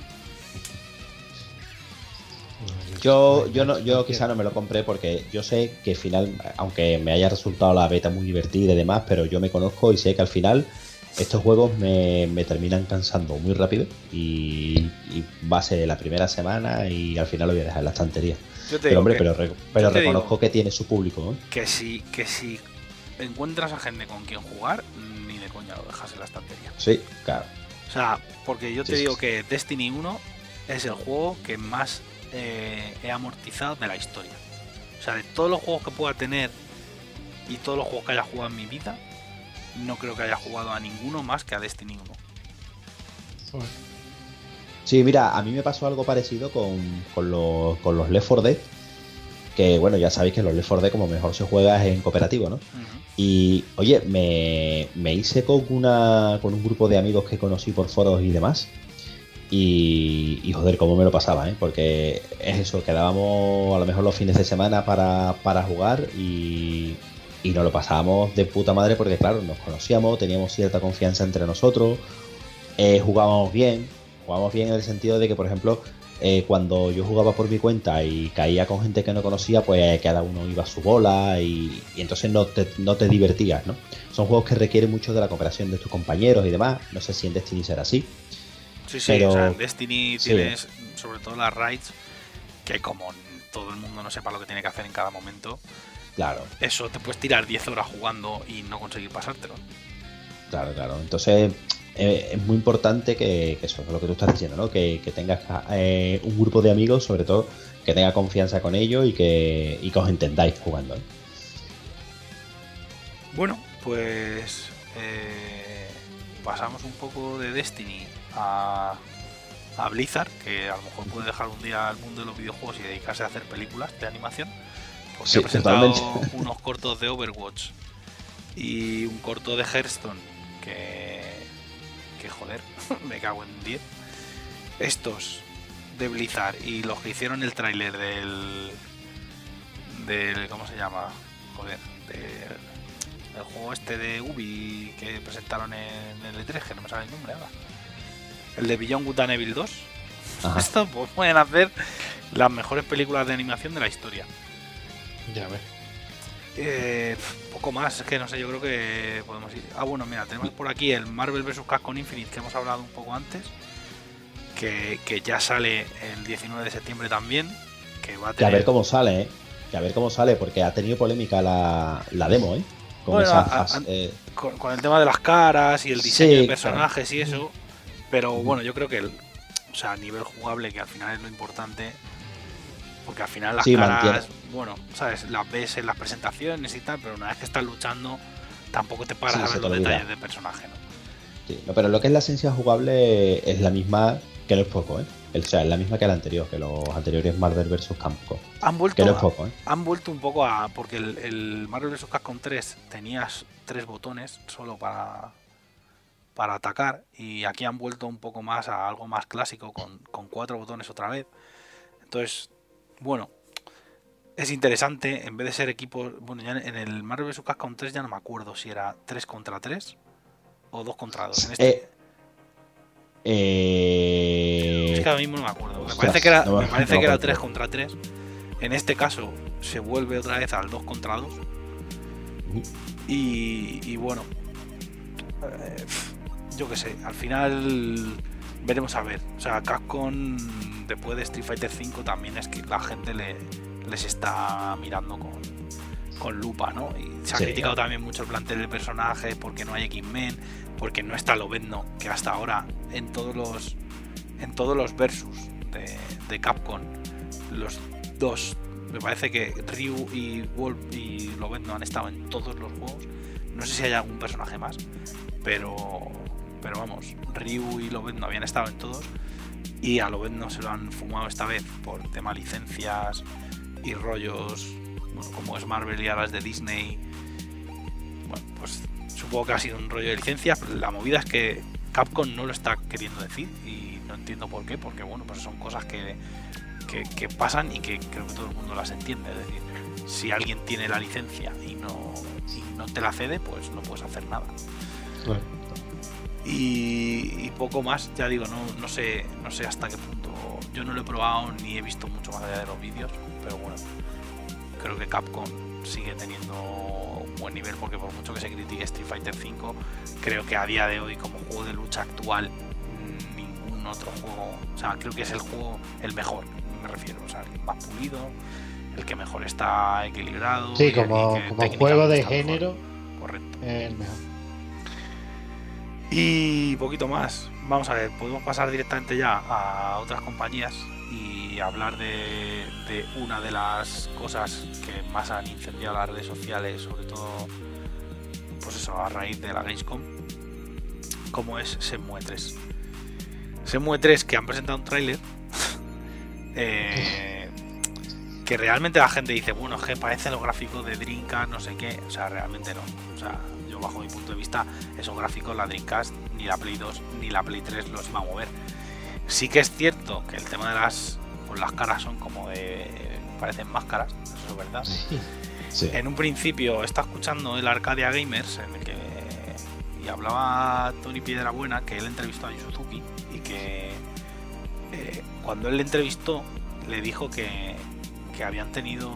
Yo, yo no, yo quizá no me lo compré porque yo sé que al final, aunque me haya resultado la beta muy divertida y demás, pero yo me conozco y sé que al final estos juegos me, me terminan cansando muy rápido y, y va a ser la primera semana y al final lo voy a dejar en la estantería. Yo te pero hombre, que, pero, pero reconozco digo, que tiene su público, ¿no? Que si, que si encuentras a gente con quien jugar, ni de coña lo dejas en la estantería. Sí, claro. O sea, porque yo te sí, digo sí. que Destiny uno es el juego que más eh, he amortizado de la historia. O sea, de todos los juegos que pueda tener y todos los juegos que haya jugado en mi vida, no creo que haya jugado a ninguno más que a Destiny uno. Joder. Sí, mira, a mí me pasó algo parecido con, con, los, con los Left four Dead, que bueno, ya sabéis que los Left four Dead como mejor se juega es en cooperativo, ¿no? Uh-huh. Y oye, me, me hice con, una, con un grupo de amigos que conocí por foros y demás, y, y joder, cómo me lo pasaba, ¿eh? Porque es eso, quedábamos a lo mejor los fines de semana para, para jugar y... Y nos lo pasábamos de puta madre porque, claro, nos conocíamos, teníamos cierta confianza entre nosotros, eh, jugábamos bien, jugábamos bien en el sentido de que, por ejemplo, eh, cuando yo jugaba por mi cuenta y caía con gente que no conocía, pues cada uno iba a su bola y, y entonces no te, no te divertías, ¿no? Son juegos que requieren mucho de la cooperación de tus compañeros y demás. No sé si en Destiny será así. Sí, sí, pero... o sea, en Destiny tienes sí. sobre todo las raids, que como todo el mundo no sepa lo que tiene que hacer en cada momento... Claro. Eso te puedes tirar diez horas jugando y no conseguir pasártelo. Claro, claro. Entonces eh, es muy importante que, que eso es lo que tú estás diciendo, ¿no? Que, que tengas eh, un grupo de amigos, sobre todo, que tenga confianza con ellos y que, y que os entendáis jugando, ¿eh? Bueno, pues eh, pasamos un poco de Destiny a, a Blizzard, que a lo mejor puede dejar un día al mundo de los videojuegos y dedicarse a hacer películas de animación. Porque sí, ha presentado totalmente. Unos cortos de Overwatch y un corto de Hearthstone que, que joder, me cago en diez. Estos de Blizzard y los que hicieron el tráiler del del ¿cómo se llama? Joder, del, el juego este de Ubi que presentaron en el E tres, que no me sale el nombre ahora. El de Beyond Good and Evil dos. Ajá. Esto pues pueden hacer las mejores películas de animación de la historia. Ya ves. Eh, poco más, es que no sé, yo creo que podemos ir. Ah, bueno, mira, tenemos por aquí el Marvel versus. Capcom Infinite, que hemos hablado un poco antes, que, que ya sale el diecinueve de septiembre también, que va a tener... Que a ver cómo sale, ¿eh? Que a ver cómo sale, porque ha tenido polémica la, la demo, ¿eh? Con, bueno, esa, a, a, eh... con, con el tema de las caras y el diseño sí, de personajes claro. Y eso, pero uh-huh. bueno, yo creo que el, o sea, a nivel jugable, que al final es lo importante. Porque al final las sí, caras, mantiene. bueno, sabes, las ves en las presentaciones y tal, pero una vez que estás luchando, tampoco te paras sí, a ver los olvida. detalles del personaje, ¿no? Sí, no, pero lo que es la esencia jugable es la misma, que no es poco, ¿eh? O sea, es la misma que la anterior, que los anteriores Marvel versus. Capcom. Han vuelto, que no es poco, ¿eh? Han vuelto un poco a... Porque el, el Marvel versus. Capcom tres tenías tres botones solo para, para atacar, y aquí han vuelto un poco más a algo más clásico, con, con cuatro botones otra vez. Entonces... Bueno, es interesante, en vez de ser equipos... Bueno, ya en el Marvel versus. Capcom tres ya no me acuerdo si era tres contra tres o dos contra dos. En este... eh, eh... Es que ahora mismo no me acuerdo. Me Ostras, parece que era, no, me parece no, que era no, tres contra tres. En este caso se vuelve otra vez al dos contra dos. Y, y bueno, eh, yo qué sé, al final... Veremos a ver. O sea, Capcom después de Street Fighter cinco también es que la gente le, les está mirando con, con lupa, ¿no? Y se ha sí, criticado claro. también mucho el plantel de personajes porque no hay X-Men, porque no está Lobezno, que hasta ahora en todos los en todos los versus de, de Capcom, los dos, me parece que Ryu y Wolf y Lobezno han estado en todos los juegos. No sé si hay algún personaje más, pero pero vamos, Ryu y Lobezno habían estado en todos, y a Lobezno se lo han fumado esta vez por tema licencias y rollos, bueno, como es Marvel y ahora es de Disney. Bueno, pues supongo supongo que ha sido un rollo de licencias. La movida es que Capcom no lo está queriendo decir y no entiendo por qué, porque bueno, pues son cosas que, que, que pasan y que creo que todo el mundo las entiende. Es decir, si alguien tiene la licencia y no, y no te la cede, pues no puedes hacer nada. Bueno. Y, y poco más, ya digo, no, no sé no sé hasta qué punto. Yo no lo he probado ni he visto mucho más allá de los vídeos, pero bueno, creo que Capcom sigue teniendo un buen nivel, porque por mucho que se critique Street Fighter cinco, creo que a día de hoy como juego de lucha actual ningún otro juego, o sea, creo que es el juego el mejor, me refiero, o sea, el más pulido, el que mejor está equilibrado. Sí, y, como, y que como juego de está género, mejor. Correcto. es el mejor. Y poquito más. Vamos a ver, podemos pasar directamente ya a otras compañías y hablar de, de una de las cosas que más han incendiado las redes sociales, sobre todo pues eso, a raíz de la Gamescom, como es Shenmue tres. Shenmue tres, que han presentado un tráiler eh, que realmente la gente dice, bueno, que parece los gráficos de Dreamcast, no sé qué, o sea, realmente no, o sea, yo bajo mi punto de vista, esos gráficos la Dreamcast, ni la Play dos, ni la Play tres los iba a mover. Sí que es cierto que el tema de las, pues las caras son como de, parecen máscaras, eso es verdad. Sí. Sí. En un principio estaba escuchando el Arcadia Gamers, en el que y hablaba Tony Piedrabuena, que él entrevistó a Yu Suzuki y que eh, cuando él le entrevistó le dijo que, que habían tenido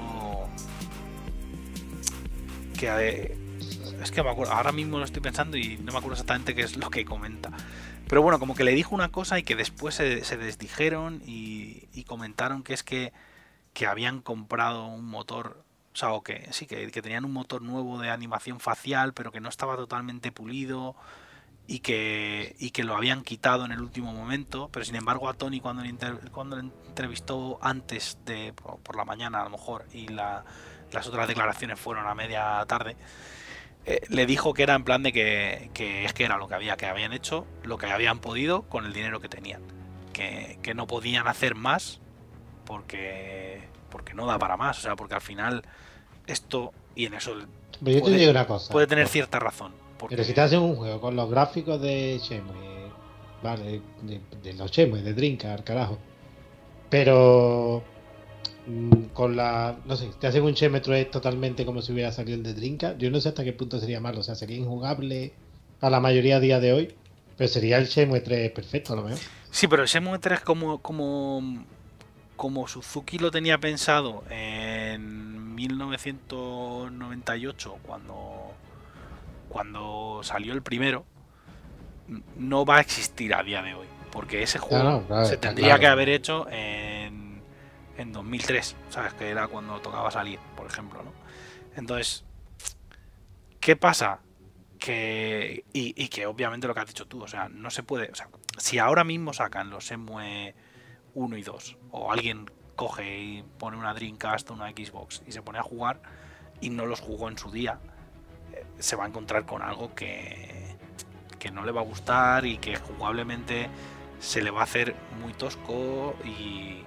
que eh, es que me acuerdo, ahora mismo lo estoy pensando y no me acuerdo exactamente qué es lo que comenta, pero bueno, como que le dijo una cosa y que después se, se desdijeron y, y comentaron que es que, que habían comprado un motor, o sea, o que sí, que, que tenían un motor nuevo de animación facial, pero que no estaba totalmente pulido y que, y que lo habían quitado en el último momento, pero sin embargo a Tony cuando le, inter, cuando le entrevistó antes de por, por la mañana a lo mejor y la, las otras declaraciones fueron a media tarde, eh, le dijo que era en plan de que, que es que era lo que había, que habían hecho lo que habían podido con el dinero que tenían, que, que no podían hacer más porque porque no da para más, o sea, porque al final esto, y en eso Pero yo te digo una cosa, puede tener cierta razón. Porque... Pero si te hacen un juego con los gráficos de Shenmue, vale, de, de los Shenmue, de Dreamcast, carajo, pero mmm, con la, no sé, te hacen un Shenmue tres totalmente como si hubiera salido el de Dreamcast, yo no sé hasta qué punto sería malo, o sea, sería injugable a la mayoría a día de hoy, pero sería el Shenmue tres perfecto a lo mejor. Sí, pero el Shenmue tres como como como Suzuki lo tenía pensado en mil novecientos noventa y ocho, cuando, cuando salió el primero, no va a existir a día de hoy. Porque ese juego claro, claro, se tendría claro. que haber hecho en, en dos mil tres, ¿sabes? Que era cuando tocaba salir, por ejemplo, ¿no? Entonces, ¿qué pasa? Que y, y que obviamente lo que has dicho tú, o sea, no se puede... O sea, si ahora mismo sacan los Shenmue uno y dos, o alguien coge y pone una Dreamcast o una Xbox y se pone a jugar y no los jugó en su día, eh, se va a encontrar con algo que, que no le va a gustar y que jugablemente se le va a hacer muy tosco, y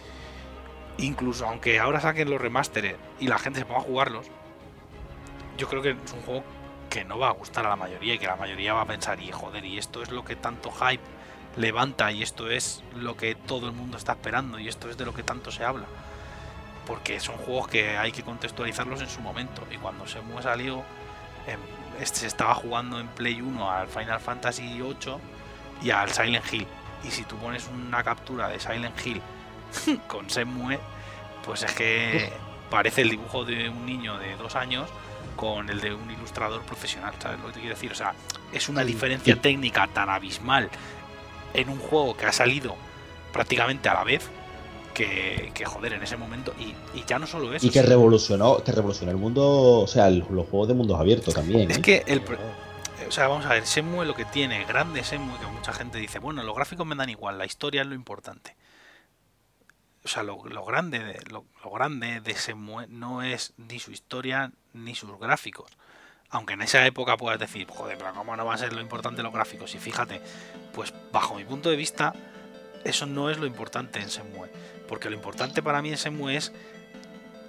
incluso aunque ahora saquen los remasteres y la gente se ponga a jugarlos, yo creo que es un juego que no va a gustar a la mayoría y que la mayoría va a pensar, y joder, y esto es lo que tanto hype levanta y esto es lo que todo el mundo está esperando y esto es de lo que tanto se habla, porque son juegos que hay que contextualizarlos en su momento. Y cuando Shenmue salió, eh, se estaba jugando en Play uno al Final Fantasy ocho y al Silent Hill, y si tú pones una captura de Silent Hill con Shenmue, pues es que parece el dibujo de un niño de dos años con el de un ilustrador profesional, ¿sabes lo que te quiero decir? O sea, es una diferencia técnica tan abismal en un juego que ha salido prácticamente a la vez, que, que joder, en ese momento, y, y ya no solo eso, y que sino, revolucionó que revolucionó el mundo, o sea, el, los juegos de mundos abiertos también, ¿eh? es que el, o sea, vamos a ver, Shenmue lo que tiene grande Shenmue, que mucha gente dice, bueno, los gráficos me dan igual, la historia es lo importante. O sea, lo, lo grande de, lo, lo grande de Shenmue no es ni su historia ni sus gráficos. Aunque en esa época puedas decir, joder, pero ¿cómo no va a ser lo importante los gráficos? Y fíjate, pues bajo mi punto de vista, eso no es lo importante en Shenmue. Porque lo importante para mí en Shenmue es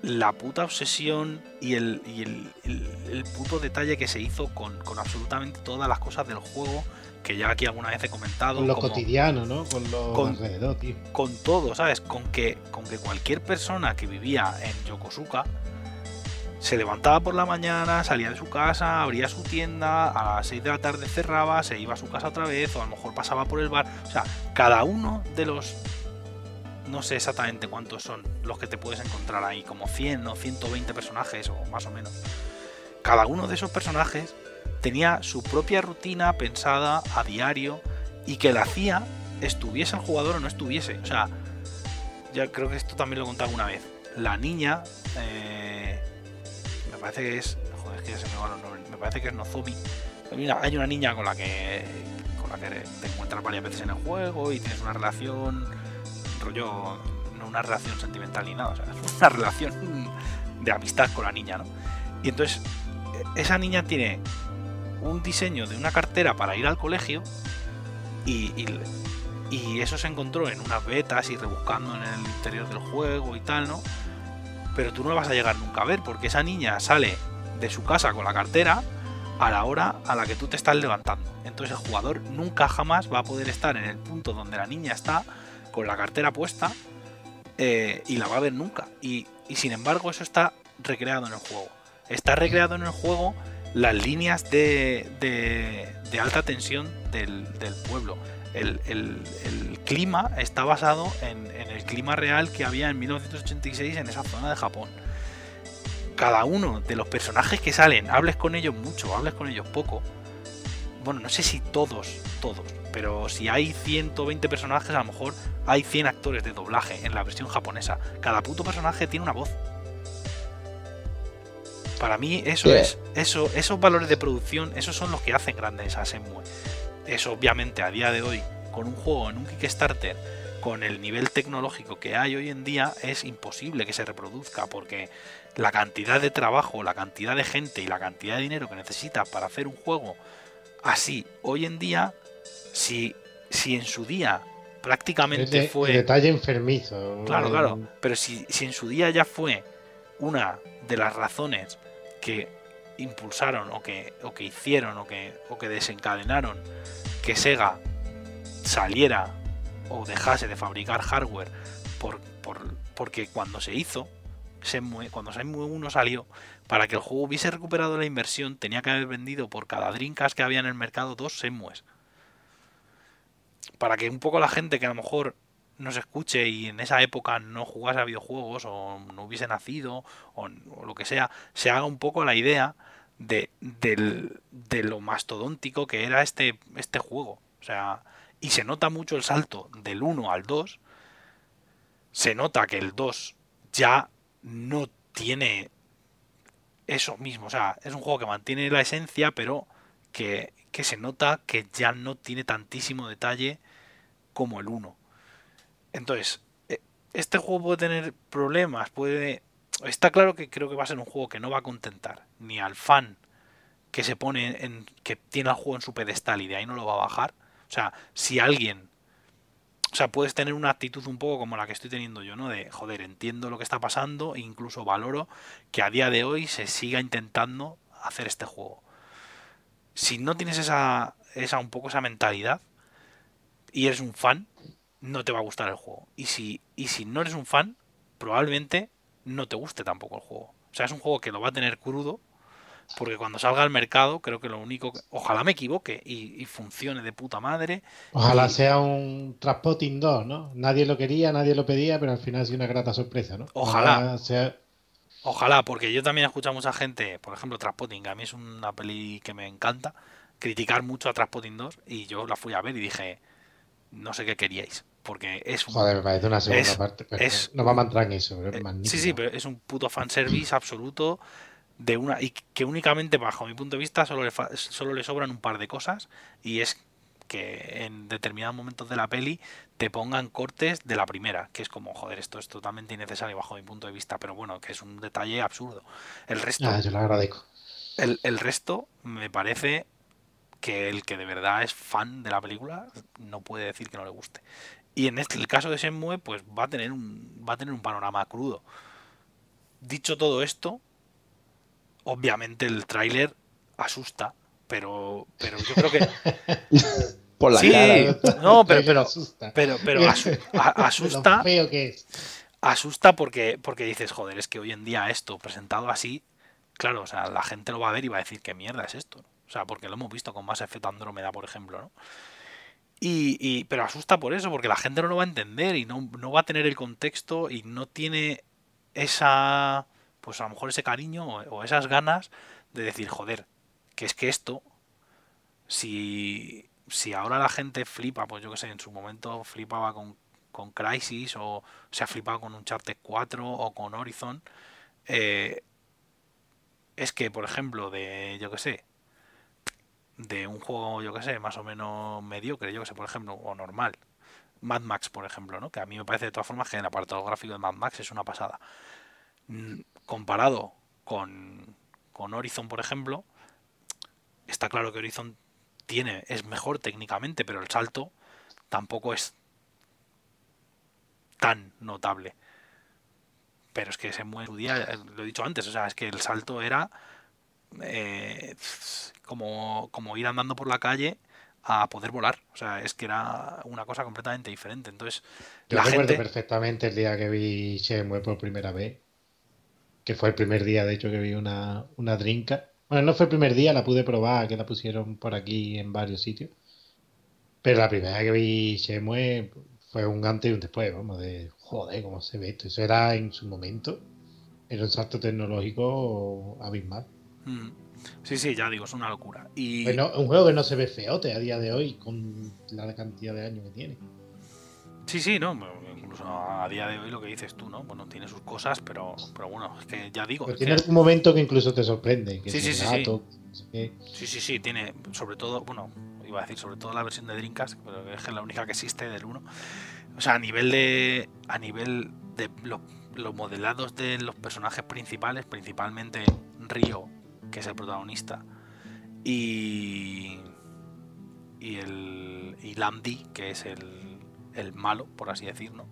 la puta obsesión y el, y el, el, el puto detalle que se hizo con, con absolutamente todas las cosas del juego, que ya aquí alguna vez he comentado. Con lo como, cotidiano, ¿no? Con lo con, alrededor, tío. Con todo, ¿sabes? Con que, con que cualquier persona que vivía en Yokosuka se levantaba por la mañana, salía de su casa, abría su tienda, a las seis de la tarde cerraba, se iba a su casa otra vez, o a lo mejor pasaba por el bar. O sea, cada uno de los... No sé exactamente cuántos son los que te puedes encontrar ahí, como cien o ciento veinte personajes o más o menos. Cada uno de esos personajes tenía su propia rutina pensada a diario y que la hacía estuviese el jugador o no estuviese. O sea, ya creo que esto también lo he contado alguna vez. La niña, eh, me parece que es... Joder, es que ya se me van los nombres. Me parece que es Nozomi. Mira, hay una niña con la que con la que te encuentras varias veces en el juego y tienes una relación... rollo, no una relación sentimental ni nada, o sea, es una relación de amistad con la niña, ¿no? Y entonces esa niña tiene un diseño de una cartera para ir al colegio y, y, y eso se encontró en unas betas y rebuscando en el interior del juego y tal, ¿no? Pero tú no lo vas a llegar nunca a ver porque esa niña sale de su casa con la cartera a la hora a la que tú te estás levantando. Entonces el jugador nunca jamás va a poder estar en el punto donde la niña está con la cartera puesta eh, y la va a ver nunca. Y, y sin embargo eso está recreado en el juego. Está recreado en el juego las líneas de, de, de alta tensión del, del pueblo. El, el, el clima está basado en, en el clima real que había en mil novecientos ochenta y seis en esa zona de Japón. Cada uno de los personajes que salen, hables con ellos mucho, hables con ellos poco. Bueno, no sé si todos, todos, pero si hay ciento veinte personajes, a lo mejor hay cien actores de doblaje en la versión japonesa. Cada puto personaje tiene una voz. Para mí eso yeah. es eso, esos valores de producción, esos son los que hacen grandes a Shenmue. Eso obviamente a día de hoy, con un juego en un Kickstarter, con el nivel tecnológico que hay hoy en día, es imposible que se reproduzca, porque la cantidad de trabajo, la cantidad de gente y la cantidad de dinero que necesitas para hacer un juego así hoy en día, si, si en su día prácticamente de, fue... detalle enfermizo. Claro, claro, pero si, si en su día ya fue una de las razones que impulsaron o que, o que hicieron o que, o que desencadenaron que Sega saliera o dejase de fabricar hardware por, por, porque cuando se hizo Shenmue, cuando Shenmue uno salió, para que el juego hubiese recuperado la inversión tenía que haber vendido por cada Dreamcast que había en el mercado dos Shenmues, para que un poco la gente que a lo mejor nos escuche y en esa época no jugase a videojuegos o no hubiese nacido o, o lo que sea, se haga un poco la idea de, de, de lo mastodóntico que era este, este juego. O sea, y se nota mucho el salto del uno al dos. Se nota que el dos ya no tiene eso mismo. O sea, es un juego que mantiene la esencia, pero que, que se nota que ya no tiene tantísimo detalle como el uno. Entonces, este juego puede tener problemas, puede... Está claro que creo que va a ser un juego que no va a contentar ni al fan que se pone en... que tiene el juego en su pedestal y de ahí no lo va a bajar. O sea, si alguien... O sea, puedes tener una actitud un poco como la que estoy teniendo yo, ¿no? De, joder, entiendo lo que está pasando e incluso valoro que a día de hoy se siga intentando hacer este juego. Si no tienes esa, esa un poco esa mentalidad y eres un fan, no te va a gustar el juego. Y si, y si no eres un fan, probablemente no te guste tampoco el juego. O sea, es un juego que lo va a tener crudo, porque cuando salga al mercado, creo que lo único que... Ojalá me equivoque y, y funcione de puta madre. Ojalá y... sea un Trainspotting dos, ¿no? Nadie lo quería, nadie lo pedía, pero al final ha sido una grata sorpresa, ¿no? Ojalá. Ojalá sea... Ojalá, porque yo también he escuchado a mucha gente, por ejemplo, Trainspotting, a mí es una peli que me encanta, criticar mucho a Trainspotting dos, y yo la fui a ver y dije, no sé qué queríais. Porque es un... Joder, me parece una segunda es, parte. Pero es, no vamos a entrar en eso. Pero es eh, magnífico. Sí, sí, pero es un puto fanservice absoluto de una... Y que únicamente, bajo mi punto de vista, solo le, fa, solo le sobran un par de cosas. Y es que en determinados momentos de la peli te pongan cortes de la primera. Que es como, joder, esto es totalmente innecesario bajo mi punto de vista. Pero bueno, que es un detalle absurdo. El resto... Ah, yo lo agradezco. El, el resto me parece que el que de verdad es fan de la película no puede decir que no le guste. Y en este, el caso de Shenmue, pues va a tener un va a tener un panorama crudo. dicho todo esto, obviamente el tráiler asusta, pero, pero yo creo que... Por la sí, cara. no, pero, El tráiler pero, asusta. pero, pero asu- a- asusta, Lo feo que es. asusta porque, porque dices, joder, es que hoy en día esto presentado así, claro, o sea, la gente lo va a ver y va a decir, ¿qué mierda es esto? O sea, porque lo hemos visto con Mass Effect Andrómeda, por ejemplo, ¿no? Y, y, pero asusta por eso, porque la gente no lo va a entender y no, no va a tener el contexto y no tiene esa, pues a lo mejor ese cariño o, o esas ganas de decir, joder, que es que esto, si, si ahora la gente flipa, pues yo que sé, en su momento flipaba con, con Crysis o se ha flipado con Uncharted cuatro o con Horizon, eh, es que, por ejemplo, de, yo que sé, de un juego, yo que sé, más o menos mediocre, yo que sé, por ejemplo, o normal, Mad Max, por ejemplo, ¿no? Que a mí me parece de todas formas que el apartado gráfico de Mad Max es una pasada. Mm, Comparado con, con Horizon, por ejemplo, está claro que Horizon tiene, es mejor técnicamente, pero el salto tampoco es tan notable. Pero es que se mueve en su día, lo he dicho antes, o sea, es que el salto era eh, como, como ir andando por la calle a poder volar. O sea, es que era una cosa completamente diferente. Entonces, Yo la recuerdo gente... perfectamente el día que vi Shenmue por primera vez, que fue el primer día, de hecho, que vi una, una Dreamcast. Bueno, no fue el primer día, la pude probar, que la pusieron por aquí en varios sitios. Pero la primera vez que vi Shenmue fue un antes y un después, vamos, de joder, cómo se ve esto. Eso era en su momento, era un salto tecnológico abismal. Mm. Sí, sí, ya digo, es una locura. Y Bueno, un juego que no se ve feote a día de hoy con la cantidad de años que tiene. sí, sí, no, incluso a día de hoy lo que dices tú, ¿no? Bueno, tiene sus cosas, pero, pero bueno, es que ya digo. Pero es tiene que- algún momento que incluso te sorprende. Que Sí, si sí, el sí, gato, no sé qué. Sí, sí, sí, tiene sobre todo, bueno, iba a decir sobre todo la versión de Dreamcast, pero es que es la única que existe del uno. O sea, a nivel de a nivel de los, los modelados de los personajes principales, principalmente Ryo, que es el protagonista, y y el y Landy, que es el, el malo, por así decirlo.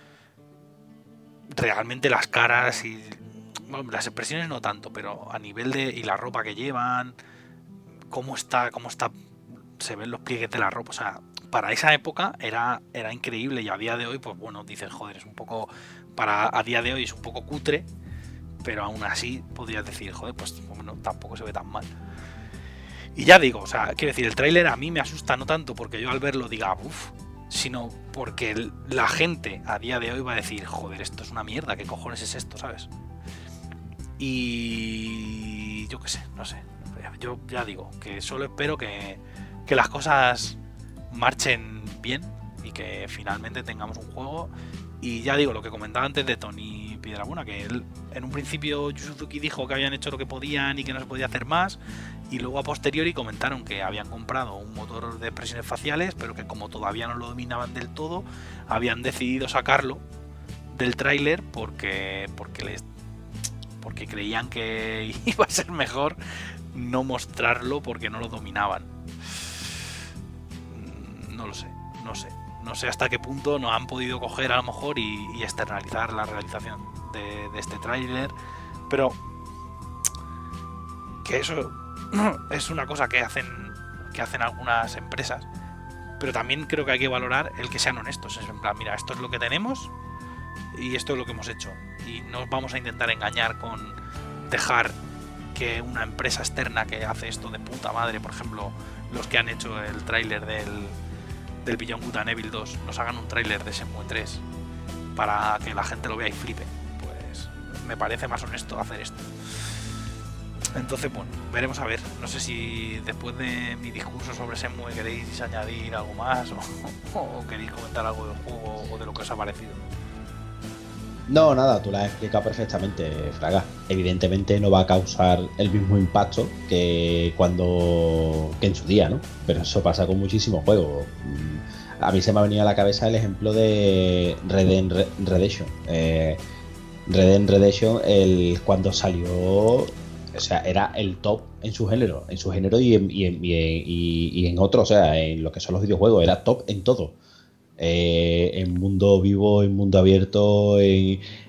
Realmente las caras y bueno, las expresiones no tanto, pero a nivel de y la ropa que llevan, cómo está, cómo está, se ven los pliegues de la ropa, o sea, para esa época era, era increíble y a día de hoy, pues bueno, dices, joder, es un poco, para a día de hoy es un poco cutre, pero aún así podrías decir, joder, pues bueno, tampoco se ve tan mal. Y ya digo, o sea, quiero decir, el tráiler a mí me asusta no tanto porque yo al verlo diga, uff, sino porque el, la gente a día de hoy va a decir, joder, esto es una mierda, ¿qué cojones es esto, sabes? Y yo qué sé, no sé. Yo ya digo que solo espero que, que las cosas marchen bien y que finalmente tengamos un juego. Y ya digo lo que comentaba antes de Tony Piedrabuena, que él en un principio Yu Suzuki dijo que habían hecho lo que podían y que no se podía hacer más, y luego a posteriori comentaron que habían comprado un motor de expresiones faciales, pero que como todavía no lo dominaban del todo, habían decidido sacarlo del tráiler porque porque les porque creían que iba a ser mejor no mostrarlo porque no lo dominaban. No lo sé, no sé. No sé hasta qué punto nos han podido coger a lo mejor y, y externalizar la realización de, de este tráiler. Pero que eso es una cosa que hacen, que hacen algunas empresas. Pero también creo que hay que valorar el que sean honestos. Es en plan, mira, esto es lo que tenemos y esto es lo que hemos hecho. Y no vamos a intentar engañar con dejar que una empresa externa que hace esto de puta madre, por ejemplo, los que han hecho el tráiler del, del Beyond Good and Evil dos, nos hagan un tráiler de Shenmue tres para que la gente lo vea y flipe. Pues me parece más honesto hacer esto. Entonces, bueno, veremos a ver. No sé si después de mi discurso sobre Shenmue queréis añadir algo más o, o queréis comentar algo del juego o de lo que os ha parecido. No, nada, tú la has explicado perfectamente, Fraga. Evidentemente no va a causar el mismo impacto que cuando que en su día, ¿no? Pero eso pasa con muchísimos juegos. A mí se me ha venido a la cabeza el ejemplo de Red Dead Redemption. Eh, Red Dead Redemption, el, cuando salió, o sea, era el top en su género, en su género y en, y en, y en, y, y en otro, o sea, en lo que son los videojuegos, era top en todo. Eh, en mundo vivo, en mundo abierto, en,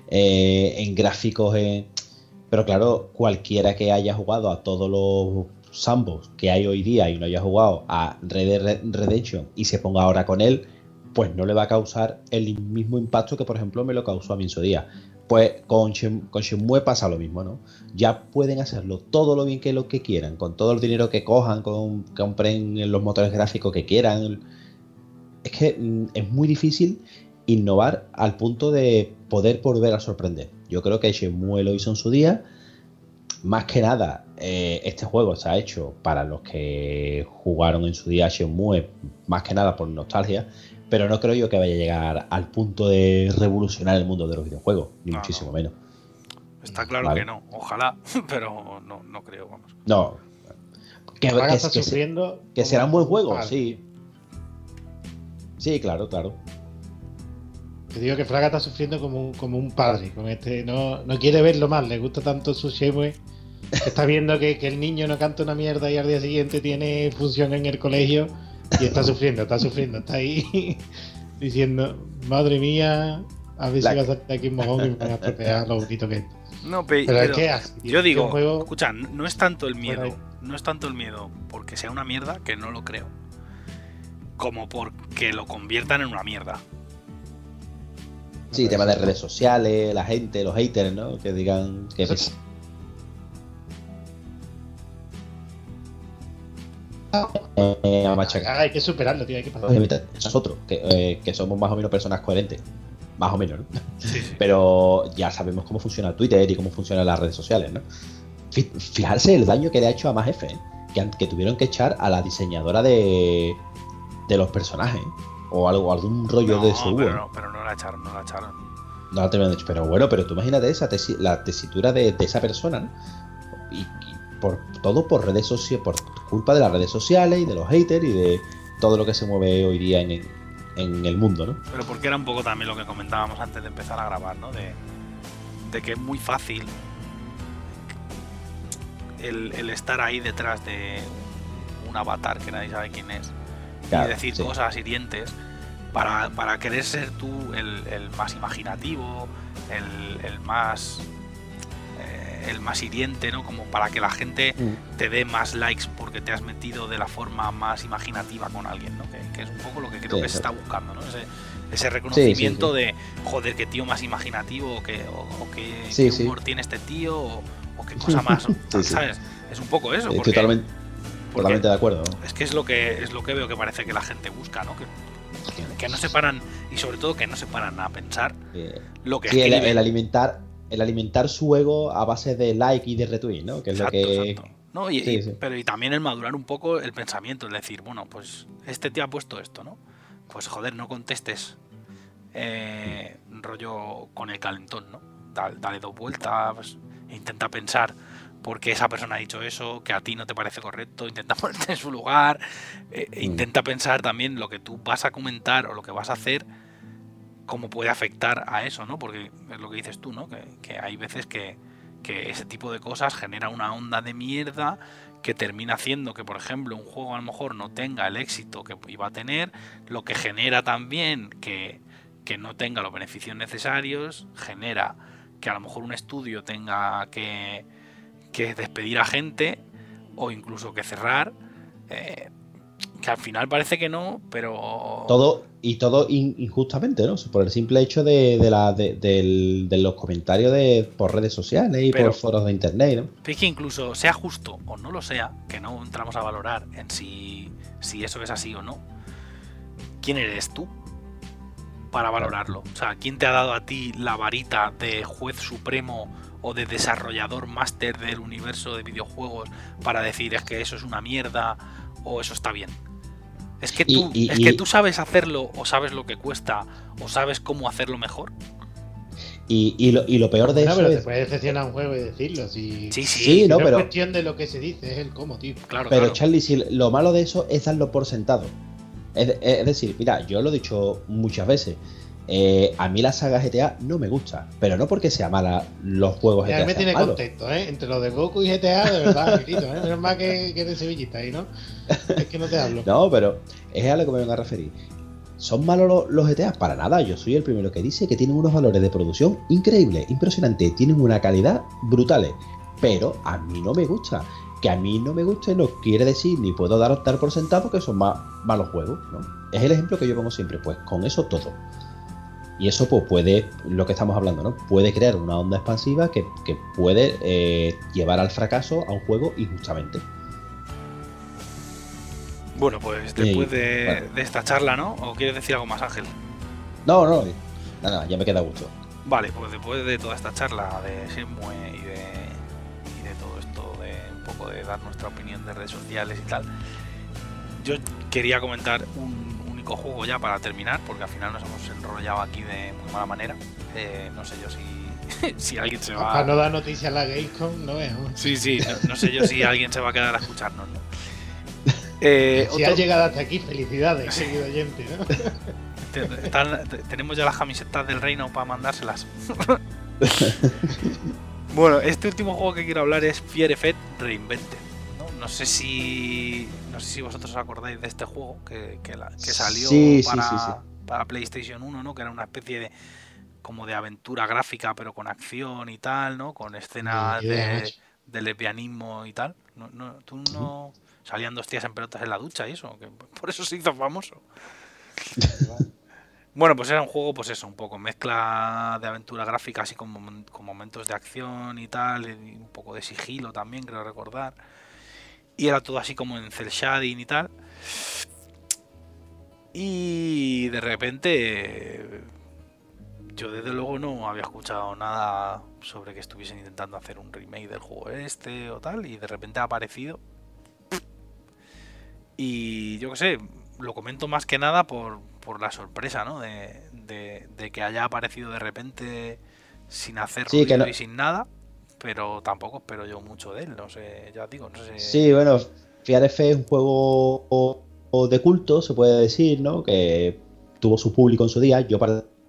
eh, en gráficos, en... pero claro, cualquiera que haya jugado a todos los sandbox que hay hoy día y no haya jugado a Red Dead Redemption y se ponga ahora con él, pues no le va a causar el mismo impacto que por ejemplo me lo causó a mí en su día. Pues con, Shen, con Shenmue pasa lo mismo, ¿no? Ya pueden hacerlo todo lo bien que lo que quieran, con todo el dinero que cojan, con, compren los motores gráficos que quieran. Es que mm, es muy difícil innovar al punto de poder volver a sorprender. Yo creo que Shenmue lo hizo en su día. Más que nada, eh, este juego está hecho para los que jugaron en su día Shenmue, más que nada por nostalgia, pero no creo yo que vaya a llegar al punto de revolucionar el mundo de los videojuegos, ni no, muchísimo no. menos. Está claro ¿Vale? que no, ojalá, pero no, no creo, vamos. No. Que, que, que, que, sufriendo que será un buen juego, vale. sí. Sí, claro, claro. Te digo que Fraga está sufriendo como un, como un padre con este, no, no quiere verlo mal, le gusta tanto su Shenmue, que está viendo que, que el niño no canta una mierda y al día siguiente tiene función en el colegio y está sufriendo, está sufriendo, está ahí diciendo, madre mía, a ver La... si va a salir aquí un mojón y me va a estropear lo bonito que es. No, pe pero, pero es que así, yo digo, juego... escucha, no es tanto el miedo, no es tanto el miedo porque sea una mierda, que no lo creo, como porque lo conviertan en una mierda. Sí, tema de redes sociales, la gente, los haters, ¿no? Que digan que... Eso... Eh, a machacar. Hay que superarlo, tío, hay que pasar. Nosotros, que, eh, que somos más o menos personas coherentes. Más o menos, ¿no? Sí, sí. Pero ya sabemos cómo funciona Twitter y cómo funcionan las redes sociales, ¿no? Fijarse el daño que le ha hecho a Más F, ¿eh? que, que tuvieron que echar a la diseñadora de, de los personajes. O algo, algún rollo no, de eso. Pero no, pero no la echaron, no la echaron. No la terminaron de echar. Pero bueno, pero tú imagínate esa tesi la tesitura de, de esa persona, ¿no? Y, y por todo por redes sociales, por culpa de las redes sociales y de los haters y de todo lo que se mueve hoy día en, en el mundo, ¿no? Pero porque era un poco también lo que comentábamos antes de empezar a grabar, ¿no? De, de que es muy fácil el, el estar ahí detrás de un avatar que nadie sabe quién es. Claro, y decir sí. cosas hirientes para, para querer ser tú el, el más imaginativo, el, el más eh, el más hiriente, ¿no? Como para que la gente mm. te dé más likes porque te has metido de la forma más imaginativa con alguien, ¿no? Que, que es un poco lo que creo sí, que sí. se está buscando, ¿no? Ese, ese reconocimiento sí, sí, sí. de joder, qué tío más imaginativo, o qué, o, o qué, sí, qué humor sí. tiene este tío, o, o qué cosa más, sí, ¿sabes? Sí. Es un poco eso. Sí, porque, totalmente. Porque Totalmente de acuerdo, ¿no? Es que es lo que es lo que veo que parece que la gente busca, ¿no? Que, que no se paran, y sobre todo que no se paran a pensar eh, lo que sí, el, el alimentar el alimentar su ego a base de like y de retweet, ¿no? Que es exacto, lo que exacto. No, y, sí, y, sí. pero y también el madurar un poco el pensamiento, es decir, bueno, pues este te ha puesto esto, ¿no? Pues joder, no contestes eh, rollo con el calentón, ¿no? Dale, dale dos vueltas, pues, intenta pensar porque esa persona ha dicho eso, que a ti no te parece correcto, intenta ponerte en su lugar, eh, mm. intenta pensar también lo que tú vas a comentar o lo que vas a hacer, cómo puede afectar a eso, ¿no? Porque es lo que dices tú, ¿no? Que, que hay veces que, que ese tipo de cosas genera una onda de mierda que termina haciendo que, por ejemplo, un juego a lo mejor no tenga el éxito que iba a tener, lo que genera también que, que no tenga los beneficios necesarios, genera que a lo mejor un estudio tenga que que despedir a gente o incluso que cerrar, eh, que al final parece que no, pero todo y todo in, injustamente, ¿no? Por el simple hecho de, de, la, de, de, de los comentarios de por redes sociales y pero, por foros de internet, ¿no? Es que incluso sea justo o no lo sea, que no entramos a valorar en si, si eso es así o no, ¿quién eres tú para valorarlo? O sea, ¿quién te ha dado a ti la varita de juez supremo o de desarrollador máster del universo de videojuegos para decir es que eso es una mierda o eso está bien? Es que tú, y, y, es que tú sabes hacerlo o sabes lo que cuesta o sabes cómo hacerlo mejor. Y, y, lo, y lo peor de no, eso pero es... te puedes decepcionar un juego y decirlo. Si... Sí, sí, sí no, no pero... es cuestión de lo que se dice, es el cómo, tío. Claro, pero claro. Charlie, si lo malo de eso es darlo por sentado. Es, es decir, mira, yo lo he dicho muchas veces. Eh, a mí la saga G T A no me gusta, pero no porque sea mala los juegos G T A. A mí me tiene contexto, ¿eh? Entre lo de Goku y G T A, de verdad, grito, ¿eh? Menos mal que, que eres sevillista ahí, ¿no? Es que no te hablo. No, pero es a lo que me vengo a referir. ¿son malos los, los G T A? Para nada, yo soy el primero que dice que tienen unos valores de producción increíbles, impresionantes, tienen una calidad brutales, pero a mí no me gusta. Que a mí no me guste no quiere decir ni puedo dar, dar por sentado que son más malos juegos, ¿no? Es el ejemplo que yo pongo siempre, pues con eso todo. Y eso pues puede, lo que estamos hablando, ¿no? Puede crear una onda expansiva que, que puede eh, llevar al fracaso a un juego injustamente. Bueno, pues después Eh, de, vale. de esta charla, ¿no? ¿O quieres decir algo más, Ángel? No, no, nada, ya me queda gusto. Vale, pues después de toda esta charla de Shenmue y de, y de todo esto, de un poco de dar nuestra opinión de redes sociales y tal, yo quería comentar un único juego ya para terminar, porque al final nos hemos enrollado aquí de muy mala manera. Eh, no sé yo si, si alguien se va... Para no dar noticias a la Gamescom, no es. Sí, sí, no, no sé yo si alguien se va a quedar a escucharnos, ¿no? Eh, Si otro- has llegado hasta aquí, felicidades, querido oyente, ¿no? te- están- te- tenemos ya las camisetas del reino para mandárselas. Bueno, este último juego que quiero hablar es Fear Effect Reinvented, ¿no? No sé si no sé si vosotros os acordáis de este juego que, que, la- que salió Sí, sí, para, sí, sí. para PlayStation uno, ¿no? Que era una especie de como de aventura gráfica pero con acción y tal, ¿no? Con escenas Ni idea, de, macho. de lesbianismo y tal. No, no, tú no salían dos tías en pelotas en la ducha y eso, que por eso se hizo famoso. Bueno, pues era un juego, pues eso, un poco mezcla de aventura gráfica, así con, mom- con momentos de acción y tal, y un poco de sigilo también, creo recordar. Y era todo así como en cel shading y tal. Y de repente, yo desde luego no había escuchado nada sobre que estuviesen intentando hacer un remake del juego este o tal, y de repente ha aparecido. Y yo qué sé, lo comento más que nada por, por la sorpresa, ¿no? De, de- de que haya aparecido de repente sin hacer Sí, que ruido no- y sin nada, pero tampoco espero yo mucho de él, no sé, ya digo, no sé. Sí, bueno, Fear F es un juego de culto, se puede decir, ¿no? Que tuvo su público en su día. Yo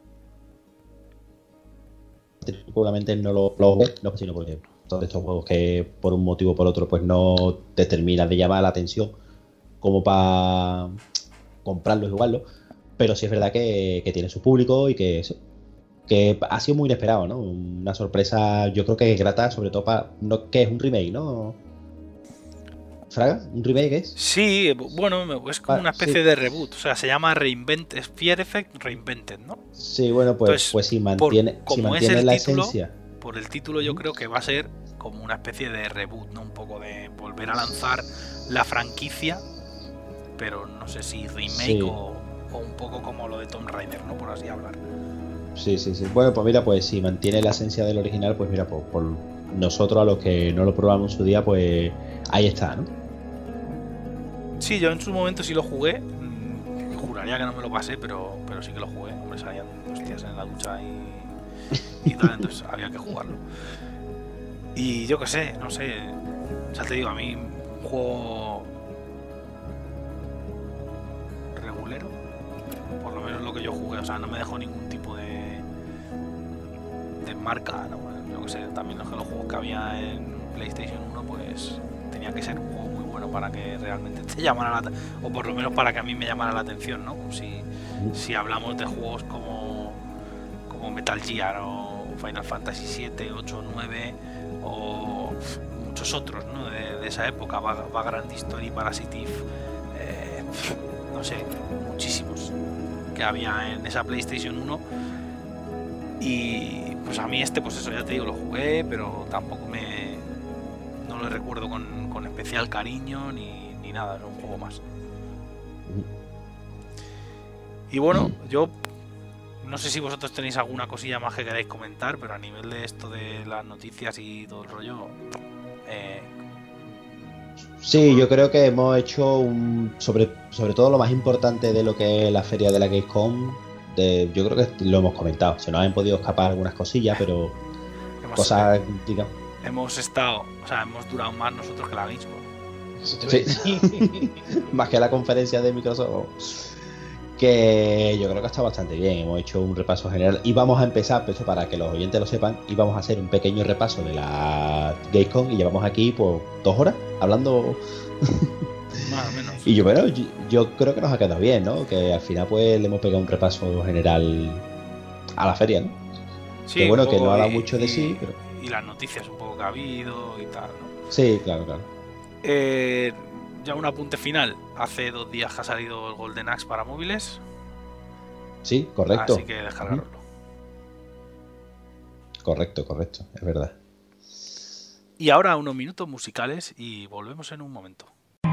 particularmente no lo, lo jugué, no, sino porque son de estos juegos que por un motivo o por otro pues no te terminan de llamar la atención como para comprarlo y jugarlo. Pero sí es verdad que, que tiene su público y que, eso, que ha sido muy inesperado, ¿no? Una sorpresa, yo creo que grata, sobre todo para... No, que es un remake, ¿no? ¿Fraga? ¿Un remake es? Sí, bueno, me- es como Ah, una especie sí. de reboot, o sea, se llama Reinvent, es Fear Effect Reinvented, ¿no? Sí, bueno, pues, Entonces, pues si por- mantiene, si como es mantiene el la título, esencia. Por el título yo creo que va a ser como una especie de reboot, ¿no? Un poco de volver a lanzar la franquicia, pero no sé si remake Sí. o, o un poco como lo de Tomb Raider, ¿no? Por así hablar. Sí, sí, sí. Bueno, pues mira, pues si mantiene la esencia del original, pues mira, pues por nosotros a los que no lo probamos en su día, pues ahí está, ¿no? Sí, yo en su momento sí lo jugué, mm, juraría que no me lo pasé, pero, pero sí que lo jugué, hombre, salían hostias en la ducha y, y tal, entonces había que jugarlo. Y yo qué sé, no sé, ya te digo, a mí un juego regulero, por lo menos lo que yo jugué, o sea, no me dejó ningún tipo de, de marca, ¿no? Yo qué sé, también los, los juegos que había en PlayStation uno, pues tenía que ser un juego muy bueno para que realmente te llamara la atención, o por lo menos para que a mí me llamara la atención, ¿no? Como si, si hablamos de juegos como, como Metal Gear o Final Fantasy siete, ocho, nueve o pf, muchos otros, ¿no? De, de esa época, Vag- Vagrant Story, Parasitive, eh, pf, no sé, muchísimos que había en esa PlayStation uno. Y pues a mí este, pues eso, ya te digo, lo jugué, pero tampoco me... no lo recuerdo con, con especial cariño ni, ni nada, era un juego más. Y bueno, yo no sé si vosotros tenéis alguna cosilla más que queráis comentar, pero a nivel de esto de las noticias y todo el rollo, eh, Sí, yo creo que hemos hecho un, sobre, sobre todo lo más importante de lo que es la feria de la Gamescom. De, yo creo que lo hemos comentado. Se nos han podido escapar algunas cosillas, pero hemos, cosas, digamos. hemos estado, o sea, hemos durado más nosotros que la misma. Sí. Más que la conferencia de Microsoft, que yo creo que está bastante bien. Hemos hecho un repaso general y vamos a empezar, pues, para que los oyentes lo sepan, y vamos a hacer un pequeño repaso de la Gamescom y llevamos aquí pues dos horas hablando Más o menos. Y yo, bueno, yo, yo creo que nos ha quedado bien, ¿no? Que al final pues le hemos pegado un repaso general a la feria, ¿no? Sí, que bueno, un que poco no ha dado y- mucho de y- sí, pero... Y las noticias un poco que ha habido y tal, ¿no? Sí, claro, claro. Eh, ya un apunte final. Hace dos días que ha salido el Golden Axe para móviles. Sí, correcto. Así que descargarlo. Correcto, correcto, es verdad. Y ahora unos minutos musicales y volvemos en un momento.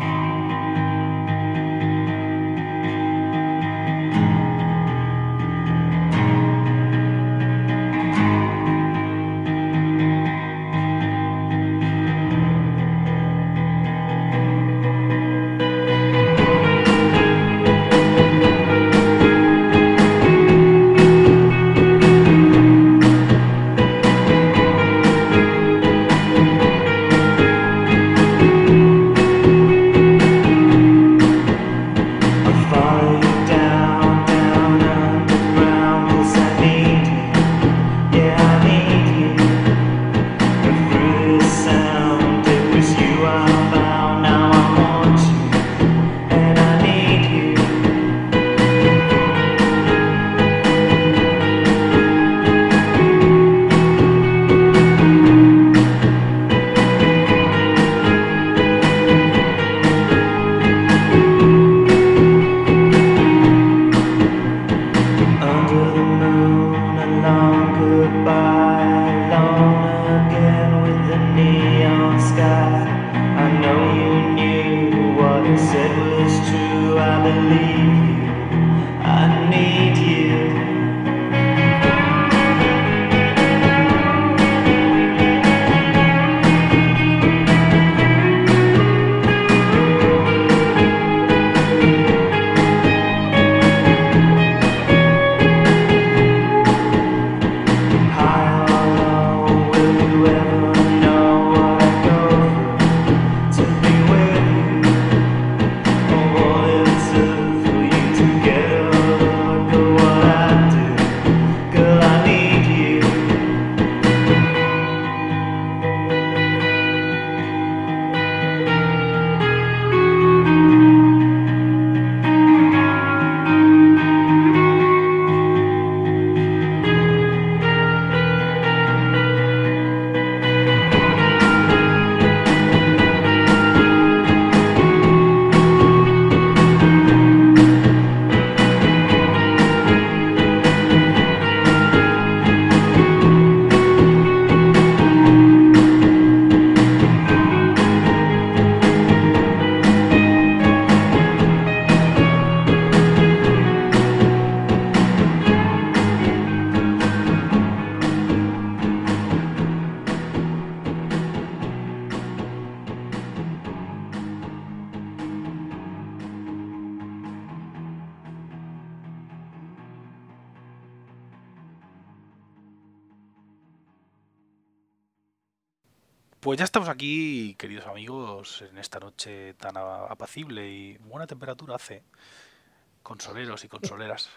Pues ya estamos aquí, queridos amigos, en esta noche tan apacible y buena temperatura hace, consoleros y consoleras.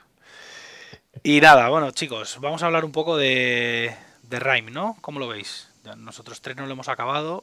Y nada, bueno chicos, vamos a hablar un poco de, de Rime, ¿no? ¿Cómo lo veis? Ya nosotros tres no lo hemos acabado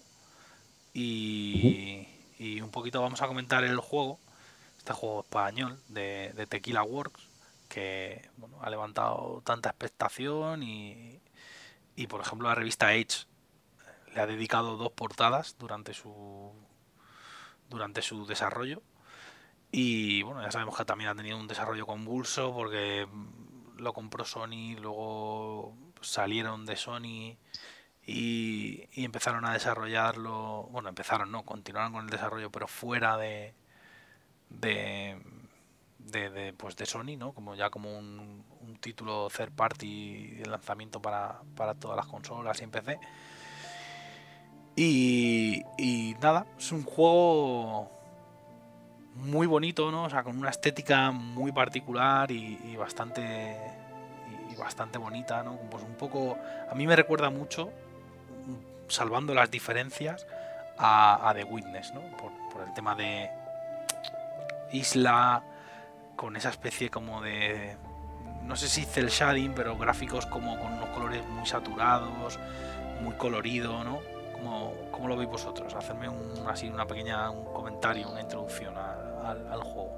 y, uh-huh. y un poquito vamos a comentar el juego, este juego español de, de Tequila Works, que bueno, ha levantado tanta expectación y, y por ejemplo la revista Edge le ha dedicado dos portadas durante su durante su desarrollo y bueno, ya sabemos que también ha tenido un desarrollo convulso porque lo compró Sony, luego salieron de Sony y, y empezaron a desarrollarlo, bueno, empezaron, no, continuaron con el desarrollo pero fuera de de, de, de pues de Sony, ¿no? Como ya como un, un título third party de lanzamiento para, para todas las consolas y en P C. Y, y nada, es un juego muy bonito, ¿no? O sea, con una estética muy particular y, y bastante y bastante bonita, ¿no? Pues un poco, a mí me recuerda mucho, salvando las diferencias, a, a The Witness, ¿no? Por, por el tema de isla, con esa especie como de, no sé si cel shading, pero gráficos como con unos colores muy saturados, muy colorido, ¿no? ¿Cómo, cómo lo veis vosotros? Hacerme un, así una pequeña un comentario, una introducción a, a, al juego.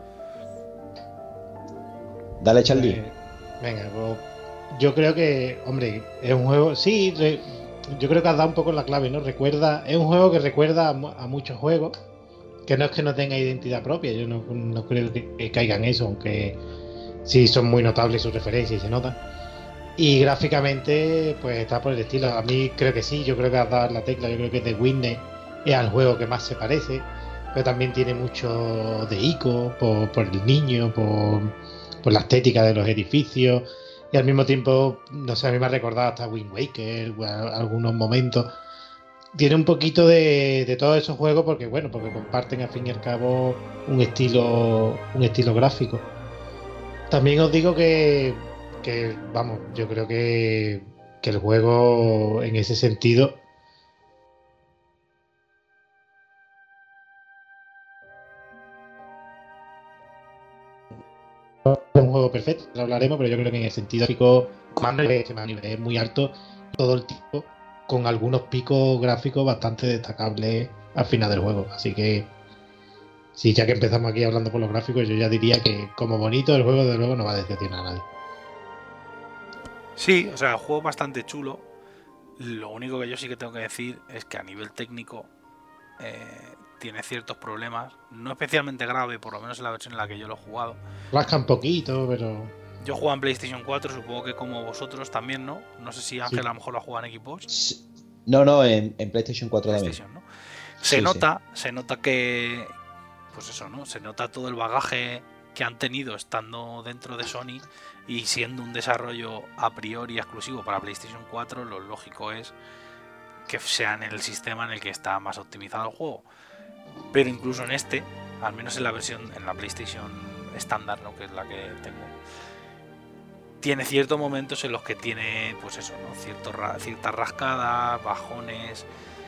Dale, Charlie. Eh, venga, pues yo creo que, hombre, es un juego, sí, re, yo creo que has dado un poco la clave, ¿no? Recuerda, es un juego que recuerda a, a muchos juegos, que no es que no tenga identidad propia, yo no, no creo que, que caigan eso, aunque sí son muy notables sus referencias y se notan. Y gráficamente, pues está por el estilo. A mí creo que sí, yo creo que has dado la tecla, yo creo que The Witness es al juego que más se parece, pero también tiene mucho de Ico, por, por el niño, por, por la estética de los edificios, y al mismo tiempo, no sé, a mí me ha recordado hasta Wind Waker, o a, algunos momentos. Tiene un poquito de, de todos esos juegos porque, bueno, porque comparten al fin y al cabo un estilo, un estilo gráfico. También os digo que, que vamos, yo creo que, que el juego en ese sentido es un juego perfecto, lo hablaremos, pero yo creo que en el sentido gráfico a nivel es muy alto, todo el tiempo, con algunos picos gráficos bastante destacables al final del juego. Así que, sí, ya que empezamos aquí hablando por los gráficos, yo ya diría que como bonito el juego, de luego, no va a decepcionar a nadie. Sí, o sea, el juego es bastante chulo. Lo único que yo sí que tengo que decir es que a nivel técnico eh, tiene ciertos problemas, no especialmente grave, por lo menos en la versión en la que yo lo he jugado. Rasca un poquito, pero... Yo juego en PlayStation cuatro, supongo que como vosotros también, ¿no? No sé si Ángel Sí. a lo mejor lo juega en Xbox. Sí. No, no, en, en PlayStation cuatro PlayStation, también. ¿no? Se Sí, nota, sí. se nota que, pues eso, ¿no? Se nota todo el bagaje que han tenido estando dentro de Sony y siendo un desarrollo a priori exclusivo para PlayStation cuatro, lo lógico es que sea en el sistema en el que está más optimizado el juego. Pero incluso en este, al menos en la versión, en la PlayStation estándar, ¿no? Que es la que tengo, tiene ciertos momentos en los que tiene, pues eso, ¿no? Cierto, ciertas rascadas, bajones,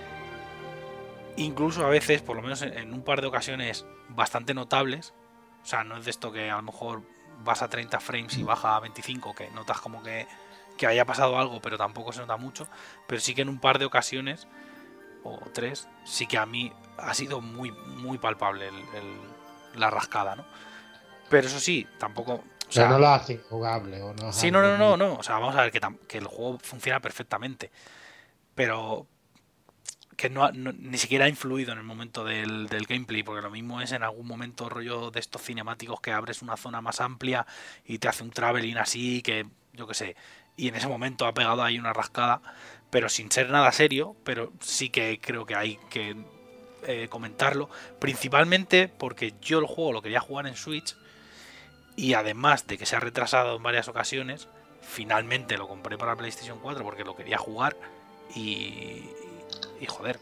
incluso a veces, por lo menos en, en un par de ocasiones bastante notables. O sea, no es de esto que a lo mejor vas a treinta frames y baja a veinticinco, que notas como que, que haya pasado algo, pero tampoco se nota mucho. Pero sí que en un par de ocasiones, o tres, sí que a mí ha sido muy, muy palpable el, el, la rascada, ¿no? Pero eso sí, tampoco... O sea, pero no lo hace jugable. ¿O no? Sí, no, no, no, no. O sea, vamos a ver que, que el juego funciona perfectamente. Pero que no, no ni siquiera ha influido en el momento del, del gameplay, porque lo mismo es en algún momento rollo de estos cinemáticos que abres una zona más amplia y te hace un traveling así, que yo qué sé, y en ese momento ha pegado ahí una rascada, pero sin ser nada serio, pero sí que creo que hay que eh, comentarlo, principalmente porque yo el juego lo quería jugar en Switch y además de que se ha retrasado en varias ocasiones, finalmente lo compré para PlayStation cuatro porque lo quería jugar y... Y joder,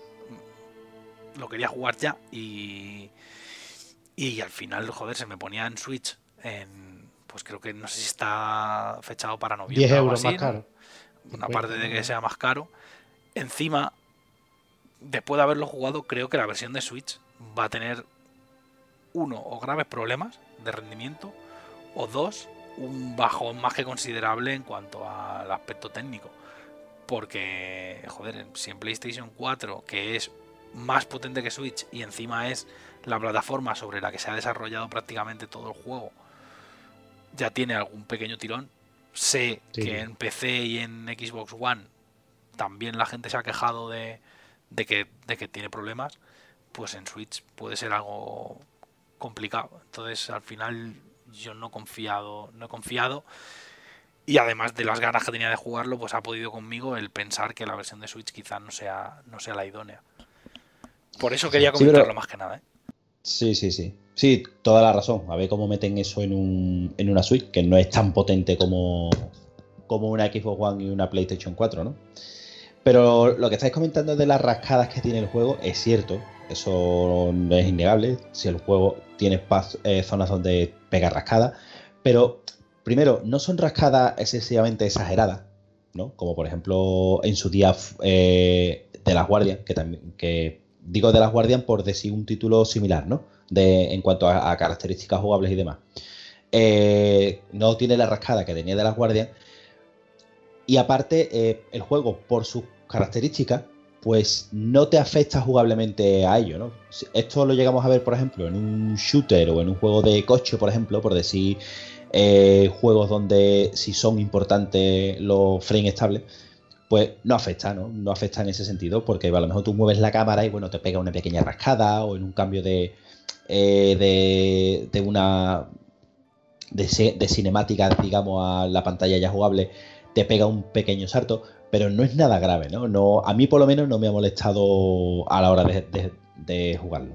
lo quería jugar ya y, y al final, joder, se me ponía en Switch en, pues creo que no sé si está fechado para noviembre. diez euros así, más ¿no? caro. Una parte de que sea más caro. Encima, después de haberlo jugado, creo que la versión de Switch va a tener, uno, o graves problemas de rendimiento, o dos, un bajón más que considerable en cuanto al aspecto técnico. Porque, joder, si en PlayStation cuatro, que es más potente que Switch y encima es la plataforma sobre la que se ha desarrollado prácticamente todo el juego, ya tiene algún pequeño tirón. Sé sí. que en P C y en Xbox One también la gente se ha quejado de, de, que, de que tiene problemas, pues en Switch puede ser algo complicado. Entonces, al final, yo no he confiado, no he confiado. Y además de las ganas que tenía de jugarlo, pues ha podido conmigo el pensar que la versión de Switch quizás no sea, no sea la idónea. Por eso quería comentarlo sí, pero... más que nada, ¿eh? Sí, sí, sí. Sí, toda la razón. A ver cómo meten eso en, un, en una Switch, que no es tan potente como, como una Xbox One y una PlayStation cuatro, ¿no? Pero lo que estáis comentando de las rascadas que tiene el juego es cierto. Eso no es innegable. Si el juego tiene espacio, eh, zonas donde pega rascadas. Pero... primero, no son rascadas excesivamente exageradas, ¿no? Como por ejemplo en su día eh, de las Guardian, que también que digo de las Guardian por decir un título similar, ¿no? De, en cuanto a, a características jugables y demás. Eh, no tiene la rascada que tenía de las Guardian. Y aparte, eh, el juego, por sus características, pues no te afecta jugablemente a ello, ¿no? Esto lo llegamos a ver, por ejemplo, en un shooter o en un juego de coche, por ejemplo, por decir eh, juegos donde si son importantes los frames estables, pues no afecta, ¿no? No afecta en ese sentido, porque a lo mejor tú mueves la cámara y bueno, te pega una pequeña rascada o en un cambio de eh, de, de una de, de cinemática, digamos, a la pantalla ya jugable, te pega un pequeño salto, pero no es nada grave, ¿no? No, a mí por lo menos no me ha molestado a la hora de, de, de jugarlo.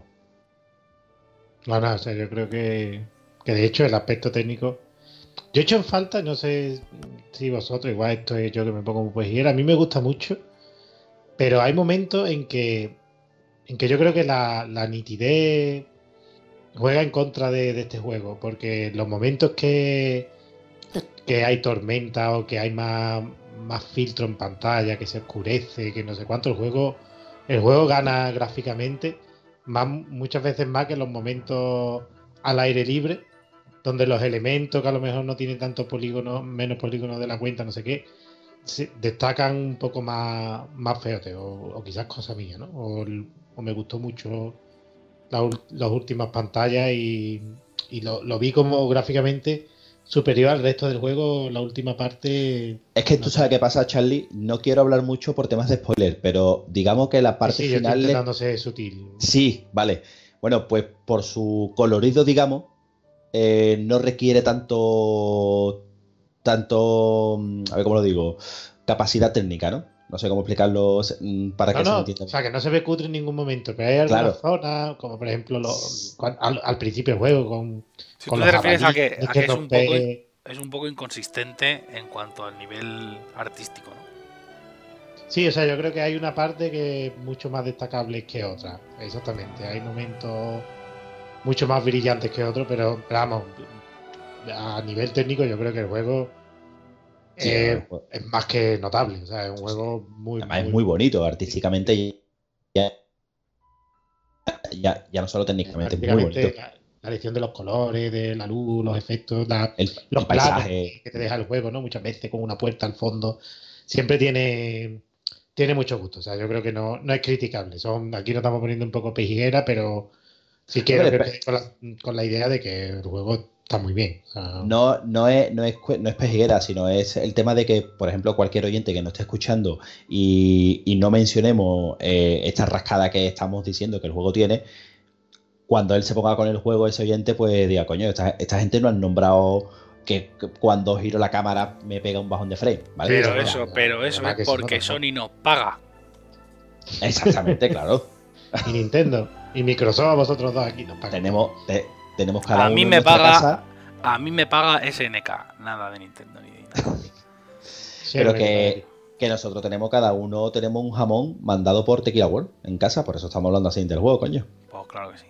No, no, o sea, yo creo que, que de hecho el aspecto técnico, yo he hecho en falta, no sé si vosotros, igual esto es yo que me pongo muy pejiguera, a mí me gusta mucho, pero hay momentos en que en que yo creo que la, la nitidez juega en contra de, de este juego, porque los momentos que, que hay tormenta o que hay más, más filtro en pantalla, que se oscurece, que no sé cuánto, el juego, el juego gana gráficamente más, muchas veces más que en los momentos al aire libre, donde los elementos que a lo mejor no tienen tanto polígono, menos polígonos de la cuenta, no sé qué, se destacan un poco más, más feote, o, o quizás cosa mía, ¿no? O, o me gustó mucho la, las últimas pantallas y, y lo, lo vi como gráficamente superior al resto del juego, la última parte. Es que tú sabes qué pasa, Charlie, no quiero hablar mucho por temas de spoiler, pero digamos que la parte sí, final... Yo estoy intentando ser sutil. Sí, vale. Bueno, pues por su colorido, digamos, eh, no requiere tanto... tanto... a ver cómo lo digo... capacidad técnica, ¿no? No sé cómo explicarlo para que no, se no, entienda. O sea, que no se ve cutre en ningún momento, pero hay algunas claro. zonas, como por ejemplo los, al, al principio del juego, con. Si con tú te refieres a que, a que es, rompe... un poco, es un poco inconsistente en cuanto al nivel artístico, ¿no? Sí, o sea, yo creo que hay una parte que es mucho más destacable que otra. Exactamente. Hay momentos mucho más brillantes que otros, pero, pero vamos, a nivel técnico, yo creo que el juego. Sí, eh, bueno. Es más que notable, o sea, es un juego muy, Además muy, es muy bonito, artísticamente ya, ya, ya no solo técnicamente, es muy bonito. La, la elección de los colores, de la luz, los efectos, la, el, los el planos paisaje que te deja el juego, ¿no? Muchas veces con una puerta al fondo, siempre tiene tiene mucho gusto, o sea, yo creo que no, no es criticable. Son, aquí nos estamos poniendo un poco pejiguera, pero sí que no, con, la, con la idea de que el juego está muy bien. O sea, no, no, es, no, es, no es pejiguera, sino es el tema de que, por ejemplo, cualquier oyente que nos esté escuchando y, y no mencionemos eh, esta rascada que estamos diciendo que el juego tiene, cuando él se ponga con el juego, ese oyente, pues diga, coño, esta, esta gente no han nombrado que, que cuando giro la cámara me pega un bajón de frame, ¿vale? Pero pero eso, bueno, pero eso es porque Sony nos paga. Exactamente, claro. Y Nintendo, y Microsoft, vosotros dos aquí nos pagan. Tenemos... Te, Tenemos cada a mí uno me en nuestra paga casa. A mí me paga S N K, nada de Nintendo ni de nada. Sí, pero que, que nosotros tenemos cada uno tenemos un jamón mandado por Tequila World en casa, por eso estamos hablando así del juego, coño. Pues claro que sí.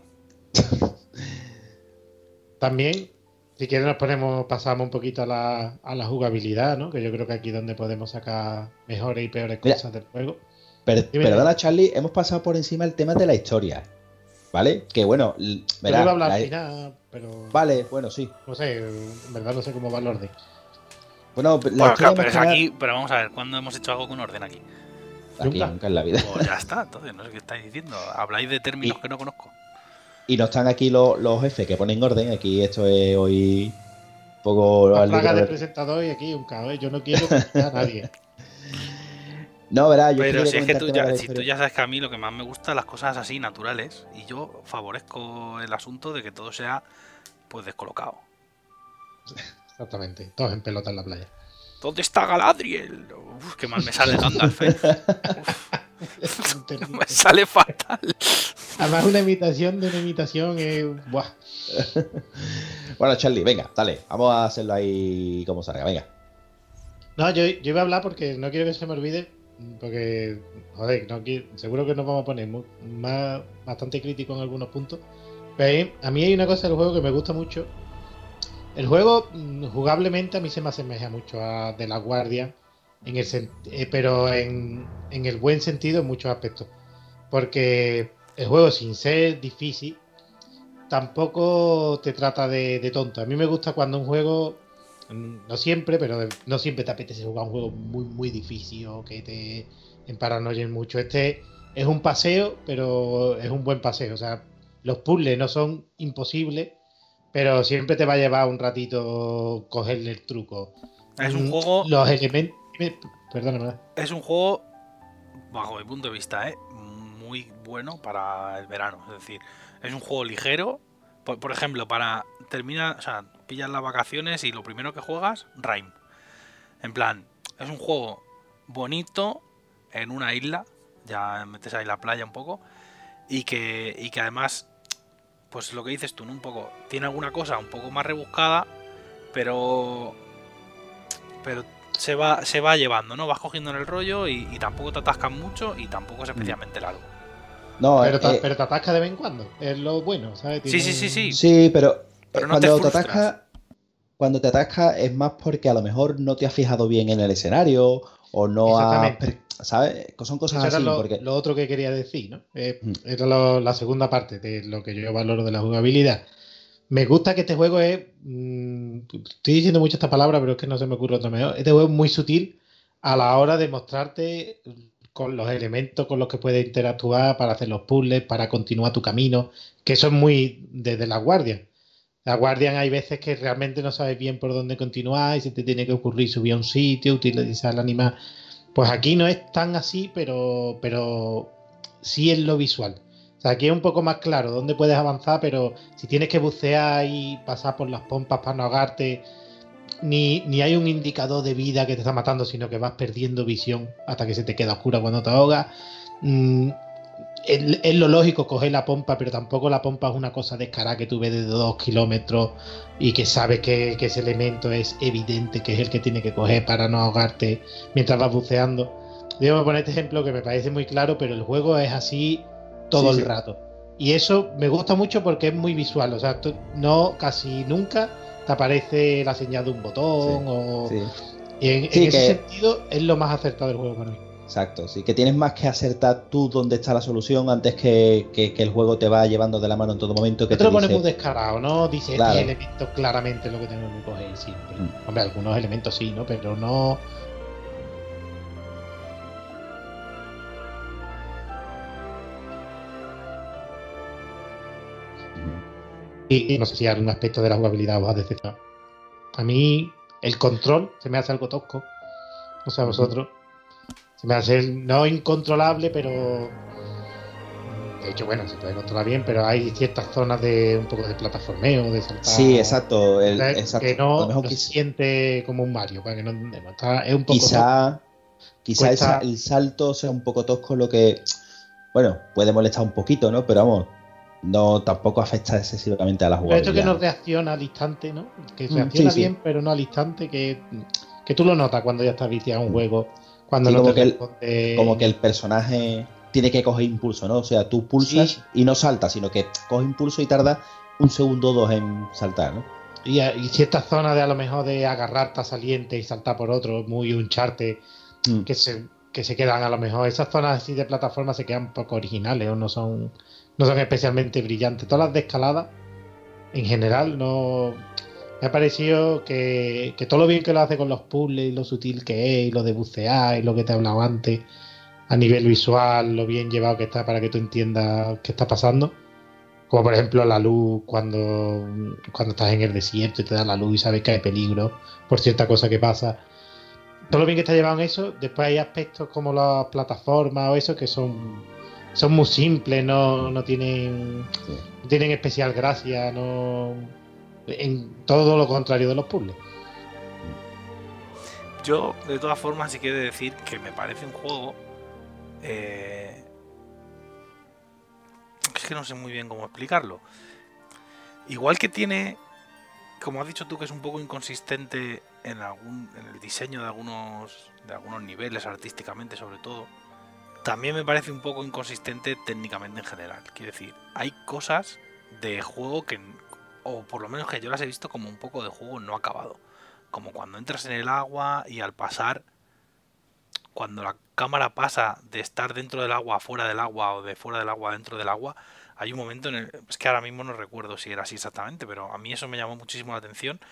También, si quieres nos ponemos, pasamos un poquito a la, a la jugabilidad, ¿no? Que yo creo que aquí es donde podemos sacar mejores y peores Mira, cosas del juego. Per, perdona, Charlie, hemos pasado por encima el tema de la historia. ¿Vale? Que bueno, verá, yo iba a hablar la... al final, pero... Vale, bueno, sí. No sé, en verdad no sé cómo va el orden. Bueno, la bueno claro, pero es generar... aquí, pero vamos a ver, ¿cuándo hemos hecho algo con orden aquí? Aquí nunca, nunca en la vida. Pues ya está, entonces, no sé qué estáis diciendo. Habláis de términos y, que no conozco. Y no están aquí los, los jefes que ponen orden, aquí esto es hoy un poco... La plaga de presentador y aquí un caos, yo no quiero que a nadie. No, verá, yo pero si es que tú ya, si tú ya sabes que a mí lo que más me gusta las cosas así naturales y yo favorezco el asunto de que todo sea pues descolocado. Exactamente, todos en pelota en la playa. ¿Dónde está Galadriel? Uf, qué mal me sale Gandalf. ¿eh? Me sale fatal. Además una imitación de una imitación es... Buah. Bueno, Charlie, venga, dale, vamos a hacerlo ahí como salga, venga. No, yo, yo iba a hablar porque no quiero que se me olvide. Porque, joder, no quiero, seguro que nos vamos a poner muy, más, bastante crítico en algunos puntos. Pero a mí hay una cosa del juego que me gusta mucho. El juego, jugablemente, a mí se me asemeja mucho a The Last Guardian, en el eh, pero en, en el buen sentido en muchos aspectos. Porque el juego, sin ser difícil, tampoco te trata de, de tonto. A mí me gusta cuando un juego no siempre, pero no siempre te apetece jugar un juego muy, muy difícil o que te emparanoyen mucho. Este es un paseo, pero es un buen paseo. O sea, los puzzles no son imposibles, pero siempre te va a llevar un ratito cogerle el truco. Es un juego... Los elementos... Perdóname. Es un juego, bajo mi punto de vista, ¿eh? muy bueno para el verano. Es decir, es un juego ligero. Por, por ejemplo, para terminar, o sea, pillas las vacaciones y lo primero que juegas, Rime. En plan, es un juego bonito en una isla, ya metes ahí la playa un poco, y que, y que además, pues lo que dices tú, ¿no? Un poco, tiene alguna cosa un poco más rebuscada, pero pero se va, se va llevando, ¿no? Vas cogiendo en el rollo y, y tampoco te atascas mucho y tampoco es especialmente largo. No, pero, te, eh, pero te atascas de vez en cuando, es lo bueno, ¿sabes? Sí, sí, sí, sí. Sí, pero, pero no cuando te, te atascas, cuando te atascas es más porque a lo mejor no te has fijado bien en el escenario o no has, ¿sabes? Son cosas Eso así. Era lo, porque... lo otro que quería decir, ¿no? Eh, mm. Era lo, la segunda parte de lo que yo valoro de la jugabilidad. Me gusta que este juego es... Mmm, estoy diciendo mucho esta palabra, pero es que no se me ocurre otra mejor. Este juego es muy sutil a la hora de mostrarte con los elementos con los que puedes interactuar para hacer los puzzles, para continuar tu camino, que eso es muy desde la Guardian. La Guardian hay veces que realmente no sabes bien por dónde continuar y se te tiene que ocurrir subir a un sitio, utilizar el animal. Pues aquí no es tan así, pero, pero sí es lo visual. O sea, aquí es un poco más claro dónde puedes avanzar, pero si tienes que bucear y pasar por las pompas para no ahogarte, ni, ni hay un indicador de vida que te está matando, sino que vas perdiendo visión hasta que se te queda oscura cuando te ahogas. Mm, es, es lo lógico coger la pompa, pero tampoco la pompa es una cosa descarada que tú ves de dos kilómetros y que sabes que, que ese elemento es evidente, que es el que tiene que coger para no ahogarte mientras vas buceando. Debo poner este ejemplo que me parece muy claro, pero el juego es así todo sí, el sí. rato. Y eso me gusta mucho porque es muy visual. O sea, tú, no casi nunca te aparece la señal de un botón sí, o... Sí. Y en, sí, en ese que... sentido es lo más acertado del juego para mí. Exacto, sí, que tienes más que acertar tú dónde está la solución antes que, que, que el juego te va llevando de la mano en todo momento. Que te, te lo pones muy descarado, ¿no? Dice claro. elementos claramente lo que tengo que coger siempre. Mm. Hombre, algunos elementos sí, ¿no? Pero no... Y, y no sé si hay algún aspecto de la jugabilidad os ha decepcionado. A mí el control se me hace algo tosco. No sé a vosotros. Se me hace no incontrolable, pero de hecho, bueno, se puede controlar bien, pero hay ciertas zonas de un poco de plataformeo, de saltar. Sí, exacto. El, que, exacto. que no, no se siente como un Mario, para que no entendemos. Está, es un poco quizá quizá cuesta... el salto sea un poco tosco, lo que, bueno, puede molestar un poquito, ¿no? Pero vamos, no tampoco afecta excesivamente a la jugabilidad. Pero esto que no reacciona al instante, ¿no? Que reacciona mm, sí, bien, sí. pero no al instante, que, que tú lo notas cuando ya estás viciado a un juego. Cuando sí, no como, te que responde... el, como que el personaje tiene que coger impulso, ¿no? O sea, tú pulsas sí. y no saltas, sino que coge impulso y tarda un segundo o dos en saltar, ¿no? Y, y ciertas zonas de a lo mejor de agarrarte a saliente y saltar por otro, muy Uncharted, mm. que se que se quedan a lo mejor. Esas zonas así de plataforma se quedan un poco originales o no son, no son especialmente brillantes. Todas las de escalada, en general, no... Me ha parecido que, que todo lo bien que lo hace con los puzzles, lo sutil que es, y lo de bucear, y lo que te he hablado antes, a nivel visual, lo bien llevado que está para que tú entiendas qué está pasando. Como por ejemplo la luz cuando, cuando estás en el desierto y te da la luz y sabes que hay peligro por cierta cosa que pasa. Todo lo bien que está llevado en eso. Después hay aspectos como las plataformas o eso que son, son muy simples, no, no tienen, sí. no tienen especial gracia, no... En todo lo contrario de los puzzles. Yo, de todas formas, sí quiero decir que me parece un juego. Eh... Es que no sé muy bien cómo explicarlo. Igual que tiene, como has dicho tú, que es un poco inconsistente en algún, en el diseño de algunos, de algunos niveles, artísticamente sobre todo. También me parece un poco inconsistente técnicamente en general. Quiero decir, hay cosas de juego que, o por lo menos que yo las he visto como un poco de juego no acabado, como cuando entras en el agua y al pasar, cuando la cámara pasa de estar dentro del agua a fuera del agua o de fuera del agua a dentro del agua, hay un momento en el, es que ahora mismo no recuerdo si era así exactamente, pero a mí eso me llamó muchísimo la atención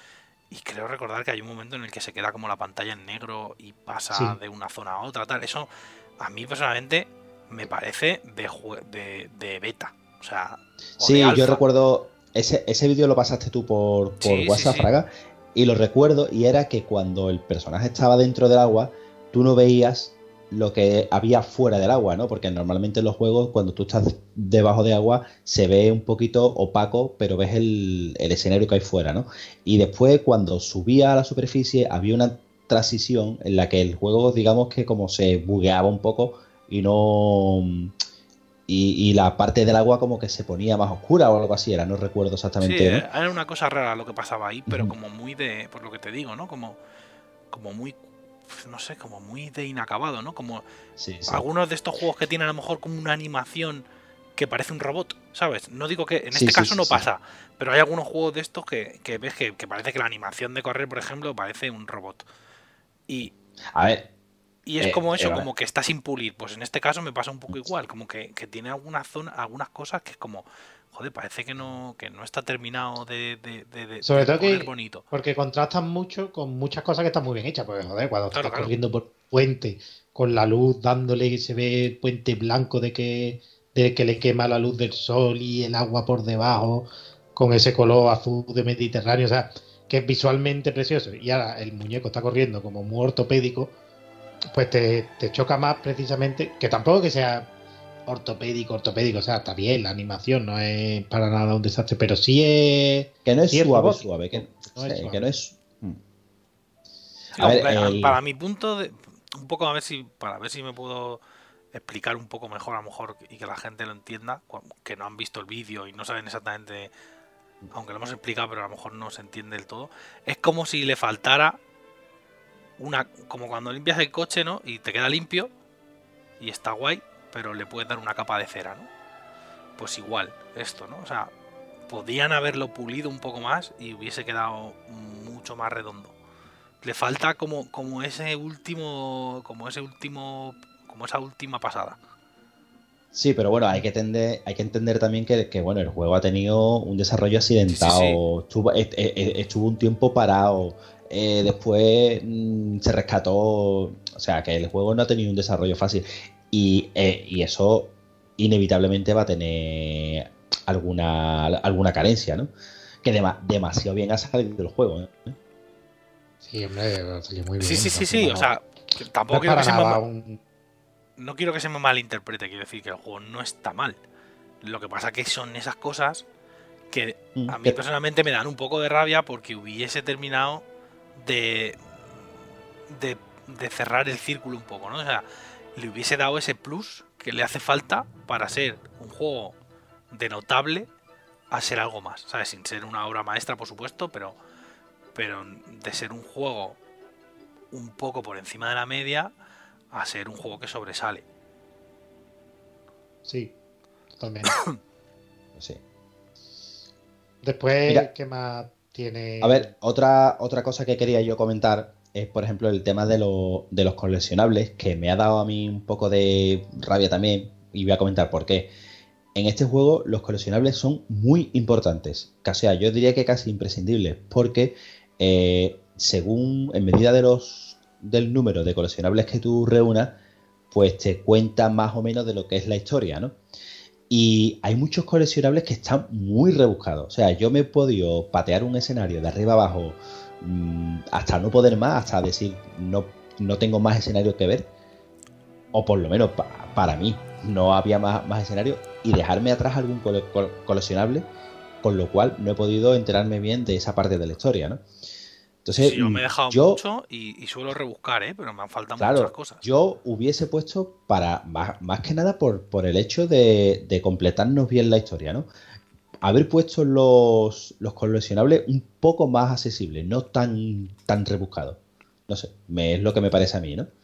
y creo recordar que hay un momento en el que se queda como la pantalla en negro y pasa Sí. de una zona a otra, tal. Eso a mí personalmente me parece de, de, de beta. O sea, o Sí, de yo alfa. recuerdo, ese, ese vídeo lo pasaste tú por, por Sí, sí, WhatsApp, sí. Fraga, y lo recuerdo, y era que cuando el personaje estaba dentro del agua, tú no veías lo que había fuera del agua, ¿no? Porque normalmente en los juegos, cuando tú estás debajo de agua, se ve un poquito opaco, pero ves el, el escenario que hay fuera, ¿no? Y después, cuando subía a la superficie, había una transición en la que el juego, digamos que como se bugueaba un poco y no... Y, y la parte del agua como que se ponía más oscura o algo así, era, no recuerdo Sí, exactamente, ¿no? era una cosa rara lo que pasaba ahí, pero Ujú. como muy de, por lo que te digo, ¿no? Como, como muy, no sé, como muy de inacabado, ¿no? Como Sí, sí. algunos de estos juegos que tienen a lo mejor como una animación que parece un robot, ¿sabes? No digo que en Sí, este sí, caso sí, no sí. pasa, pero hay algunos juegos de estos que, que ves que, que parece que la animación de correr, por ejemplo, parece un robot. Y, A ver, y es eh, como eso, eh, como que está sin pulir. Pues en este caso me pasa un poco igual, como que, que tiene algunas zonas, algunas cosas que es como, joder, parece que no, que no está terminado de, de, de, de- Sobre de todo poner que bonito. porque contrastan mucho con muchas cosas que están muy bien hechas. Porque, joder, cuando Claro, estás claro. corriendo por puente con la luz dándole y se ve el puente blanco de que, de que le quema la luz del sol y el agua por debajo con ese color azul de Mediterráneo, o sea, que es visualmente precioso. Y ahora el muñeco está corriendo como muy ortopédico, pues te, te choca más precisamente, que tampoco que sea ortopédico, ortopédico, o sea, está bien, la animación no es para nada un desastre, pero sí es, que no es sí es suave, robótico, suave, que, no es sí, suave. que no es... mm. Sí, A como ver, que a- el... para mi punto de, un poco a ver si, para ver si me puedo explicar un poco mejor a lo mejor y que la gente lo entienda, cu- que no han visto el vídeo y no saben exactamente, aunque lo hemos explicado, pero a lo mejor no se entiende del todo. Es como si le faltara una, como cuando limpias el coche, ¿no? Y te queda limpio y está guay, pero le puedes dar una capa de cera, ¿no? Pues igual, esto, ¿no? O sea, podían haberlo pulido un poco más y hubiese quedado mucho más redondo. Le falta como, como ese último, como ese último, como esa última pasada. Sí, pero bueno, hay que entender, hay que entender también que, que, bueno, el juego ha tenido un desarrollo Sí, sí, accidentado, sí. Estuvo, est- eh, eh, estuvo un tiempo parado, eh, después mm, se rescató, o sea, que el juego no ha tenido un desarrollo fácil y, eh, y eso inevitablemente va a tener alguna, alguna carencia, ¿no? Que dema- demasiado bien ha salido el juego, ¿eh? Sí, hombre, salió muy bien. Sí, sí, sí, no, sí. no, O sea, que no tampoco es quiero para que se me, nada ma- un... no quiero que se me malinterprete. Quiero decir que el juego no está mal. Lo que pasa que son esas cosas que Mm, a mí que- personalmente me dan un poco de rabia porque hubiese terminado de, de, de cerrar el círculo un poco, ¿no? O sea, le hubiese dado ese plus que le hace falta para ser un juego de notable a ser algo más, ¿sabes? Sin ser una obra maestra, por supuesto, pero, pero de ser un juego un poco por encima de la media a ser un juego que sobresale. Sí, totalmente. sí. Después, Mira. ¿qué más tiene? A ver, otra, otra cosa que quería yo comentar es, por ejemplo, el tema de, lo- de los coleccionables, que me ha dado a mí un poco de rabia también, y voy a comentar por qué. En este juego los coleccionables son muy importantes, o sea, yo diría que casi imprescindibles, porque eh, según, en medida de los, del número de coleccionables que tú reúnas, pues te cuenta más o menos de lo que es la historia, ¿no? Y hay muchos coleccionables que están muy rebuscados. O sea, yo me he podido patear un escenario de arriba abajo mmm, hasta no poder más, hasta decir no, no tengo más escenarios que ver. O por lo menos pa para mí no había más, más escenarios. Y dejarme atrás algún cole col coleccionable, con lo cual no he podido enterarme bien de esa parte de la historia, ¿no? Entonces, Sí, yo me he dejado yo, mucho y, y suelo rebuscar, ¿eh? Pero me han faltado muchas claro, cosas. yo hubiese puesto para, más, más que nada por, por el hecho de, de completarnos bien la historia, ¿no? Haber puesto los, los coleccionables un poco más accesibles, no tan, tan rebuscados. No sé, me, es lo que me parece a mí, ¿no?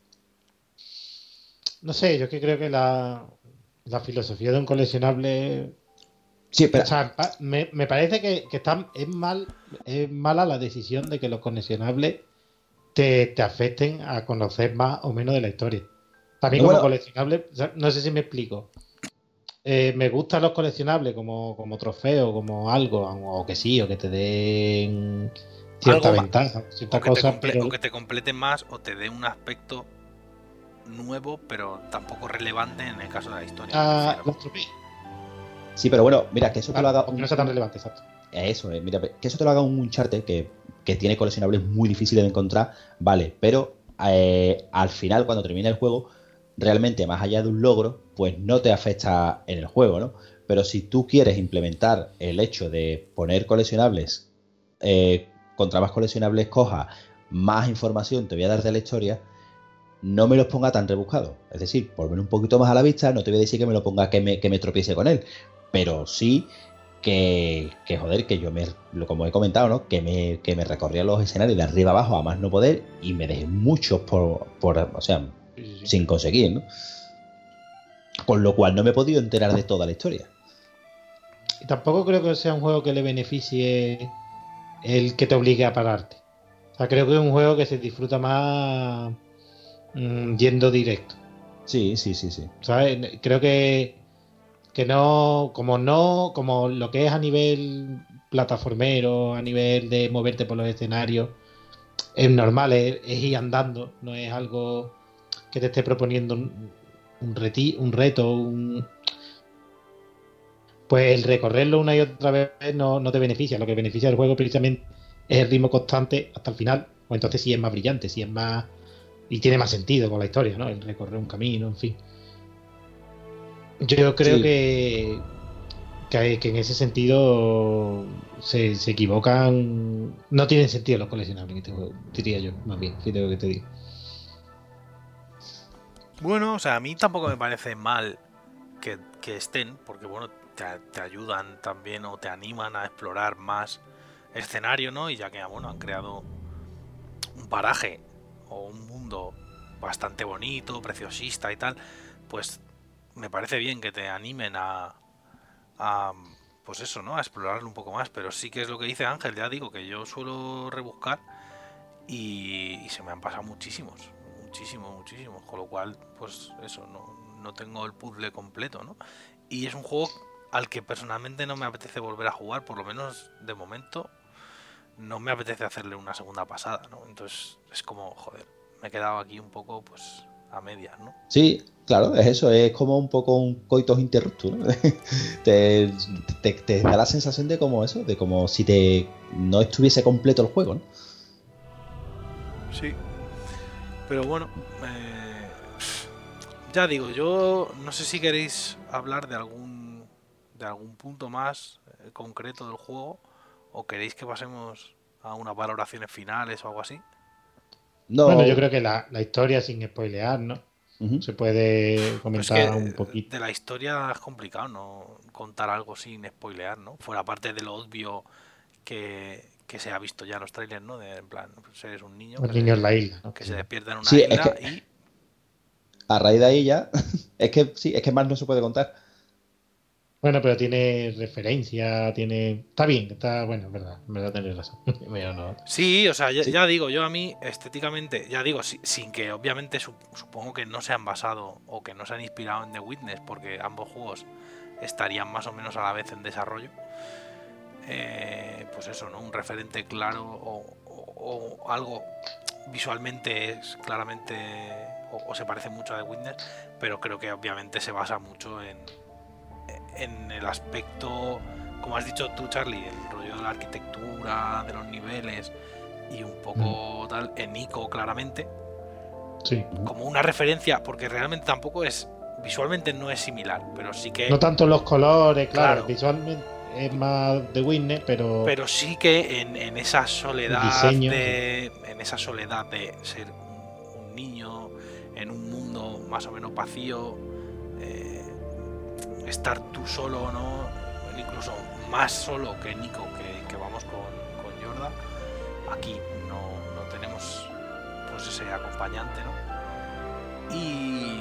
No sé, yo que creo que la, la filosofía de un coleccionable... Sí, pero... O sea, pa- me, me parece que, que está, es, mal, es mala la decisión de que los coleccionables te, te afecten a conocer más o menos de la historia. Para mí, No, como bueno, coleccionable, o sea, no sé si me explico. Eh, me gustan los coleccionables como, como trofeo, como algo, o que sí, o que te den cierta algo ventaja, cierta o que, te cosa, comple- pero o que te complete más o te dé un aspecto nuevo, pero tampoco relevante en el caso de la historia. me ah, refiero. lo estropeé. Sí, pero bueno, mira, que eso te lo haga. Porque no sea tan relevante, exacto. Eso, eh, mira, que eso te lo haga un Uncharted que, que tiene coleccionables muy difíciles de encontrar, vale, pero eh, al final, cuando termina el juego, realmente, más allá de un logro, pues no te afecta en el juego, ¿no? Pero si tú quieres implementar el hecho de poner coleccionables, eh, contra más coleccionables coja, más información te voy a dar de la historia, no me los ponga tan rebuscados. Es decir, por menos un poquito más a la vista, no te voy a decir que me lo ponga que me, que me tropiece con él, pero sí que, que joder, que yo me, lo- como he comentado, ¿no? Que me, que me recorría los escenarios de arriba abajo a más no poder y me dejé muchos por, por o sea, Sí, sí, sí. sin conseguir, ¿no? Con lo cual no me he podido enterar de toda la historia. Y tampoco creo que sea un juego que le beneficie el que te obligue a pararte. O sea, creo que es un juego que se disfruta más mm, yendo directo. Sí, sí, sí, sí. ¿Sabes? Creo que, que no, como no, como lo que es a nivel plataformero, a nivel de moverte por los escenarios, es normal, es, es ir andando, no es algo que te esté proponiendo un, un, reti- un reto, un... Pues el recorrerlo una y otra vez no, no te beneficia. Lo que beneficia del juego precisamente es el ritmo constante hasta el final. O entonces sí es más brillante, sí es más... Y tiene más sentido con la historia, ¿no? El recorrer un camino, en fin. Yo creo Sí. que, que que en ese sentido se, se equivocan. No tienen sentido los coleccionables en este juego, diría yo, más bien, fíjate lo que te digo. Bueno, o sea, a mí tampoco me parece mal que, que estén, porque bueno, te, te ayudan también o te animan a explorar más escenario, ¿no? Y ya que, bueno, han creado un paraje o un mundo bastante bonito, preciosista y tal, pues me parece bien que te animen a, a pues eso, ¿no? A explorarlo un poco más, pero sí que es lo que dice Ángel, ya digo que yo suelo rebuscar y, y se me han pasado muchísimos, muchísimos, muchísimos, con lo cual, pues eso, no, no tengo el puzzle completo, ¿no? Y es un juego al que personalmente no me apetece volver a jugar, por lo menos de momento no me apetece hacerle una segunda pasada, ¿no? Entonces es como, joder, me he quedado aquí un poco, pues, a medias, ¿no? Sí, claro, es eso, es como un poco un coitus interruptus, ¿no? te, te, te da la sensación de como eso, de como si te no estuviese completo el juego, ¿no? Sí. Pero bueno, eh, ya digo, yo no sé si queréis hablar de algún de algún punto más eh, concreto del juego o queréis que pasemos a unas valoraciones finales o algo así. No, Bueno, yo creo que la, la historia, sin spoilear, ¿no? Ujú. Se puede Pero es comentar que un poquito. de la historia es complicado no contar algo sin spoilear, ¿no? Fuera parte de lo obvio que, que se ha visto ya en los trailers, ¿no? De, en plan, pues eres un niño Los que, niños se, en la isla, ¿no? que se despierta en una Sí, es isla que- y A raíz de ahí ya, es que sí, es que más no se puede contar. Bueno, pero tiene referencia, tiene... Está bien, está... Bueno, es verdad, en verdad tenés razón. Pero no... sí, o sea, ya, Sí. ya digo, yo a mí estéticamente, ya digo, si- sin que obviamente sup- supongo que no se han basado o que no se han inspirado en The Witness, porque ambos juegos estarían más o menos a la vez en desarrollo. Eh, pues eso, ¿no? Un referente claro o, o- o algo visualmente es claramente o, o se parece mucho a The Witness, pero creo que obviamente se basa mucho en, en el aspecto, como has dicho tú, Charlie, el rollo de la arquitectura, de los niveles y un poco tal, en Ico claramente, Sí. como una referencia, porque realmente tampoco es, visualmente no es similar, pero sí que... No tanto los colores, claro, Claro. visualmente es más de Witness, pero... pero sí que en, en esa soledad Diseño, de en esa soledad de ser un, un niño en un mundo más o menos vacío, eh, estar tú solo, no, incluso más solo que Nico, que, que vamos con, con Jordan, aquí no, no tenemos pues ese acompañante, ¿no? Y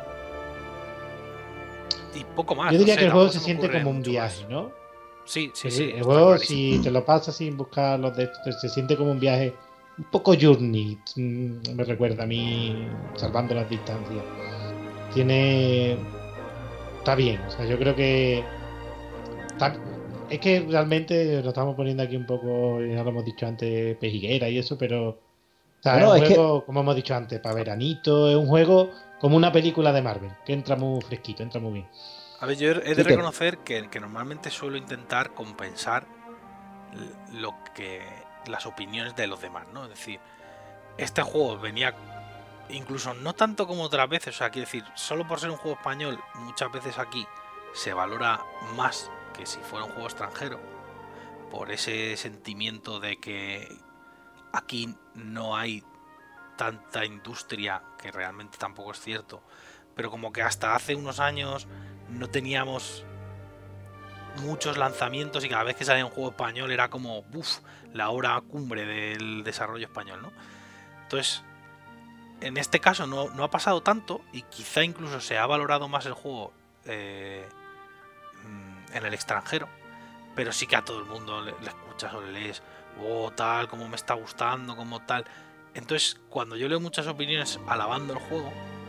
y poco más. Yo diría no sé, que el juego tampoco se me siente ocurre como un mucho viaje, más. ¿no? Sí, sí, Sí, sí. el está juego, clarísimo. si te lo pasas sin buscar los de estos, se siente como un viaje un poco journey. mm, Me recuerda a mí, salvando las distancias. Tiene. Está bien, o sea, yo creo que. está- es que realmente lo estamos poniendo aquí un poco, ya lo hemos dicho antes, pejiguera y eso, pero o sea, No, es un es que- juego, como hemos dicho antes, para veranito, es un juego como una película de Marvel, que entra muy fresquito, entra muy bien. A ver, yo he de Sí que- reconocer que, que normalmente suelo intentar compensar l- lo que las opiniones de los demás, ¿no? Es decir, este juego venía incluso no tanto como otras veces, o sea, quiero decir, solo por ser un juego español, muchas veces aquí se valora más que si fuera un juego extranjero, por ese sentimiento de que aquí no hay tanta industria, que realmente tampoco es cierto, pero como que hasta hace unos años no teníamos muchos lanzamientos y cada vez que salía un juego español era como, uff, la hora cumbre del desarrollo español, ¿no? Entonces, en este caso no, no ha pasado tanto y quizá incluso se ha valorado más el juego eh, en el extranjero, pero sí que a todo el mundo le, le escuchas o le lees, oh, tal, como me está gustando, como tal. Entonces, cuando yo leo muchas opiniones alabando el juego,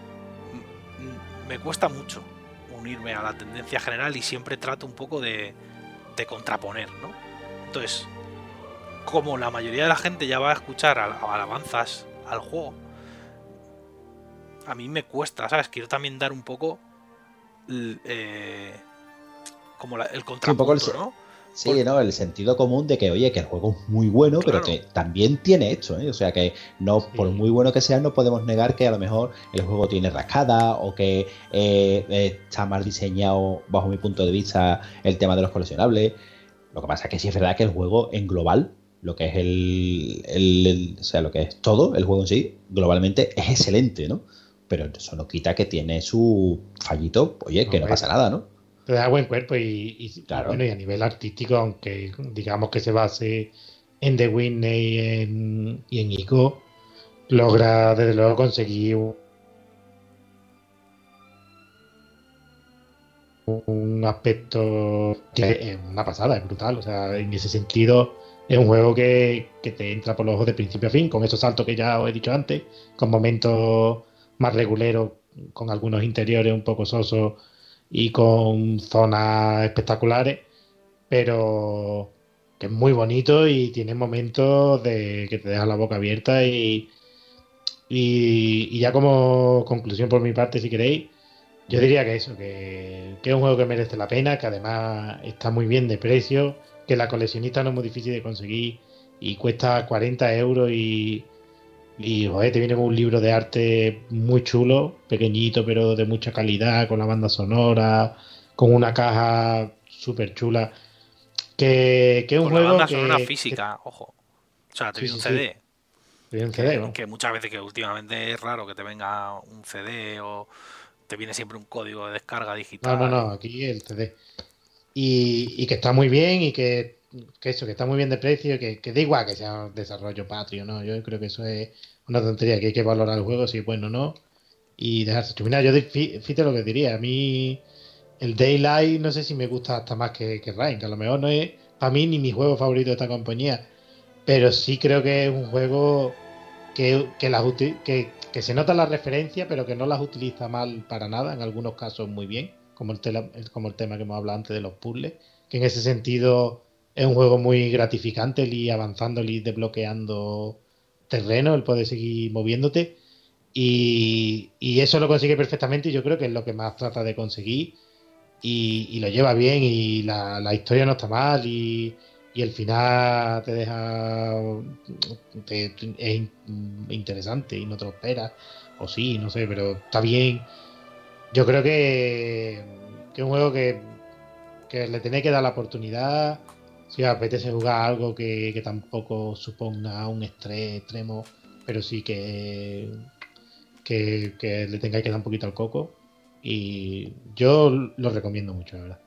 me cuesta mucho unirme a la tendencia general y siempre trato un poco de, de contraponer, ¿no? Entonces, como la mayoría de la gente ya va a escuchar alabanzas al juego, a mí me cuesta, ¿sabes? Quiero también dar un poco eh, como la, el contrapunto, sí, el, ¿no? Sí, Por... ¿no? El sentido común de que, oye, que el juego es muy bueno, claro. pero que también tiene esto, ¿eh? O sea, que no, sí. por muy bueno que sea, no podemos negar que a lo mejor el juego tiene rascada o que eh, está mal diseñado, bajo mi punto de vista, el tema de los coleccionables. Lo que pasa es que sí es verdad que el juego en global, lo que es el, el, el o sea, lo que es todo, el juego en sí, globalmente es excelente, ¿no? Pero eso no quita que tiene su fallito, oye, que no, no pasa nada, ¿no? Te da buen cuerpo y, y, claro. y, bueno, y a nivel artístico, aunque digamos que se base en The Witness y en, y en Ico, logra desde luego conseguir un, un aspecto que es una pasada, es brutal. O sea, en ese sentido es un juego que, que te entra por los ojos de principio a fin, con esos saltos que ya os he dicho antes, con momentos más reguleros, con algunos interiores un poco sosos y con zonas espectaculares, pero que es muy bonito y tiene momentos de que te deja la boca abierta y, y, y ya como conclusión por mi parte, si queréis, yo diría que eso, que, que es un juego que merece la pena, que además está muy bien de precio, que la coleccionista no es muy difícil de conseguir y cuesta cuarenta euros y Y, joder, te viene con un libro de arte muy chulo, pequeñito, pero de mucha calidad, con la banda sonora, con una caja súper chula. Que, que es un con juego la banda que, sonora física, que, ojo. O sea, te sí, viene un sí, C D. Sí. Te viene un que, C D, ¿no? que muchas veces, que últimamente es raro que te venga un C D o te viene siempre un código de descarga digital. No, no, no, aquí el C D. Y, y que está muy bien y que, que eso, que está muy bien de precio, que, que da igual que sea un desarrollo patrio, ¿no? Yo creo que eso es una tontería, que hay que valorar el juego si es bueno o no y dejarse chuminar. Yo fíjate lo que diría, a mí el Daylight no sé si me gusta hasta más que, que Rain, que a lo mejor no es para mí ni mi juego favorito de esta compañía, pero sí creo que es un juego que, que, las que, que se nota la referencia, pero que no las utiliza mal para nada, en algunos casos muy bien, como el, tela, como el tema que hemos hablado antes de los puzzles, que en ese sentido es un juego muy gratificante, el ir avanzando, el ir desbloqueando terreno, el poder seguir moviéndote y, y eso lo consigue perfectamente y yo creo que es lo que más trata de conseguir y, y lo lleva bien y la, la historia no está mal y, y el final te deja te, te, es interesante y no te lo esperas o sí, no sé, pero está bien. Yo creo que, que es un juego que, que le tenéis que dar la oportunidad si os apetece jugar algo que, que tampoco suponga un estrés extremo, pero sí que, que, que le tengáis que dar un poquito al coco. Y yo lo recomiendo mucho, la verdad.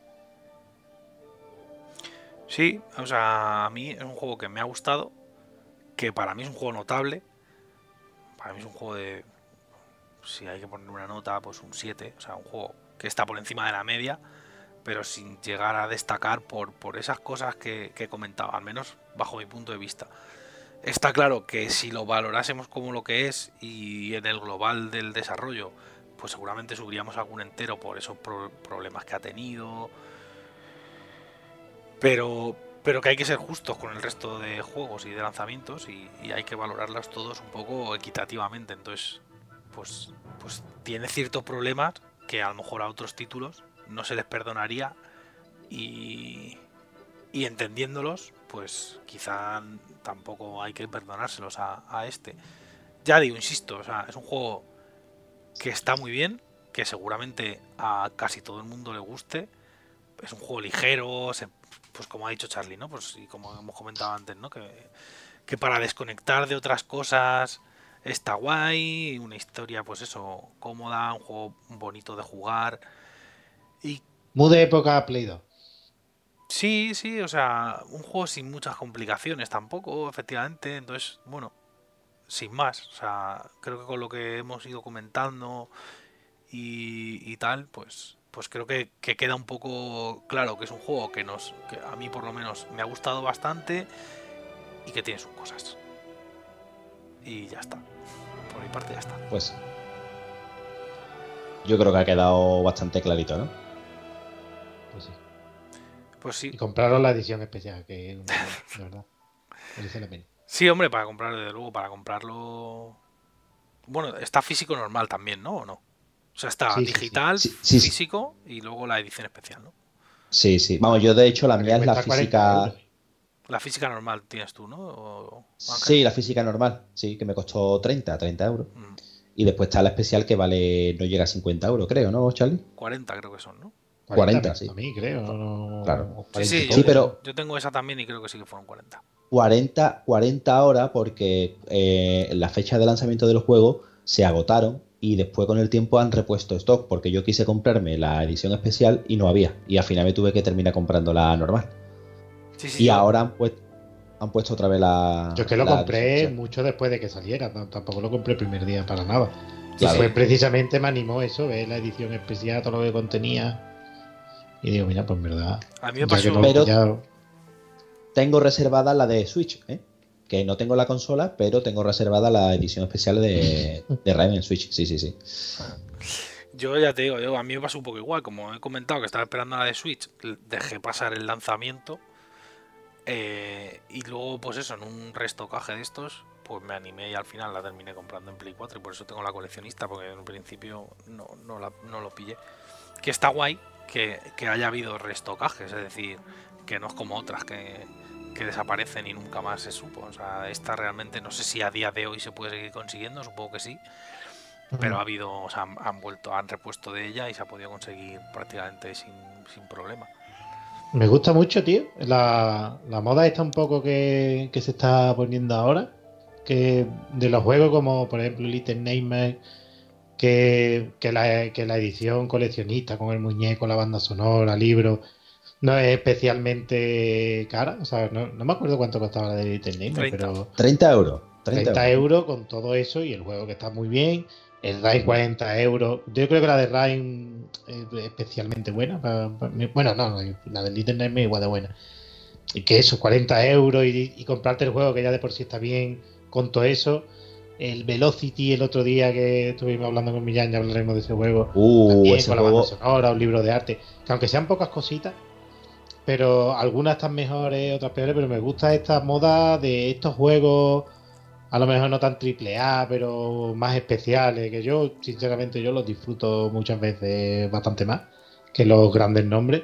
Sí, o sea, a mí es un juego que me ha gustado, que para mí es un juego notable. Para mí es un juego de, si hay que poner una nota, pues un siete. O sea, un juego que está por encima de la media, pero sin llegar a destacar por, por esas cosas que, que he comentado, al menos bajo mi punto de vista. Está claro que si lo valorásemos como lo que es y en el global del desarrollo, pues seguramente subiríamos algún entero por esos pro problemas que ha tenido. Pero, pero que hay que ser justos con el resto de juegos y de lanzamientos y, y hay que valorarlos todos un poco equitativamente. Entonces, pues, pues tiene ciertos problemas que a lo mejor a otros títulos no se les perdonaría y, y entendiéndolos, pues quizá tampoco hay que perdonárselos a, a este. Ya digo, insisto, o sea, es un juego que está muy bien, que seguramente a casi todo el mundo le guste. Es un juego ligero, se, pues como ha dicho Charlie, ¿no? Pues y como hemos comentado antes, ¿no? Que, que para desconectar de otras cosas está guay, una historia, pues eso, cómoda, un juego bonito de jugar. Y muy de época Play dos. Sí, sí, o sea, un juego sin muchas complicaciones tampoco, efectivamente. Entonces, bueno, sin más. O sea, creo que con lo que hemos ido comentando y, y tal, pues pues creo que, que queda un poco claro que es un juego que nos que a mí por lo menos me ha gustado bastante y que tiene sus cosas. Y ya está. Por mi parte ya está. Pues yo creo que ha quedado bastante clarito, ¿no? Pues sí. Pues sí. Y compraron la edición especial, que de verdad merece la pena. Sí, hombre, para comprarlo, desde luego, para comprarlo. Bueno, está físico normal también, ¿no? ¿O no? O sea, está Sí, sí, digital, sí. Sí, sí, físico y luego la edición especial, ¿no? Sí, sí. Vamos, yo de hecho la Porque mía es la cuesta cuarenta física. euros. La física normal tienes tú, ¿no? ¿O, Sí, la física normal, sí, que me costó treinta euros. Mm, Y después está la especial que vale, no llega a cincuenta euros, creo, ¿no, Charlie? cuarenta creo que son, ¿no? cuarenta, sí. A mí, creo. No, Claro. Sí, sí, Sí, yo, pero- yo tengo esa también y creo que sí que fueron cuarenta. cuarenta, cuarenta ahora porque eh, la fecha de lanzamiento del juego se agotaron y después con el tiempo han repuesto stock porque yo quise comprarme la edición especial y no había. Y al final me tuve que terminar comprando la normal. Sí, sí, Y yo- ahora han, puest- han puesto otra vez la... Yo es que lo la compré edición especial. mucho después de que saliera, no- tampoco lo compré el primer día para nada. Claro. Y fue precisamente me animó eso, ver la edición especial, todo lo que contenía. Y digo, mira, pues en verdad. A mí me ya pasó. que lo he Pero- pillado- Tengo reservada la de Switch, ¿eh? Que no tengo la consola, pero tengo reservada la edición especial de, de Rayman en Switch. Sí, sí, sí. Yo ya te digo, yo, a mí me pasó un poco igual. Como he comentado que estaba esperando la de Switch, dejé pasar el lanzamiento. eh, y luego, pues eso, en un restocaje de estos, pues me animé y al final la terminé comprando en Play cuatro. Y por eso tengo la coleccionista, porque en un principio no, no, la- no lo pillé. Que está guay que, que haya habido restocajes, es decir, que no es como otras que, que desaparecen y nunca más se supo. O sea, esta realmente no sé si a día de hoy se puede seguir consiguiendo, supongo que sí. Pero ha habido, o sea, han, han vuelto, han repuesto de ella y se ha podido conseguir prácticamente sin, sin problema. Me gusta mucho, tío. La, la moda está un poco que, que se está poniendo ahora. Que de los juegos como, por ejemplo, Little Nightmares, que, que, la, que la edición coleccionista con el muñeco, la banda sonora, libro, no es especialmente cara. O sea, no, no me acuerdo cuánto costaba la de Little Nightmares, treinta. pero treinta euros. treinta treinta euros. euros con todo eso y el juego que está muy bien. El Raid cuarenta euros. Yo creo que la de Raid es especialmente buena. pa- pa- Bueno, no, no, la del Little Nightmares es igual de buena. Y que eso, cuarenta euros y, y comprarte el juego que ya de por sí está bien con todo eso. El Velocity el otro día que estuvimos hablando con Millán, ya hablaremos de ese juego. Uh, También ese con la juego. banda sonora, un libro de arte. Que aunque sean pocas cositas, pero algunas están mejores, otras peores, pero me gusta esta moda de estos juegos, a lo mejor no tan triple A, pero más especiales, que yo, sinceramente, yo los disfruto muchas veces bastante más que los grandes nombres.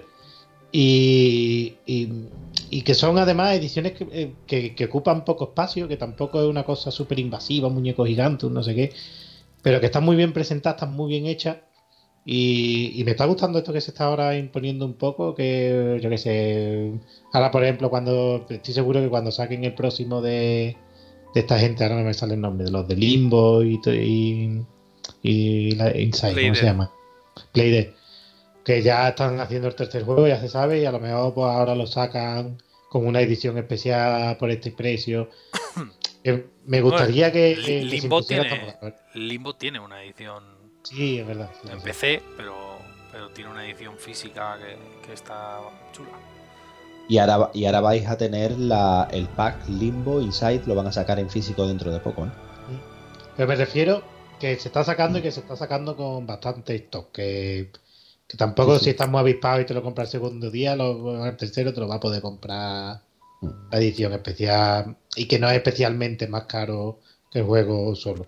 Y, y, y que son además ediciones que, eh, que, que ocupan poco espacio, que tampoco es una cosa súper invasiva, un muñeco gigante, un no sé qué, pero que están muy bien presentadas, están muy bien hechas. Y, y me está gustando esto que se está ahora imponiendo un poco, que yo qué sé, ahora por ejemplo cuando, estoy seguro que cuando saquen el próximo de, de esta gente, ahora no me sale el nombre, de los de Limbo y, to- y, y la, Inside, ¿cómo Playdead. se llama? Playdead, que ya están haciendo el tercer juego, ya se sabe, y a lo mejor pues ahora lo sacan con una edición especial por este precio. Eh, me gustaría que, Li- que- que se Limbo, impusiera tiene, esta moda. Limbo tiene una edición Sí, es verdad. sí, en sí. P C, pero, pero tiene una edición física que, que está chula. Y ahora, y ahora vais a tener la, el pack Limbo Inside, lo van a sacar en físico dentro de poco, ¿eh? Pero me refiero que se está sacando y que se está sacando con bastante stock. Que, Que tampoco Sí, sí. si estás muy avispado y te lo compras el segundo día, lo, el tercero te lo va a poder comprar la edición especial y que no es especialmente más caro que el juego solo.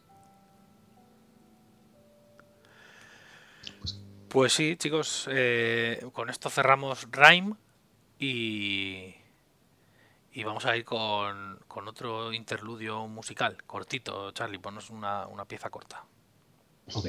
Pues sí, chicos, eh, con esto cerramos Rime y, y vamos a ir con, con otro interludio musical, cortito. Charlie, ponnos una, una pieza corta. Ok.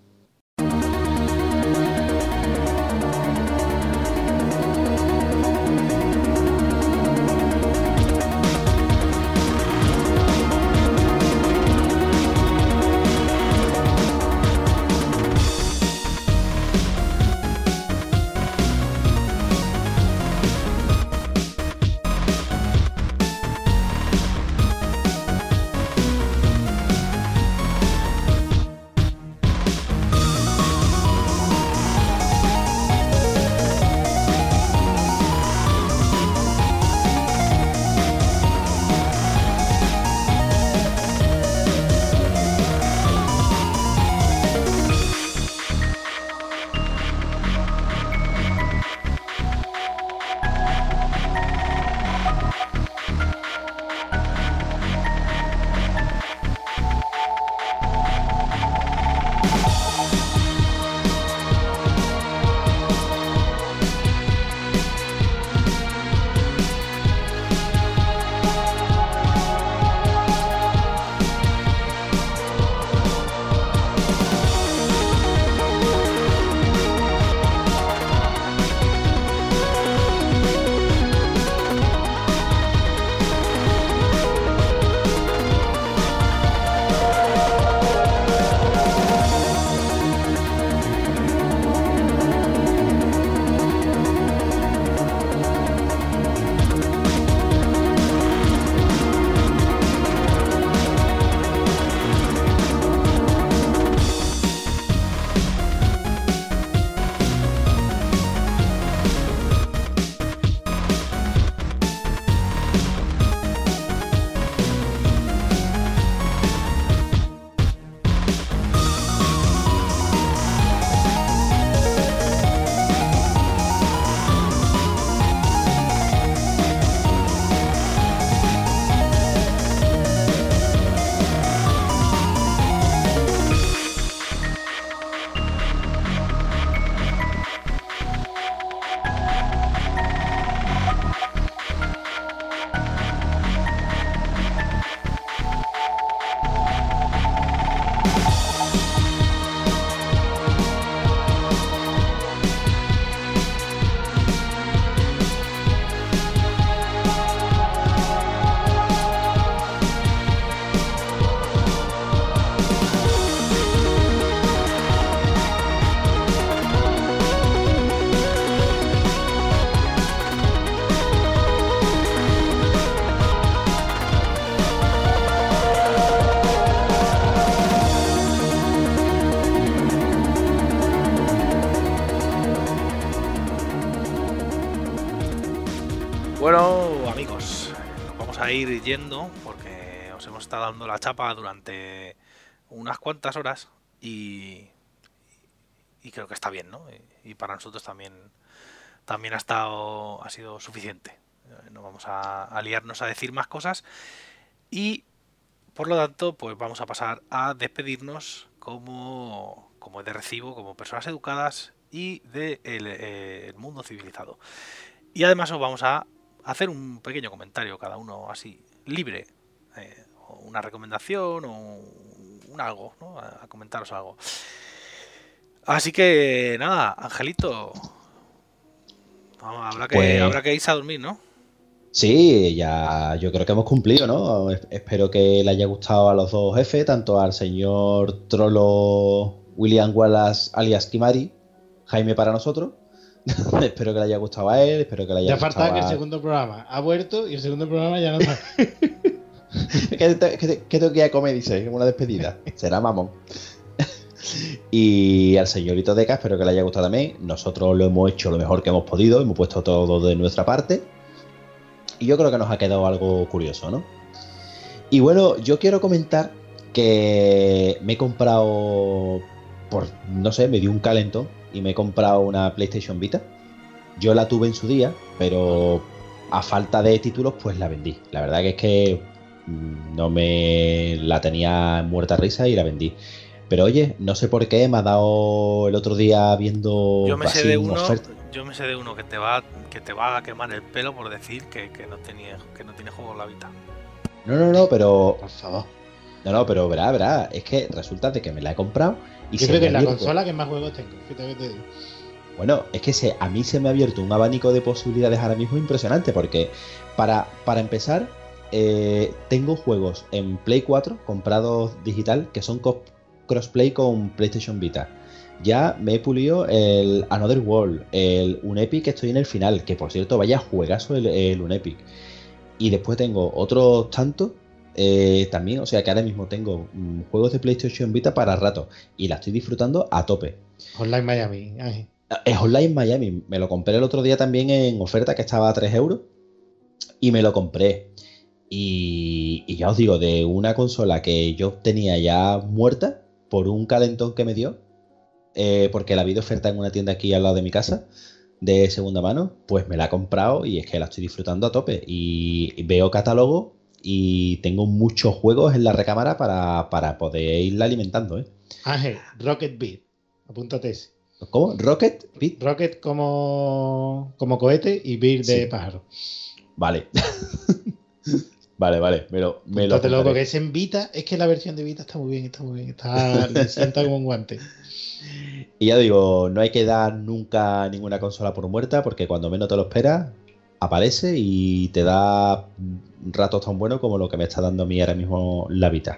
Bueno, amigos, nos vamos a ir yendo porque os hemos estado dando la chapa durante unas cuantas horas y, y creo que está bien, ¿no? Y, y para nosotros también, también ha estado, ha sido suficiente. No vamos a, a liarnos a decir más cosas y por lo tanto, pues vamos a pasar a despedirnos como, como es de recibo, como personas educadas y del de el mundo civilizado. Y además os vamos a hacer un pequeño comentario, cada uno así, libre, eh, o una recomendación o un algo, ¿no? A, a comentaros algo. Así que nada, Angelito, vamos, habrá que Pues- habrá que irse a dormir, ¿no? Sí, ya yo creo que hemos cumplido, ¿no? Es- Espero que le haya gustado a los dos jefes, tanto al señor Trollo William Wallace alias Kimari, Jaime para nosotros. Espero que le haya gustado a él, espero que le haya Ya gustado falta que el a... segundo programa ha vuelto y el segundo programa ya no está. ¿Qué, te- qué te- qué tengo que ir a comer? Dice, una despedida. Será mamón. Y al señorito Deca, espero que le haya gustado también. Nosotros lo hemos hecho lo mejor que hemos podido, hemos puesto todo de nuestra parte. Y yo creo que nos ha quedado algo curioso, ¿no? Y bueno, yo quiero comentar que me he comprado, por no sé, me dio un calentón, y me he comprado una PlayStation Vita. Yo la tuve en su día, pero a falta de títulos, pues la vendí. La verdad que es que no me la tenía muerta risa y la vendí. Pero oye, no sé por qué me ha dado el otro día viendo yo me sé así de una uno, oferta. yo me sé de uno que te va que te va a quemar el pelo por decir que, que no tenía que no tiene juego la Vita. No, no, no, pero Por favor. no, no, pero verá, verá, es que resulta de que me la he comprado y Yo se creo me que ha es la abierto. consola que más juegos tengo. Fíjate que te digo. Bueno, es que se, a mí se me ha abierto un abanico de posibilidades ahora mismo impresionante, porque para, para empezar, eh, tengo juegos en Play cuatro comprados digital que son co- crossplay con PlayStation Vita. Ya me he pulido el Another World, el Unepic, que estoy en el final, que por cierto, vaya juegazo el, el Unepic. Y después tengo otros tantos eh, también, o sea que ahora mismo tengo mm, juegos de PlayStation Vita para rato y la estoy disfrutando a tope. Online Miami. Ay. Es Online Miami, me lo compré el otro día también en oferta que estaba a tres euros y me lo compré. Y, y ya os digo, de una consola que yo tenía ya muerta por un calentón que me dio, eh, porque la vi de oferta en una tienda aquí al lado de mi casa, de segunda mano, pues me la he comprado y es que la estoy disfrutando a tope. Y veo catálogo y tengo muchos juegos en la recámara para, para poder irla alimentando, ¿eh? Ángel, Rocket Beat. Apúntate ese. ¿Cómo? ¿Rocket? ¿Pit? Rocket como, como cohete y Beat de Sí. pájaro. Vale. Vale, vale, me lo, me lo Apúntatelo, apuntaré. porque es en Vita. Es que la versión de Vita está muy bien, está muy bien. Está, le sienta como un guante. Y ya digo, no hay que dar nunca ninguna consola por muerta, porque cuando menos te lo esperas, aparece y te da ratos tan buenos como lo que me está dando a mí ahora mismo la Vita.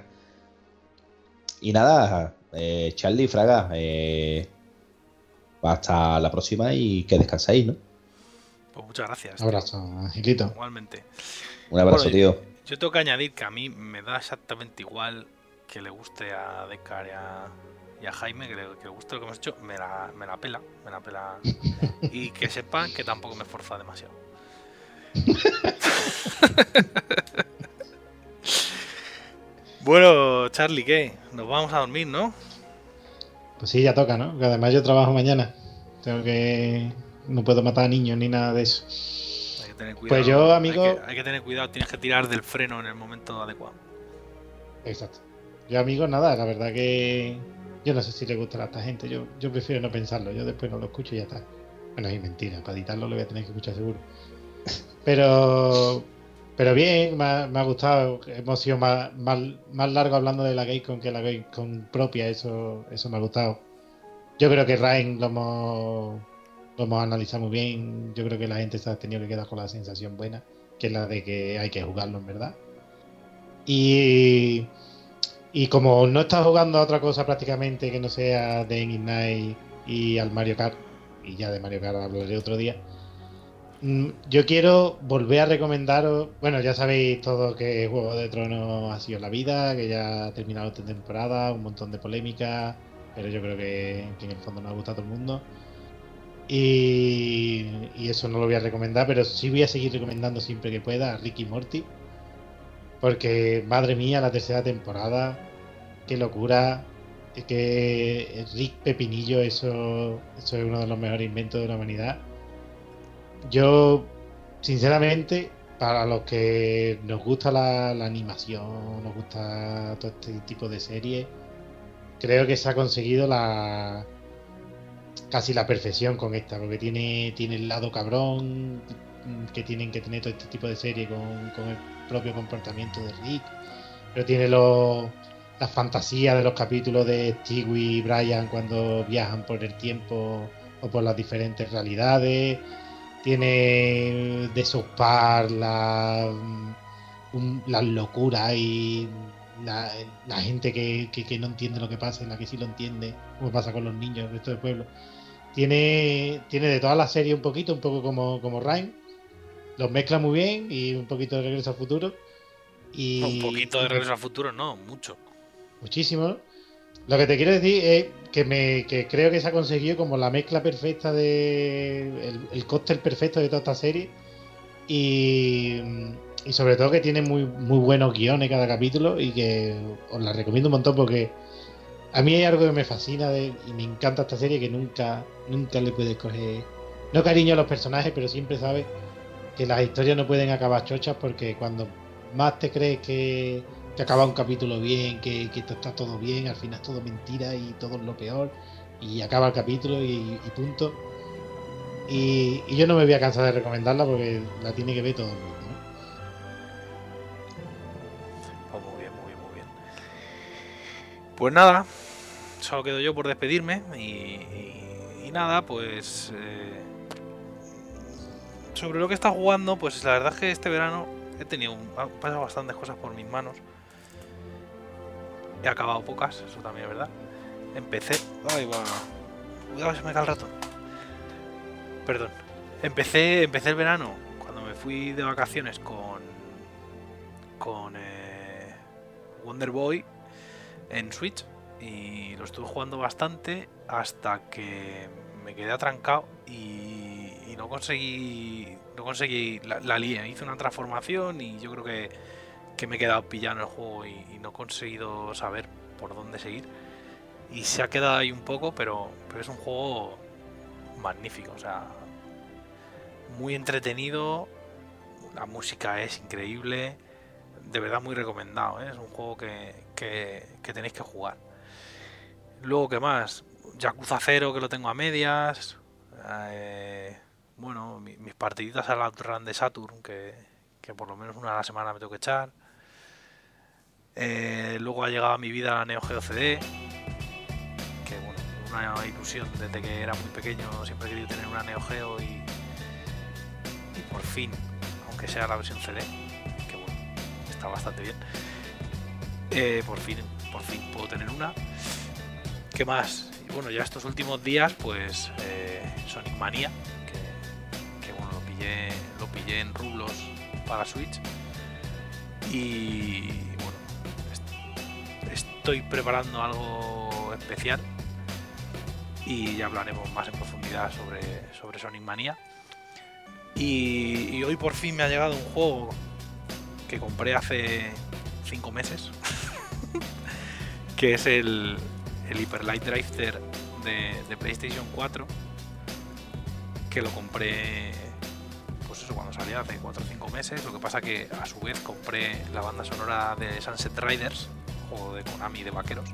Y nada, eh, Charlie, Fraga, eh, hasta la próxima y que descanséis, ¿no? Pues muchas gracias. Un abrazo, Angelito. Igualmente. Un abrazo, Bueno, tío. Yo, yo tengo que añadir que a mí me da exactamente igual que le guste a Decar y a, y a Jaime, que le, que le guste lo que hemos hecho, me la, me la pela, me la pela. Y que sepan que tampoco me esforza demasiado. Bueno, Charlie, ¿qué? Nos vamos a dormir, ¿no? Pues sí, ya toca, ¿no? Que además yo trabajo mañana. Tengo que... No puedo matar a niños ni nada de eso. Hay que tener cuidado. Pues yo, amigo... Hay que, hay que tener cuidado, tienes que tirar del freno en el momento adecuado. Exacto. Yo, amigos, nada, la verdad que... Yo no sé si le gustará a esta gente. Yo, yo prefiero no pensarlo. Yo después no lo escucho y ya está. Bueno, es mentira. Para editarlo lo voy a tener que escuchar seguro. Pero... Pero bien, me ha, me ha gustado. Hemos sido más, más, más largo hablando de la Gamescom que la Gamescom propia. Eso, eso me ha gustado. Yo creo que Ryan lo hemos, lo hemos analizado muy bien. Yo creo que la gente se ha tenido que quedar con la sensación buena, que es la de que hay que jugarlo en verdad. Y, y como no está jugando a otra cosa prácticamente que no sea de Ignite y al Mario Kart, y ya de Mario Kart hablaré otro día, yo quiero volver a recomendaros, bueno, ya sabéis todo que Juego de Tronos ha sido la vida, que ya ha terminado esta temporada, un montón de polémicas, pero yo creo que, que en el fondo nos ha gustado a todo el mundo. Y, y eso no lo voy a recomendar, pero sí voy a seguir recomendando siempre que pueda a Rick y Morty, porque madre mía, la tercera temporada, qué locura, es que Rick Pepinillo, eso, eso es uno de los mejores inventos de la humanidad. Yo, sinceramente, para los que nos gusta la, la animación, nos gusta todo este tipo de series, creo que se ha conseguido la casi la perfección con esta, porque tiene, tiene el lado cabrón que tienen que tener todo este tipo de series con, con el propio comportamiento de Rick, pero tiene los, las fantasías de los capítulos de Stewie y Brian cuando viajan por el tiempo o por las diferentes realidades. Tiene de South la, un, las locuras y la, la gente que, que, que no entiende lo que pasa y la que sí lo entiende, como pasa con los niños del resto del pueblo. Tiene, tiene de toda la serie un poquito, un poco como, como Ryan. Los mezcla muy bien y un poquito de Regreso al Futuro. Y, un poquito de Regreso al Futuro, no, mucho. Muchísimo. Lo que te quiero decir es que me que creo que se ha conseguido como la mezcla perfecta de el, el cóctel perfecto de toda esta serie y, y sobre todo que tiene muy muy buenos guiones cada capítulo y que os la recomiendo un montón porque A mí hay algo que me fascina de, y me encanta esta serie, que nunca, nunca le puedes coger, no cariño a los personajes, pero siempre sabes que las historias no pueden acabar chochas, porque cuando más te crees que, que acaba un capítulo bien, que, que está todo bien, al final es todo mentira y todo es lo peor, y acaba el capítulo y, y punto. Y, y yo no me voy a cansar de recomendarla porque la tiene que ver todo el mundo, ¿no? Pues muy bien, muy bien, muy bien. Pues nada, solo quedo yo por despedirme y, y, y nada, pues eh, sobre lo que he estado jugando, pues la verdad es que este verano he tenido un, han pasado bastantes cosas por mis manos. He acabado pocas, eso también es verdad. Empecé, ay va, cuidado se me cae el ratón. Perdón. Empecé, empecé el verano cuando me fui de vacaciones con con eh, Wonder Boy en Switch y lo estuve jugando bastante hasta que me quedé atrancado y, y no conseguí no conseguí la, la lié. Hice una transformación y yo creo que, que me he quedado pillado en el juego y, y no he conseguido saber por dónde seguir y se ha quedado ahí un poco, pero, pero es un juego magnífico, o sea, muy entretenido, la música es increíble, de verdad muy recomendado, ¿eh? Es un juego que, que, que tenéis que jugar. Luego, ¿qué más? Yakuza cero, que lo tengo a medias, eh, bueno, mi, mis partiditas a la run de Saturn, que, que por lo menos una a la semana me tengo que echar. Eh, luego ha llegado a mi vida la Neo Geo C D, que bueno, una ilusión desde que era muy pequeño, siempre he querido tener una Neo Geo y, y por fin, aunque sea la versión C D, que bueno, está bastante bien, eh, por fin, por fin puedo tener una. ¿Qué más? Y bueno, ya estos últimos días, pues eh, Sonic Mania, que, que bueno, lo pillé, lo pillé en rublos para Switch y bueno, est- estoy preparando algo especial. Y ya hablaremos más en profundidad sobre, sobre Sonic Mania. Y, y hoy por fin me ha llegado un juego que compré hace cinco meses, que es el, el Hyper Light Drifter de, de PlayStation cuatro, que lo compré pues eso cuando salió hace cuatro o cinco meses. Lo que pasa que a su vez compré la banda sonora de Sunset Riders, juego de Konami de vaqueros.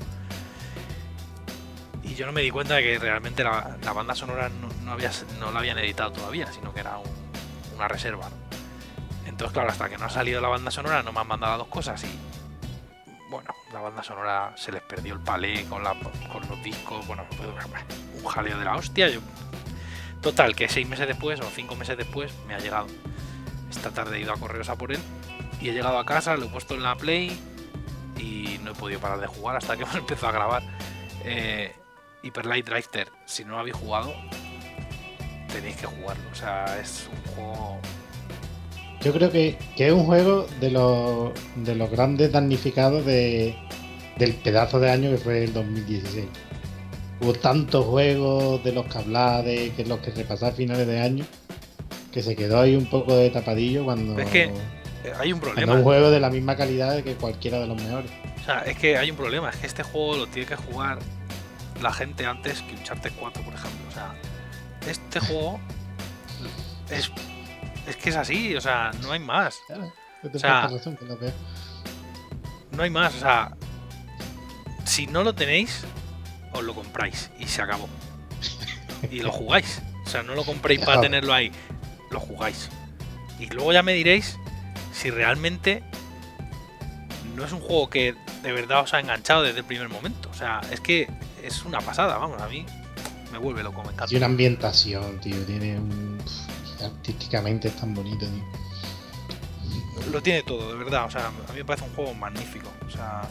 Y yo no me di cuenta de que realmente la, la banda sonora no, no, había, no la habían editado todavía, sino que era un, una reserva, ¿no? Entonces, claro, hasta que no ha salido la banda sonora no me han mandado las dos cosas y, bueno, la banda sonora se les perdió el palé con, la, con los discos, bueno, un jaleo de la hostia. Yo, total, que seis meses después o cinco meses después me ha llegado. Esta tarde he ido a correos a por él y he llegado a casa, lo he puesto en la Play y no he podido parar de jugar hasta que hemos empezado a grabar. Eh, Hyper Light Drifter, si no lo habéis jugado, tenéis que jugarlo. O sea, es un juego. Yo creo que, que es un juego de los, de los grandes damnificados de, del pedazo de año que fue el dos mil dieciséis. Hubo tantos juegos de los que hablar, de que los que repasar a finales de año, que se quedó ahí un poco de tapadillo cuando. Es que hay un problema. Cuando un juego de la misma calidad que cualquiera de los mejores. O sea, es que hay un problema. Es que este juego lo tiene que jugar la gente antes que Uncharted cuatro, por ejemplo. O sea, este juego es, es que es así, o sea, no hay más. Claro, O sea, razón, que lo veo. No hay más, o sea, si no lo tenéis, os lo compráis y se acabó. Y lo jugáis. O sea, no lo compréis para tenerlo ahí, lo jugáis. Y luego ya me diréis si realmente no es un juego que de verdad os ha enganchado desde el primer momento. O sea, es que es una pasada, vamos, a mí me vuelve loco, me encanta. Tiene una ambientación, tío, tiene un... artísticamente es tan bonito, tío. Lo tiene todo, de verdad, o sea, a mí me parece un juego magnífico, o sea...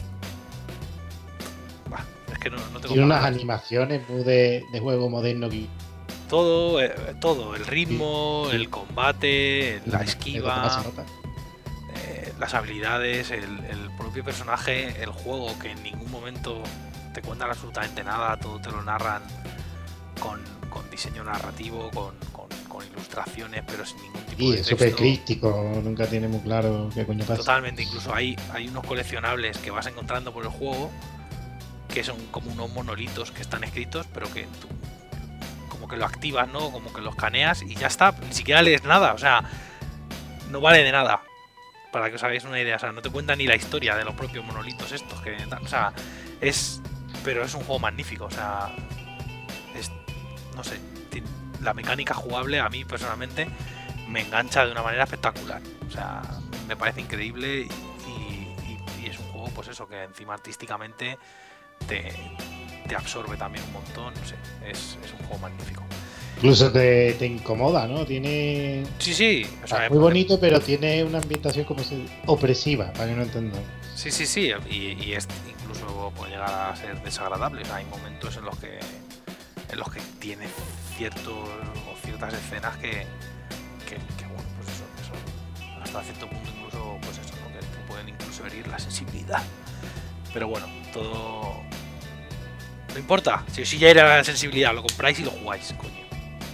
Bah, es que no, no tengo Tiene unas palabras. animaciones muy de, de juego moderno que... Todo, eh, todo, el ritmo, Sí. el combate, la es esquiva... lo que más se nota. Eh, las habilidades, el, el propio personaje, el juego, que en ningún momento te cuentan absolutamente nada, todo te lo narran con, con diseño narrativo, con, con, con ilustraciones, pero sin ningún tipo Y de es texto. súper crítico, nunca tiene muy claro qué coño pasa. Totalmente, incluso hay, hay unos coleccionables que vas encontrando por el juego que son como unos monolitos que están escritos, pero que tú como que lo activas, ¿no? Como que lo escaneas y ya está, ni siquiera lees nada, o sea, no vale de nada. Para que os hagáis una idea, o sea, no te cuenta ni la historia de los propios monolitos estos, que, o sea, es, pero es un juego magnífico, o sea, es, no sé, la mecánica jugable a mí personalmente me engancha de una manera espectacular, o sea, me parece increíble y, y, y es un juego, pues eso, que encima artísticamente te, te absorbe también un montón, no sé, es, es un juego magnífico. Incluso te, te incomoda, ¿no? Tiene... Sí, sí. O sea, muy bonito, pero tiene una ambientación como se... opresiva, para que no entienda. Sí, sí, sí. Y, y es, incluso puede llegar a ser desagradable. O sea, hay momentos en los que en los que tiene ciertos o ciertas escenas que, que, que bueno, pues eso, eso, hasta cierto punto incluso, pues eso, ¿no? que, que pueden incluso herir la sensibilidad. Pero bueno, todo... No importa. Si, si ya era la sensibilidad, lo compráis y lo jugáis, coño.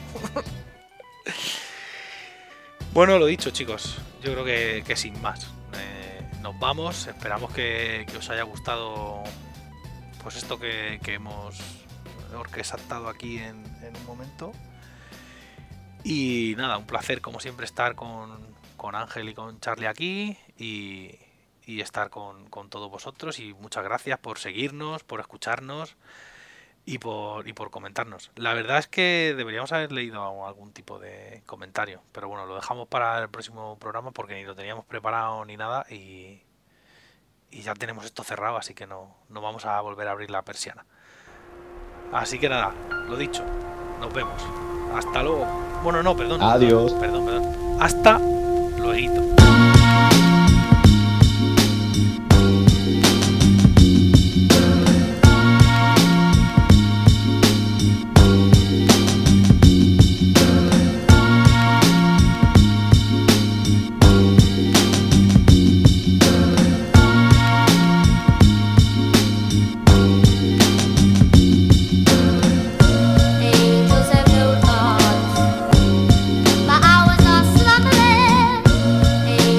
Bueno, lo dicho, chicos, yo creo que, que sin más eh, nos vamos, esperamos que, que os haya gustado pues esto que, que hemos orquestado aquí en, en un momento. Y nada, un placer como siempre estar con, con Ángel y con Charlie aquí y, y estar con, con todos vosotros, y muchas gracias por seguirnos, por escucharnos y por, y por comentarnos. La verdad es que deberíamos haber leído algún tipo de comentario, pero bueno, lo dejamos para el próximo programa porque ni lo teníamos preparado ni nada, y, y ya tenemos esto cerrado, así que no, no vamos a volver a abrir la persiana. Así que nada, lo dicho, nos vemos. Hasta luego. Bueno, no, perdón. Adiós. Perdón, perdón. Hasta luego. Angels have no thoughts. My hours are slumbering.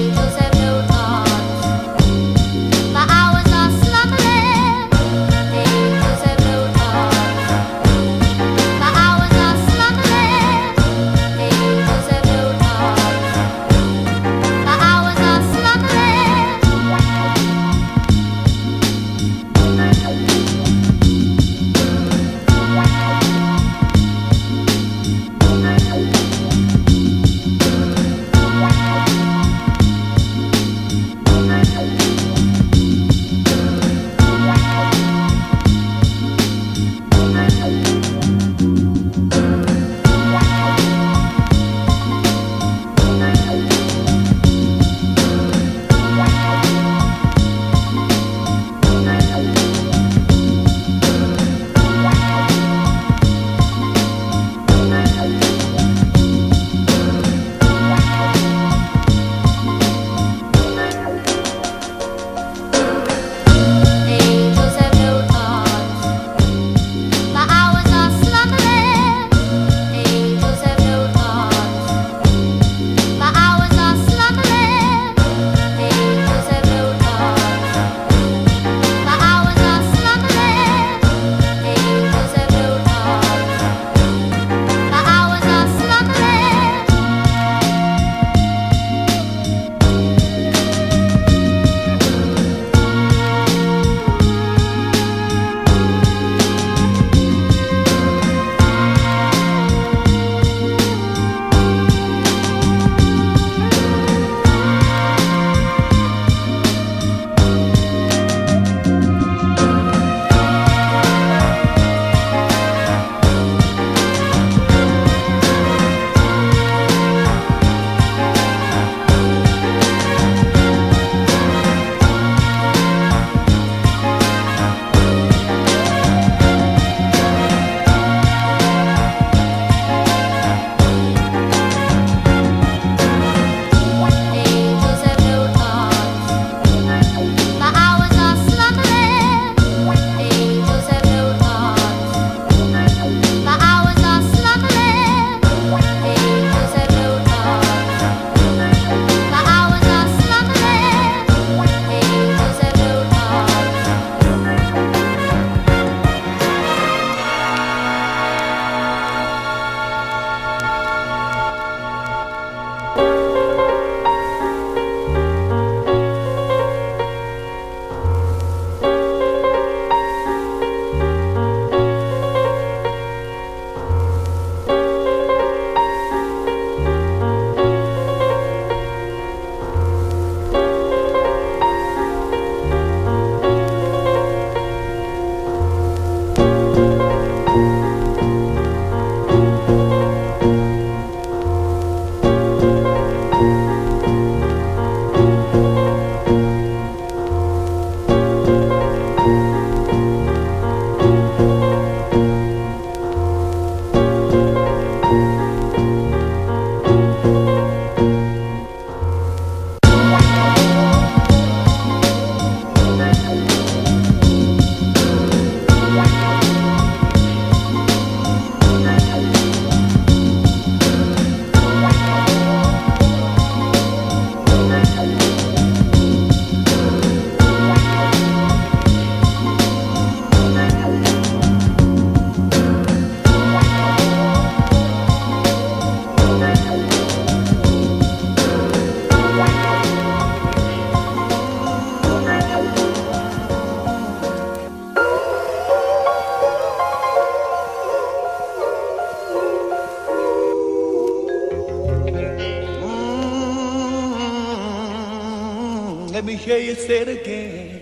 Let me hear you say it again.